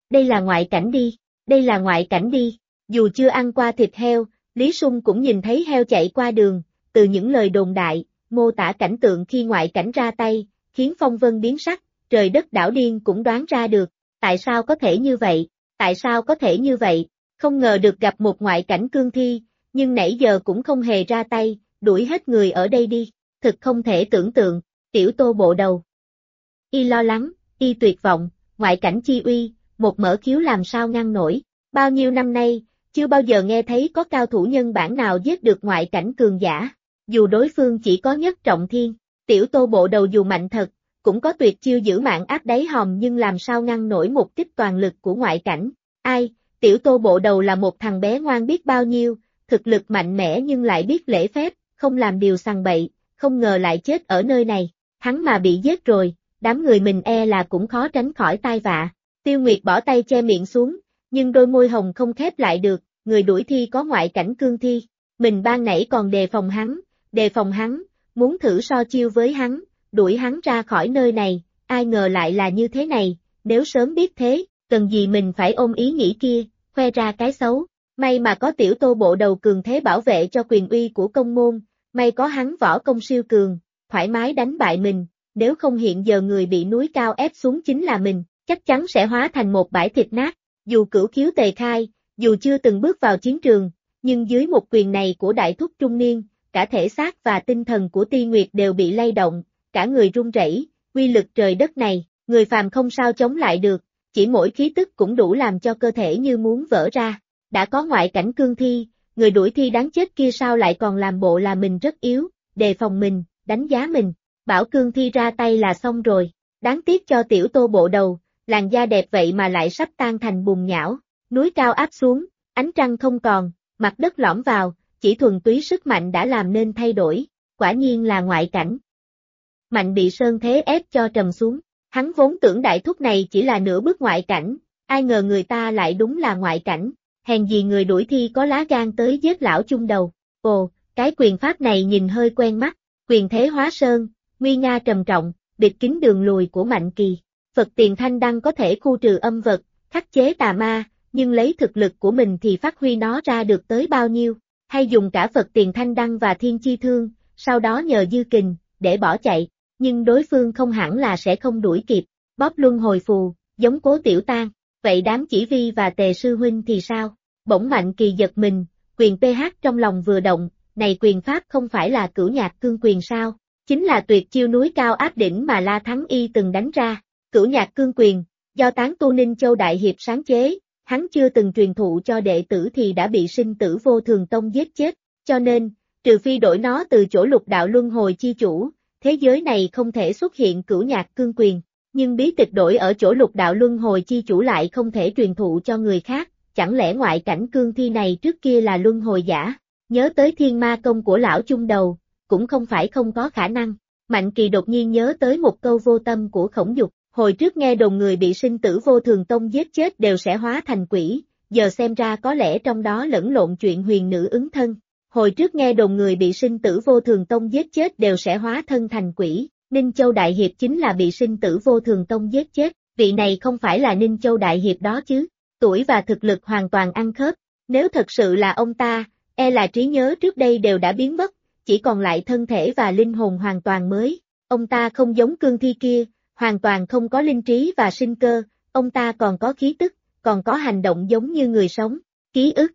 đây là ngoại cảnh đi, đây là ngoại cảnh đi. Dù chưa ăn qua thịt heo, Lý Sung cũng nhìn thấy heo chạy qua đường, từ những lời đồn đại, mô tả cảnh tượng khi ngoại cảnh ra tay, khiến phong vân biến sắc, trời đất đảo điên cũng đoán ra được, tại sao có thể như vậy, tại sao có thể như vậy, không ngờ được gặp một ngoại cảnh cương thi, nhưng nãy giờ cũng không hề ra tay, đuổi hết người ở đây đi, thực không thể tưởng tượng, Tiểu Tô bộ đầu. Y lo lắng, y tuyệt vọng, ngoại cảnh chi uy, một mở khiếu làm sao ngăn nổi, bao nhiêu năm nay, chưa bao giờ nghe thấy có cao thủ nhân bản nào giết được ngoại cảnh cường giả, dù đối phương chỉ có nhất trọng thiên, Tiểu Tô bộ đầu dù mạnh thật, cũng có tuyệt chiêu giữ mạng áp đáy hòm nhưng làm sao ngăn nổi một kích toàn lực của ngoại cảnh, ai, Tiểu Tô bộ đầu là một thằng bé ngoan biết bao nhiêu, thực lực mạnh mẽ nhưng lại biết lễ phép, không làm điều sằng bậy, không ngờ lại chết ở nơi này, hắn mà bị giết rồi, đám người mình e là cũng khó tránh khỏi tai vạ, Tiêu Nguyệt bỏ tay che miệng xuống, nhưng đôi môi hồng không khép lại được, người đuổi thi có ngoại cảnh cương thi, mình ban nãy còn đề phòng hắn, muốn thử so chiêu với hắn, đuổi hắn ra khỏi nơi này, ai ngờ lại là như thế này, nếu sớm biết thế, cần gì mình phải ôm ý nghĩ kia, khoe ra cái xấu, may mà có Tiểu Tô bộ đầu cường thế bảo vệ cho quyền uy của công môn, may có hắn võ công siêu cường, thoải mái đánh bại mình, nếu không hiện giờ người bị núi cao ép xuống chính là mình, chắc chắn sẽ hóa thành một bãi thịt nát, dù cửu khiếu tề khai, dù chưa từng bước vào chiến trường, nhưng dưới một quyền này của đại thúc trung niên, cả thể xác và tinh thần của Ti Nguyệt đều bị lay động, cả người run rẩy, uy lực trời đất này, người phàm không sao chống lại được, chỉ mỗi khí tức cũng đủ làm cho cơ thể như muốn vỡ ra, đã có ngoại cảnh cương thi, người đuổi thi đáng chết kia sao lại còn làm bộ là mình rất yếu, đề phòng mình, đánh giá mình, bảo cương thi ra tay là xong rồi, đáng tiếc cho Tiểu Tô bộ đầu, làn da đẹp vậy mà lại sắp tan thành bùn nhão, núi cao áp xuống, ánh trăng không còn, mặt đất lõm vào, chỉ thuần túy sức mạnh đã làm nên thay đổi, quả nhiên là ngoại cảnh. Mạnh bị Sơn Thế ép cho trầm xuống, hắn vốn tưởng đại thúc này chỉ là nửa bước ngoại cảnh, ai ngờ người ta lại đúng là ngoại cảnh, hèn gì người đuổi thi có lá gan tới giết lão chung đầu, ồ, cái quyền pháp này nhìn hơi quen mắt, quyền thế hóa sơn, nguy nga trầm trọng, bịt kín đường lùi của Mạnh Kỳ, Phật Tiền Thanh Đăng có thể khu trừ âm vật, khắc chế tà ma, nhưng lấy thực lực của mình thì phát huy nó ra được tới bao nhiêu, hay dùng cả Phật Tiền Thanh Đăng và Thiên Chi Thương, sau đó nhờ dư kình, để bỏ chạy, nhưng đối phương không hẳn là sẽ không đuổi kịp, bóp luân hồi phù, giống Cố Tiểu Tang, vậy đám Chỉ Vi và Tề Sư Huynh thì sao? Bỗng Mạnh Kỳ giật mình, quyền PH trong lòng vừa động, này quyền pháp không phải là Cửu Nhạc Cương quyền sao? Chính là tuyệt chiêu núi cao áp đỉnh mà La Thắng Y từng đánh ra, Cửu Nhạc Cương quyền, do Tán Tu Ninh Châu Đại Hiệp sáng chế, hắn chưa từng truyền thụ cho đệ tử thì đã bị Sinh Tử Vô Thường Tông giết chết, cho nên, trừ phi đổi nó từ chỗ Lục Đạo Luân Hồi chi chủ, thế giới này không thể xuất hiện Cửu Nhạc Cương quyền, nhưng bí tịch đổi ở chỗ Lục Đạo Luân Hồi chi chủ lại không thể truyền thụ cho người khác, chẳng lẽ ngoại cảnh cương thi này trước kia là luân hồi giả, nhớ tới Thiên Ma Công của lão chung đầu, cũng không phải không có khả năng, Mạnh Kỳ đột nhiên nhớ tới một câu vô tâm của Khổng Dục, hồi trước nghe đồn người bị Sinh Tử Vô Thường Tông giết chết đều sẽ hóa thành quỷ, giờ xem ra có lẽ trong đó lẫn lộn chuyện huyền nữ ứng thân. Hồi trước nghe đồn người bị Sinh Tử Vô Thường Tông giết chết đều sẽ hóa thân thành quỷ, Ninh Châu Đại Hiệp chính là bị Sinh Tử Vô Thường Tông giết chết, vị này không phải là Ninh Châu Đại Hiệp đó chứ, tuổi và thực lực hoàn toàn ăn khớp, nếu thật sự là ông ta, e là trí nhớ trước đây đều đã biến mất, chỉ còn lại thân thể và linh hồn hoàn toàn mới, ông ta không giống cương thi kia, hoàn toàn không có linh trí và sinh cơ, ông ta còn có khí tức, còn có hành động giống như người sống, ký ức.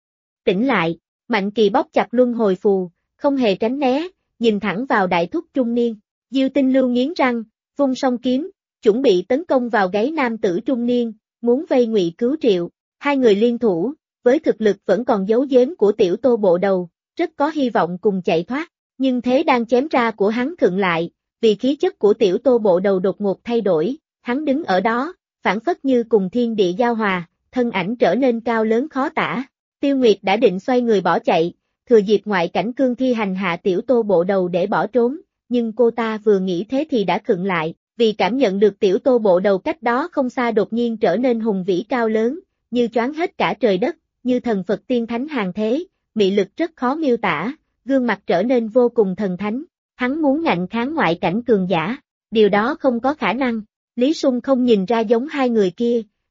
Tỉnh lại. Mạnh Kỳ bóp chặt luân hồi phù, không hề tránh né, nhìn thẳng vào đại thúc trung niên, Diêu Tinh Lưu nghiến răng, vung song kiếm, chuẩn bị tấn công vào gáy nam tử trung niên, muốn vây Ngụy Cứu Triệu, hai người liên thủ, với thực lực vẫn còn giấu giếm của Tiểu Tô bộ đầu, rất có hy vọng cùng chạy thoát, nhưng thế đang chém ra của hắn khựng lại, vì khí chất của Tiểu Tô bộ đầu đột ngột thay đổi, hắn đứng ở đó, phảng phất như cùng thiên địa giao hòa, thân ảnh trở nên cao lớn khó tả. Tiêu Nguyệt đã định xoay người bỏ chạy, thừa dịp ngoại cảnh cương thi hành hạ Tiểu Tô bộ đầu để bỏ trốn, nhưng cô ta vừa nghĩ thế thì đã khựng lại, vì cảm nhận được Tiểu Tô bộ đầu cách đó không xa đột nhiên trở nên hùng vĩ cao lớn, như choáng hết cả trời đất, như thần Phật tiên thánh hàng thế, mị lực rất khó miêu tả, gương mặt trở nên vô cùng thần thánh, hắn muốn ngạnh kháng ngoại cảnh cường giả, điều đó không có khả năng, Lý Sung không nhìn ra giống hai người kia,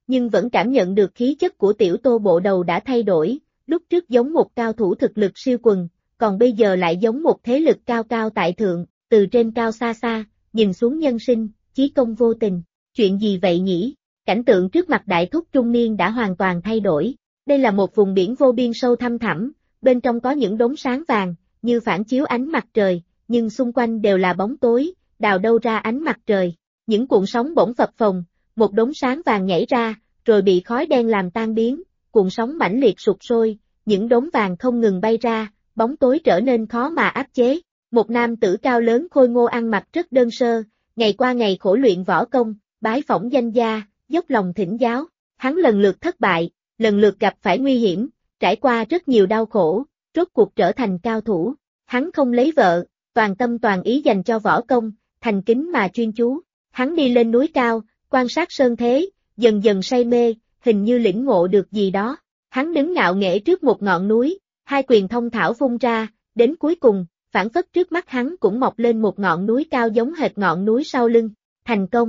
nhưng vẫn cảm nhận được khí chất của tiểu Tô bộ đầu đã thay đổi, lúc trước giống một cao thủ thực lực siêu quần, còn bây giờ lại giống một thế lực cao cao tại thượng, từ trên cao xa xa, nhìn xuống nhân sinh, chí công vô tình. Chuyện gì vậy nhỉ? Cảnh tượng trước mặt đại thúc trung niên đã hoàn toàn thay đổi. Đây là một vùng biển vô biên sâu thăm thẳm, bên trong có những đốm sáng vàng, như phản chiếu ánh mặt trời, nhưng xung quanh đều là bóng tối, đào đâu ra ánh mặt trời. Những cuộn sóng bỗng phập phồng, một đốm sáng vàng nhảy ra, rồi bị khói đen làm tan biến, cuộn sóng mãnh liệt sụp sôi, những đốm vàng không ngừng bay ra, bóng tối trở nên khó mà áp chế. Một nam tử cao lớn khôi ngô ăn mặc rất đơn sơ, ngày qua ngày khổ luyện võ công, bái phỏng danh gia, dốc lòng thỉnh giáo. Hắn lần lượt thất bại, lần lượt gặp phải nguy hiểm, trải qua rất nhiều đau khổ, rốt cuộc trở thành cao thủ. Hắn không lấy vợ, toàn tâm toàn ý dành cho võ công, thành kính mà chuyên chú. Hắn đi lên núi cao, quan sát sơn thế, dần dần say mê, hình như lĩnh ngộ được gì đó. Hắn đứng ngạo nghễ trước một ngọn núi, hai quyền thông thảo vung ra, đến cuối cùng, phảng phất trước mắt hắn cũng mọc lên một ngọn núi cao giống hệt ngọn núi sau lưng. Thành công.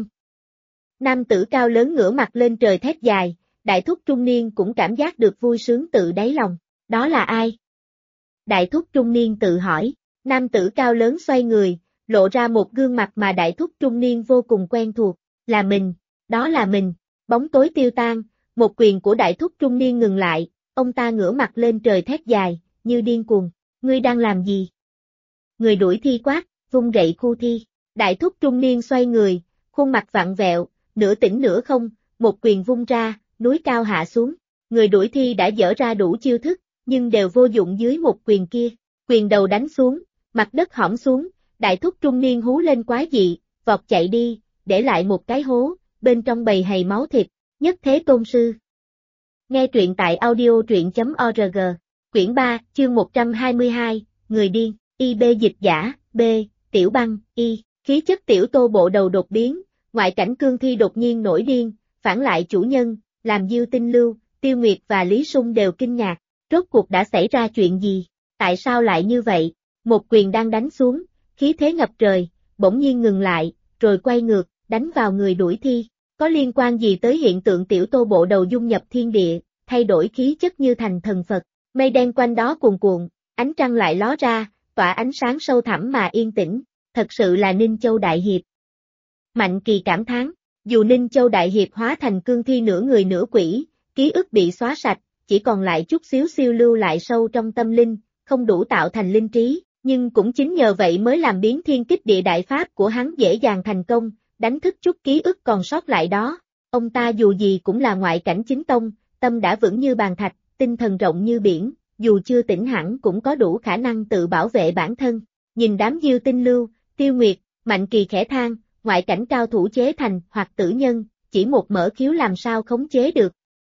Nam tử cao lớn ngửa mặt lên trời thét dài, đại thúc trung niên cũng cảm giác được vui sướng tự đáy lòng. Đó là ai? Đại thúc trung niên tự hỏi. Nam tử cao lớn xoay người, lộ ra một gương mặt mà đại thúc trung niên vô cùng quen thuộc. Là mình, đó là mình. Bóng tối tiêu tan, một quyền của đại thúc trung niên ngừng lại, ông ta ngửa mặt lên trời thét dài, như điên cuồng. Ngươi đang làm gì? Người đuổi thi quát, vung gậy khu thi. Đại thúc trung niên xoay người, khuôn mặt vặn vẹo, nửa tỉnh nửa không, một quyền vung ra, núi cao hạ xuống. Người đuổi thi đã dở ra đủ chiêu thức, nhưng đều vô dụng dưới một quyền kia. Quyền đầu đánh xuống, mặt đất hõm xuống, đại thúc trung niên hú lên quái dị, vọt chạy đi, để lại một cái hố, bên trong bầy hầy máu thịt. Nhất Thế Tôn Sư. Nghe truyện tại audio.org. Quyển 3, chương 122, Người điên, IB dịch giả, B, Tiểu Băng, Y. Khí chất tiểu Tô bộ đầu đột biến, ngoại cảnh cương thi đột nhiên nổi điên, phản lại chủ nhân, làm Diêu Tinh Lưu, Tiêu Nguyệt và Lý Sung đều kinh ngạc. Rốt cuộc đã xảy ra chuyện gì? Tại sao lại như vậy? Một quyền đang đánh xuống, khí thế ngập trời, bỗng nhiên ngừng lại, rồi quay ngược, đánh vào người đuổi thi. Có liên quan gì tới hiện tượng tiểu Tô bộ đầu dung nhập thiên địa, thay đổi khí chất như thành thần Phật? Mây đen quanh đó cuồn cuộn, ánh trăng lại ló ra, tỏa ánh sáng sâu thẳm mà yên tĩnh, thật sự là Ninh Châu Đại Hiệp. Mạnh Kỳ cảm thán, dù Ninh Châu Đại Hiệp hóa thành cương thi nửa người nửa quỷ, ký ức bị xóa sạch, chỉ còn lại chút xíu siêu lưu lại sâu trong tâm linh, không đủ tạo thành linh trí, nhưng cũng chính nhờ vậy mới làm biến thiên kích địa đại pháp của hắn dễ dàng thành công, đánh thức chút ký ức còn sót lại đó. Ông ta dù gì cũng là ngoại cảnh chính tông, tâm đã vững như bàn thạch, tinh thần rộng như biển, dù chưa tỉnh hẳn cũng có đủ khả năng tự bảo vệ bản thân. Nhìn đám Diêu Tinh Lưu, Tiêu Nguyệt, Mạnh Kỳ khẽ than, ngoại cảnh cao thủ chế thành hoặc tử nhân, chỉ một mở khiếu làm sao khống chế được.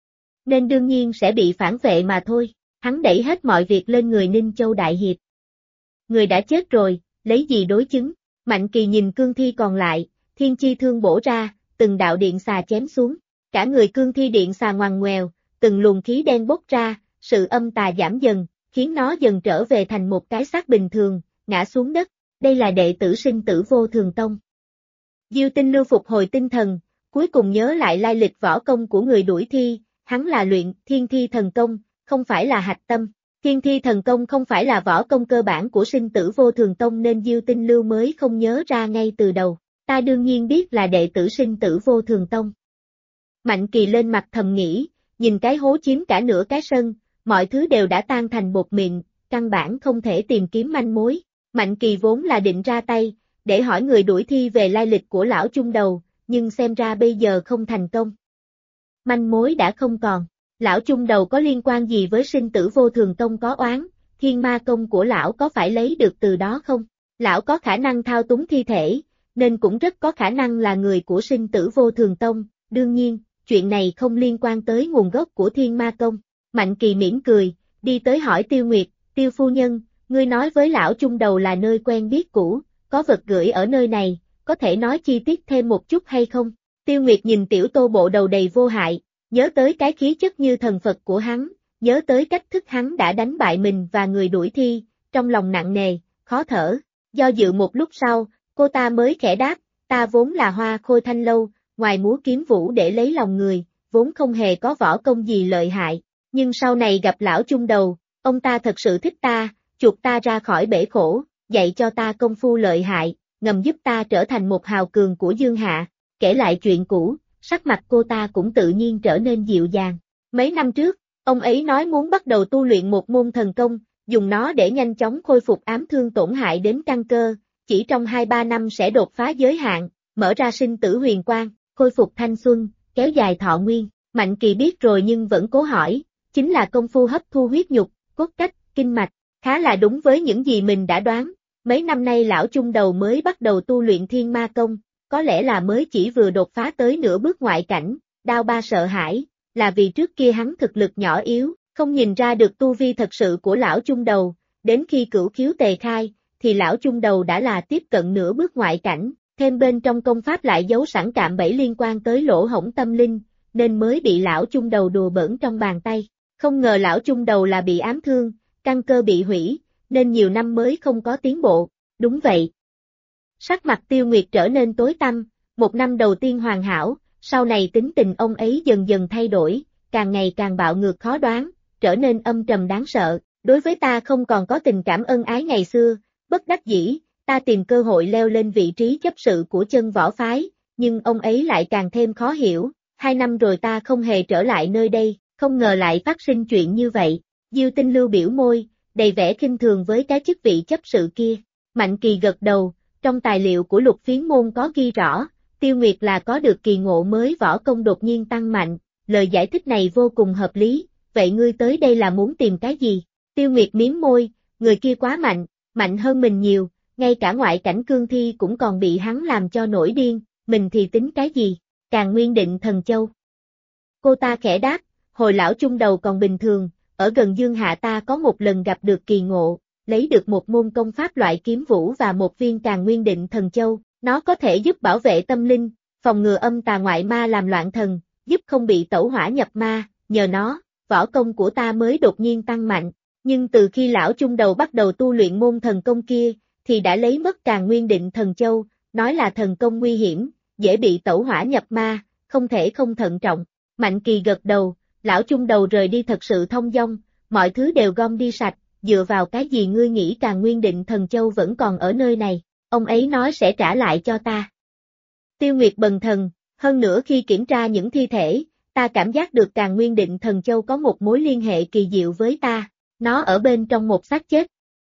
Nên đương nhiên sẽ bị phản vệ mà thôi. Hắn đẩy hết mọi việc lên người Ninh Châu Đại Hiệp. Người đã chết rồi, lấy gì đối chứng? Mạnh Kỳ nhìn cương thi còn lại, thiên chi thương bổ ra, từng đạo điện xà chém xuống. Cả người cương thi điện xà ngoằn ngoèo, từng luồng khí đen bốc ra, sự âm tà giảm dần, khiến nó dần trở về thành một cái xác bình thường, ngã xuống đất. Đây là đệ tử sinh tử vô thường tông. Diêu Tinh Lưu phục hồi tinh thần, cuối cùng nhớ lại lai lịch võ công của người đuổi thi, hắn là luyện thiên thi thần công, không phải là hạch tâm. Thiên thi thần công không phải là võ công cơ bản của sinh tử vô thường tông nên Diêu Tinh Lưu mới không nhớ ra ngay từ đầu. Ta đương nhiên biết là đệ tử sinh tử vô thường tông. Mạnh Kỳ lên mặt thầm nghĩ, nhìn cái hố chiếm cả nửa cái sân, mọi thứ đều đã tan thành bột mịn, căn bản không thể tìm kiếm manh mối. Mạnh Kỳ vốn là định ra tay, để hỏi người đuổi thi về lai lịch của lão chung đầu, nhưng xem ra bây giờ không thành công. Manh mối đã không còn, lão chung đầu có liên quan gì với sinh tử vô thường tông có oán, thiên ma công của lão có phải lấy được từ đó không? Lão có khả năng thao túng thi thể, nên cũng rất có khả năng là người của sinh tử vô thường tông, đương nhiên, chuyện này không liên quan tới nguồn gốc của thiên ma công. Mạnh Kỳ mỉm cười, đi tới hỏi Tiêu Nguyệt, Tiêu phu nhân, ngươi nói với lão chung đầu là nơi quen biết cũ, có vật gửi ở nơi này, có thể nói chi tiết thêm một chút hay không? Tiêu Nguyệt nhìn tiểu Tô bộ đầu đầy vô hại, nhớ tới cái khí chất như thần Phật của hắn, nhớ tới cách thức hắn đã đánh bại mình và người đuổi thi, trong lòng nặng nề, khó thở. Do dự một lúc sau, cô ta mới khẽ đáp, ta vốn là Hoa Khôi Thanh Lâu, ngoài múa kiếm vũ để lấy lòng người, vốn không hề có võ công gì lợi hại, nhưng sau này gặp lão chung đầu, ông ta thật sự thích ta, chuộc ta ra khỏi bể khổ, dạy cho ta công phu lợi hại, ngầm giúp ta trở thành một hào cường của Dương Hạ. Kể lại chuyện cũ, sắc mặt cô ta cũng tự nhiên trở nên dịu dàng. Mấy năm trước, ông ấy nói muốn bắt đầu tu luyện một môn thần công, dùng nó để nhanh chóng khôi phục ám thương tổn hại đến căn cơ, chỉ trong 2-3 năm sẽ đột phá giới hạn, mở ra sinh tử huyền quang, khôi phục thanh xuân, kéo dài thọ nguyên. Mạnh Kỳ biết rồi nhưng vẫn cố hỏi, chính là công phu hấp thu huyết nhục, cốt cách, kinh mạch, khá là đúng với những gì mình đã đoán. Mấy năm nay lão chung đầu mới bắt đầu tu luyện thiên ma công, có lẽ là mới chỉ vừa đột phá tới nửa bước ngoại cảnh, đao ba sợ hãi, là vì trước kia hắn thực lực nhỏ yếu, không nhìn ra được tu vi thật sự của lão chung đầu, đến khi cửu khiếu tề khai, thì lão chung đầu đã là tiếp cận nửa bước ngoại cảnh, thêm bên trong công pháp lại giấu sẵn cạm bẫy liên quan tới lỗ hổng tâm linh, nên mới bị lão chung đầu đùa bỡn trong bàn tay. Không ngờ lão chung đầu là bị ám thương, căn cơ bị hủy, nên nhiều năm mới không có tiến bộ. Đúng vậy. Sắc mặt Tiêu Nguyệt trở nên tối tăm, một năm đầu tiên hoàn hảo, sau này tính tình ông ấy dần dần thay đổi, càng ngày càng bạo ngược khó đoán, trở nên âm trầm đáng sợ. Đối với ta không còn có tình cảm ân ái ngày xưa, bất đắc dĩ, ta tìm cơ hội leo lên vị trí chấp sự của chân võ phái, nhưng ông ấy lại càng thêm khó hiểu. 2 năm rồi ta không hề trở lại nơi đây, không ngờ lại phát sinh chuyện như vậy. Diêu Tinh Lưu biểu môi, đầy vẻ khinh thường với cái chức vị chấp sự kia. Mạnh Kỳ gật đầu, trong tài liệu của Lục Phiến Môn có ghi rõ, Tiêu Nguyệt là có được kỳ ngộ mới võ công đột nhiên tăng mạnh, lời giải thích này vô cùng hợp lý, vậy ngươi tới đây là muốn tìm cái gì? Tiêu Nguyệt miếm môi, người kia quá mạnh, mạnh hơn mình nhiều, ngay cả ngoại cảnh cương thi cũng còn bị hắn làm cho nổi điên, mình thì tính cái gì? Càn Nguyên Định Thần Châu. Cô ta khẽ đáp, hồi lão chung đầu còn bình thường, ở gần Dương Hạ ta có một lần gặp được kỳ ngộ, lấy được một môn công pháp loại kiếm vũ và một viên Càn Nguyên Định Thần Châu, nó có thể giúp bảo vệ tâm linh, phòng ngừa âm tà ngoại ma làm loạn thần, giúp không bị tẩu hỏa nhập ma, nhờ nó, võ công của ta mới đột nhiên tăng mạnh, nhưng từ khi lão chung đầu bắt đầu tu luyện môn thần công kia, thì đã lấy mất Càn Nguyên Định Thần Châu, nói là thần công nguy hiểm, dễ bị tẩu hỏa nhập ma, không thể không thận trọng. Mạnh Kỳ gật đầu, lão chung đầu rời đi thật sự thông dong, mọi thứ đều gom đi sạch, dựa vào cái gì ngươi nghĩ Càn Nguyên Định Thần Châu vẫn còn ở nơi này, ông ấy nói sẽ trả lại cho ta. Tiêu Nguyệt bần thần, hơn nữa khi kiểm tra những thi thể, ta cảm giác được Càn Nguyên Định Thần Châu có một mối liên hệ kỳ diệu với ta, nó ở bên trong một xác chết.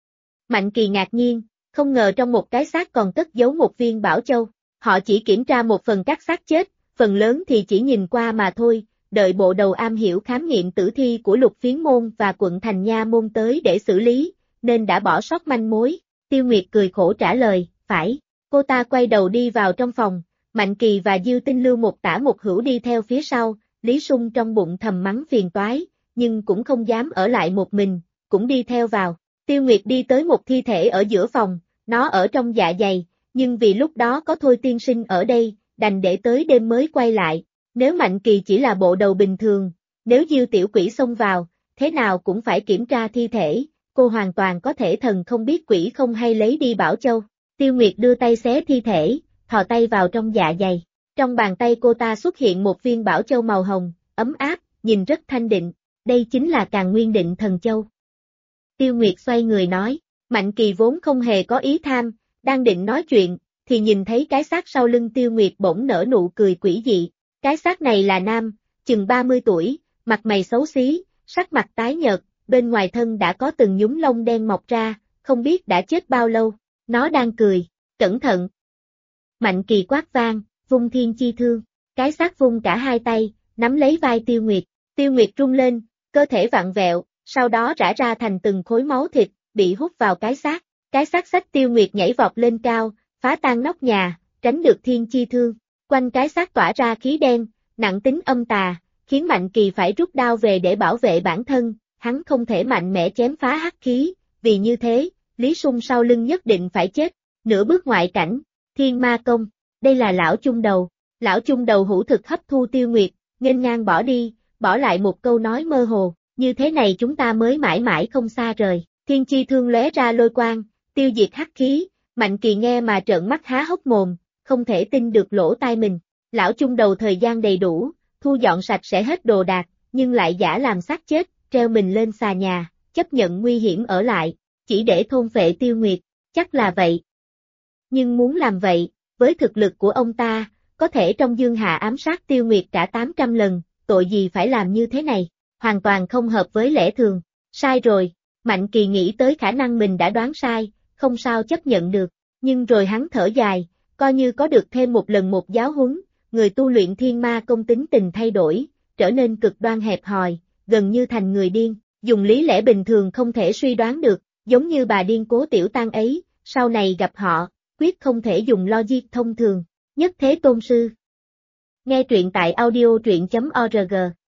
Mạnh Kỳ ngạc nhiên, không ngờ trong một cái xác còn cất giấu một viên bảo châu, họ chỉ kiểm tra một phần các xác chết, phần lớn thì chỉ nhìn qua mà thôi, đợi bộ đầu am hiểu khám nghiệm tử thi của Lục Phiến Môn và quận Thành Nha Môn tới để xử lý, nên đã bỏ sót manh mối. Tiêu Nguyệt cười khổ trả lời, phải. Cô ta quay đầu đi vào trong phòng, Mạnh Kỳ và Diêu Tinh Lưu một tả một hữu đi theo phía sau, Lý Sung trong bụng thầm mắng phiền toái, nhưng cũng không dám ở lại một mình, cũng đi theo vào. Tiêu Nguyệt đi tới một thi thể ở giữa phòng, nó ở trong dạ dày, nhưng vì lúc đó có Thôi tiên sinh ở đây, đành để tới đêm mới quay lại. Nếu Mạnh Kỳ chỉ là bộ đầu bình thường, nếu Diêu tiểu quỷ xông vào, thế nào cũng phải kiểm tra thi thể, cô hoàn toàn có thể thần không biết quỷ không hay lấy đi bảo châu. Tiêu Nguyệt đưa tay xé thi thể, thò tay vào trong dạ dày. Trong bàn tay cô ta xuất hiện một viên bảo châu màu hồng, ấm áp, nhìn rất thanh định, đây chính là Càn Nguyên Định Thần Châu. Tiêu Nguyệt xoay người nói, Mạnh Kỳ vốn không hề có ý tham, đang định nói chuyện, thì nhìn thấy cái xác sau lưng Tiêu Nguyệt bỗng nở nụ cười quỷ dị. Cái xác này là nam, chừng 30 tuổi, mặt mày xấu xí, sắc mặt tái nhợt, bên ngoài thân đã có từng nhúm lông đen mọc ra, không biết đã chết bao lâu. Nó đang cười, cẩn thận. Mạnh Kỳ quát vang, vung thiên chi thương, cái xác vung cả hai tay, nắm lấy vai Tiêu Nguyệt. Tiêu Nguyệt rung lên, cơ thể vặn vẹo, sau đó rã ra thành từng khối máu thịt, bị hút vào cái xác. Cái xác xách Tiêu Nguyệt nhảy vọt lên cao, phá tan nóc nhà, tránh được thiên chi thương. Quanh cái xác tỏa ra khí đen, nặng tính âm tà, khiến Mạnh Kỳ phải rút đao về để bảo vệ bản thân, hắn không thể mạnh mẽ chém phá hắc khí, vì như thế, Lý Sung sau lưng nhất định phải chết. Nửa bước ngoại cảnh, thiên ma công, đây là lão chung đầu. Lão chung đầu hữu thực hấp thu Tiêu Nguyệt, nghênh ngang bỏ đi, bỏ lại một câu nói mơ hồ, như thế này chúng ta mới mãi mãi không xa rời. Thiên chi thương lóe ra lôi quang, tiêu diệt hắc khí, Mạnh Kỳ nghe mà trợn mắt há hốc mồm, không thể tin được lỗ tai mình. Lão chung đầu thời gian đầy đủ, thu dọn sạch sẽ hết đồ đạc, nhưng lại giả làm xác chết, treo mình lên xà nhà, chấp nhận nguy hiểm ở lại, chỉ để thôn phệ Tiêu Nguyệt, chắc là vậy. Nhưng muốn làm vậy, với thực lực của ông ta, có thể trong Dương Hạ ám sát Tiêu Nguyệt cả 800 lần, tội gì phải làm như thế này, hoàn toàn không hợp với lẽ thường. Sai rồi, Mạnh Kỳ nghĩ tới khả năng mình đã đoán sai, không sao chấp nhận được, nhưng rồi hắn thở dài, coi như có được thêm một lần một giáo huấn, người tu luyện thiên ma công tính tình thay đổi, trở nên cực đoan hẹp hòi, gần như thành người điên, dùng lý lẽ bình thường không thể suy đoán được, giống như bà điên Cố Tiểu Tăng ấy, sau này gặp họ, quyết không thể dùng logic thông thường. Nhất Thế Tôn Sư. Nghe truyện tại audio truyện.org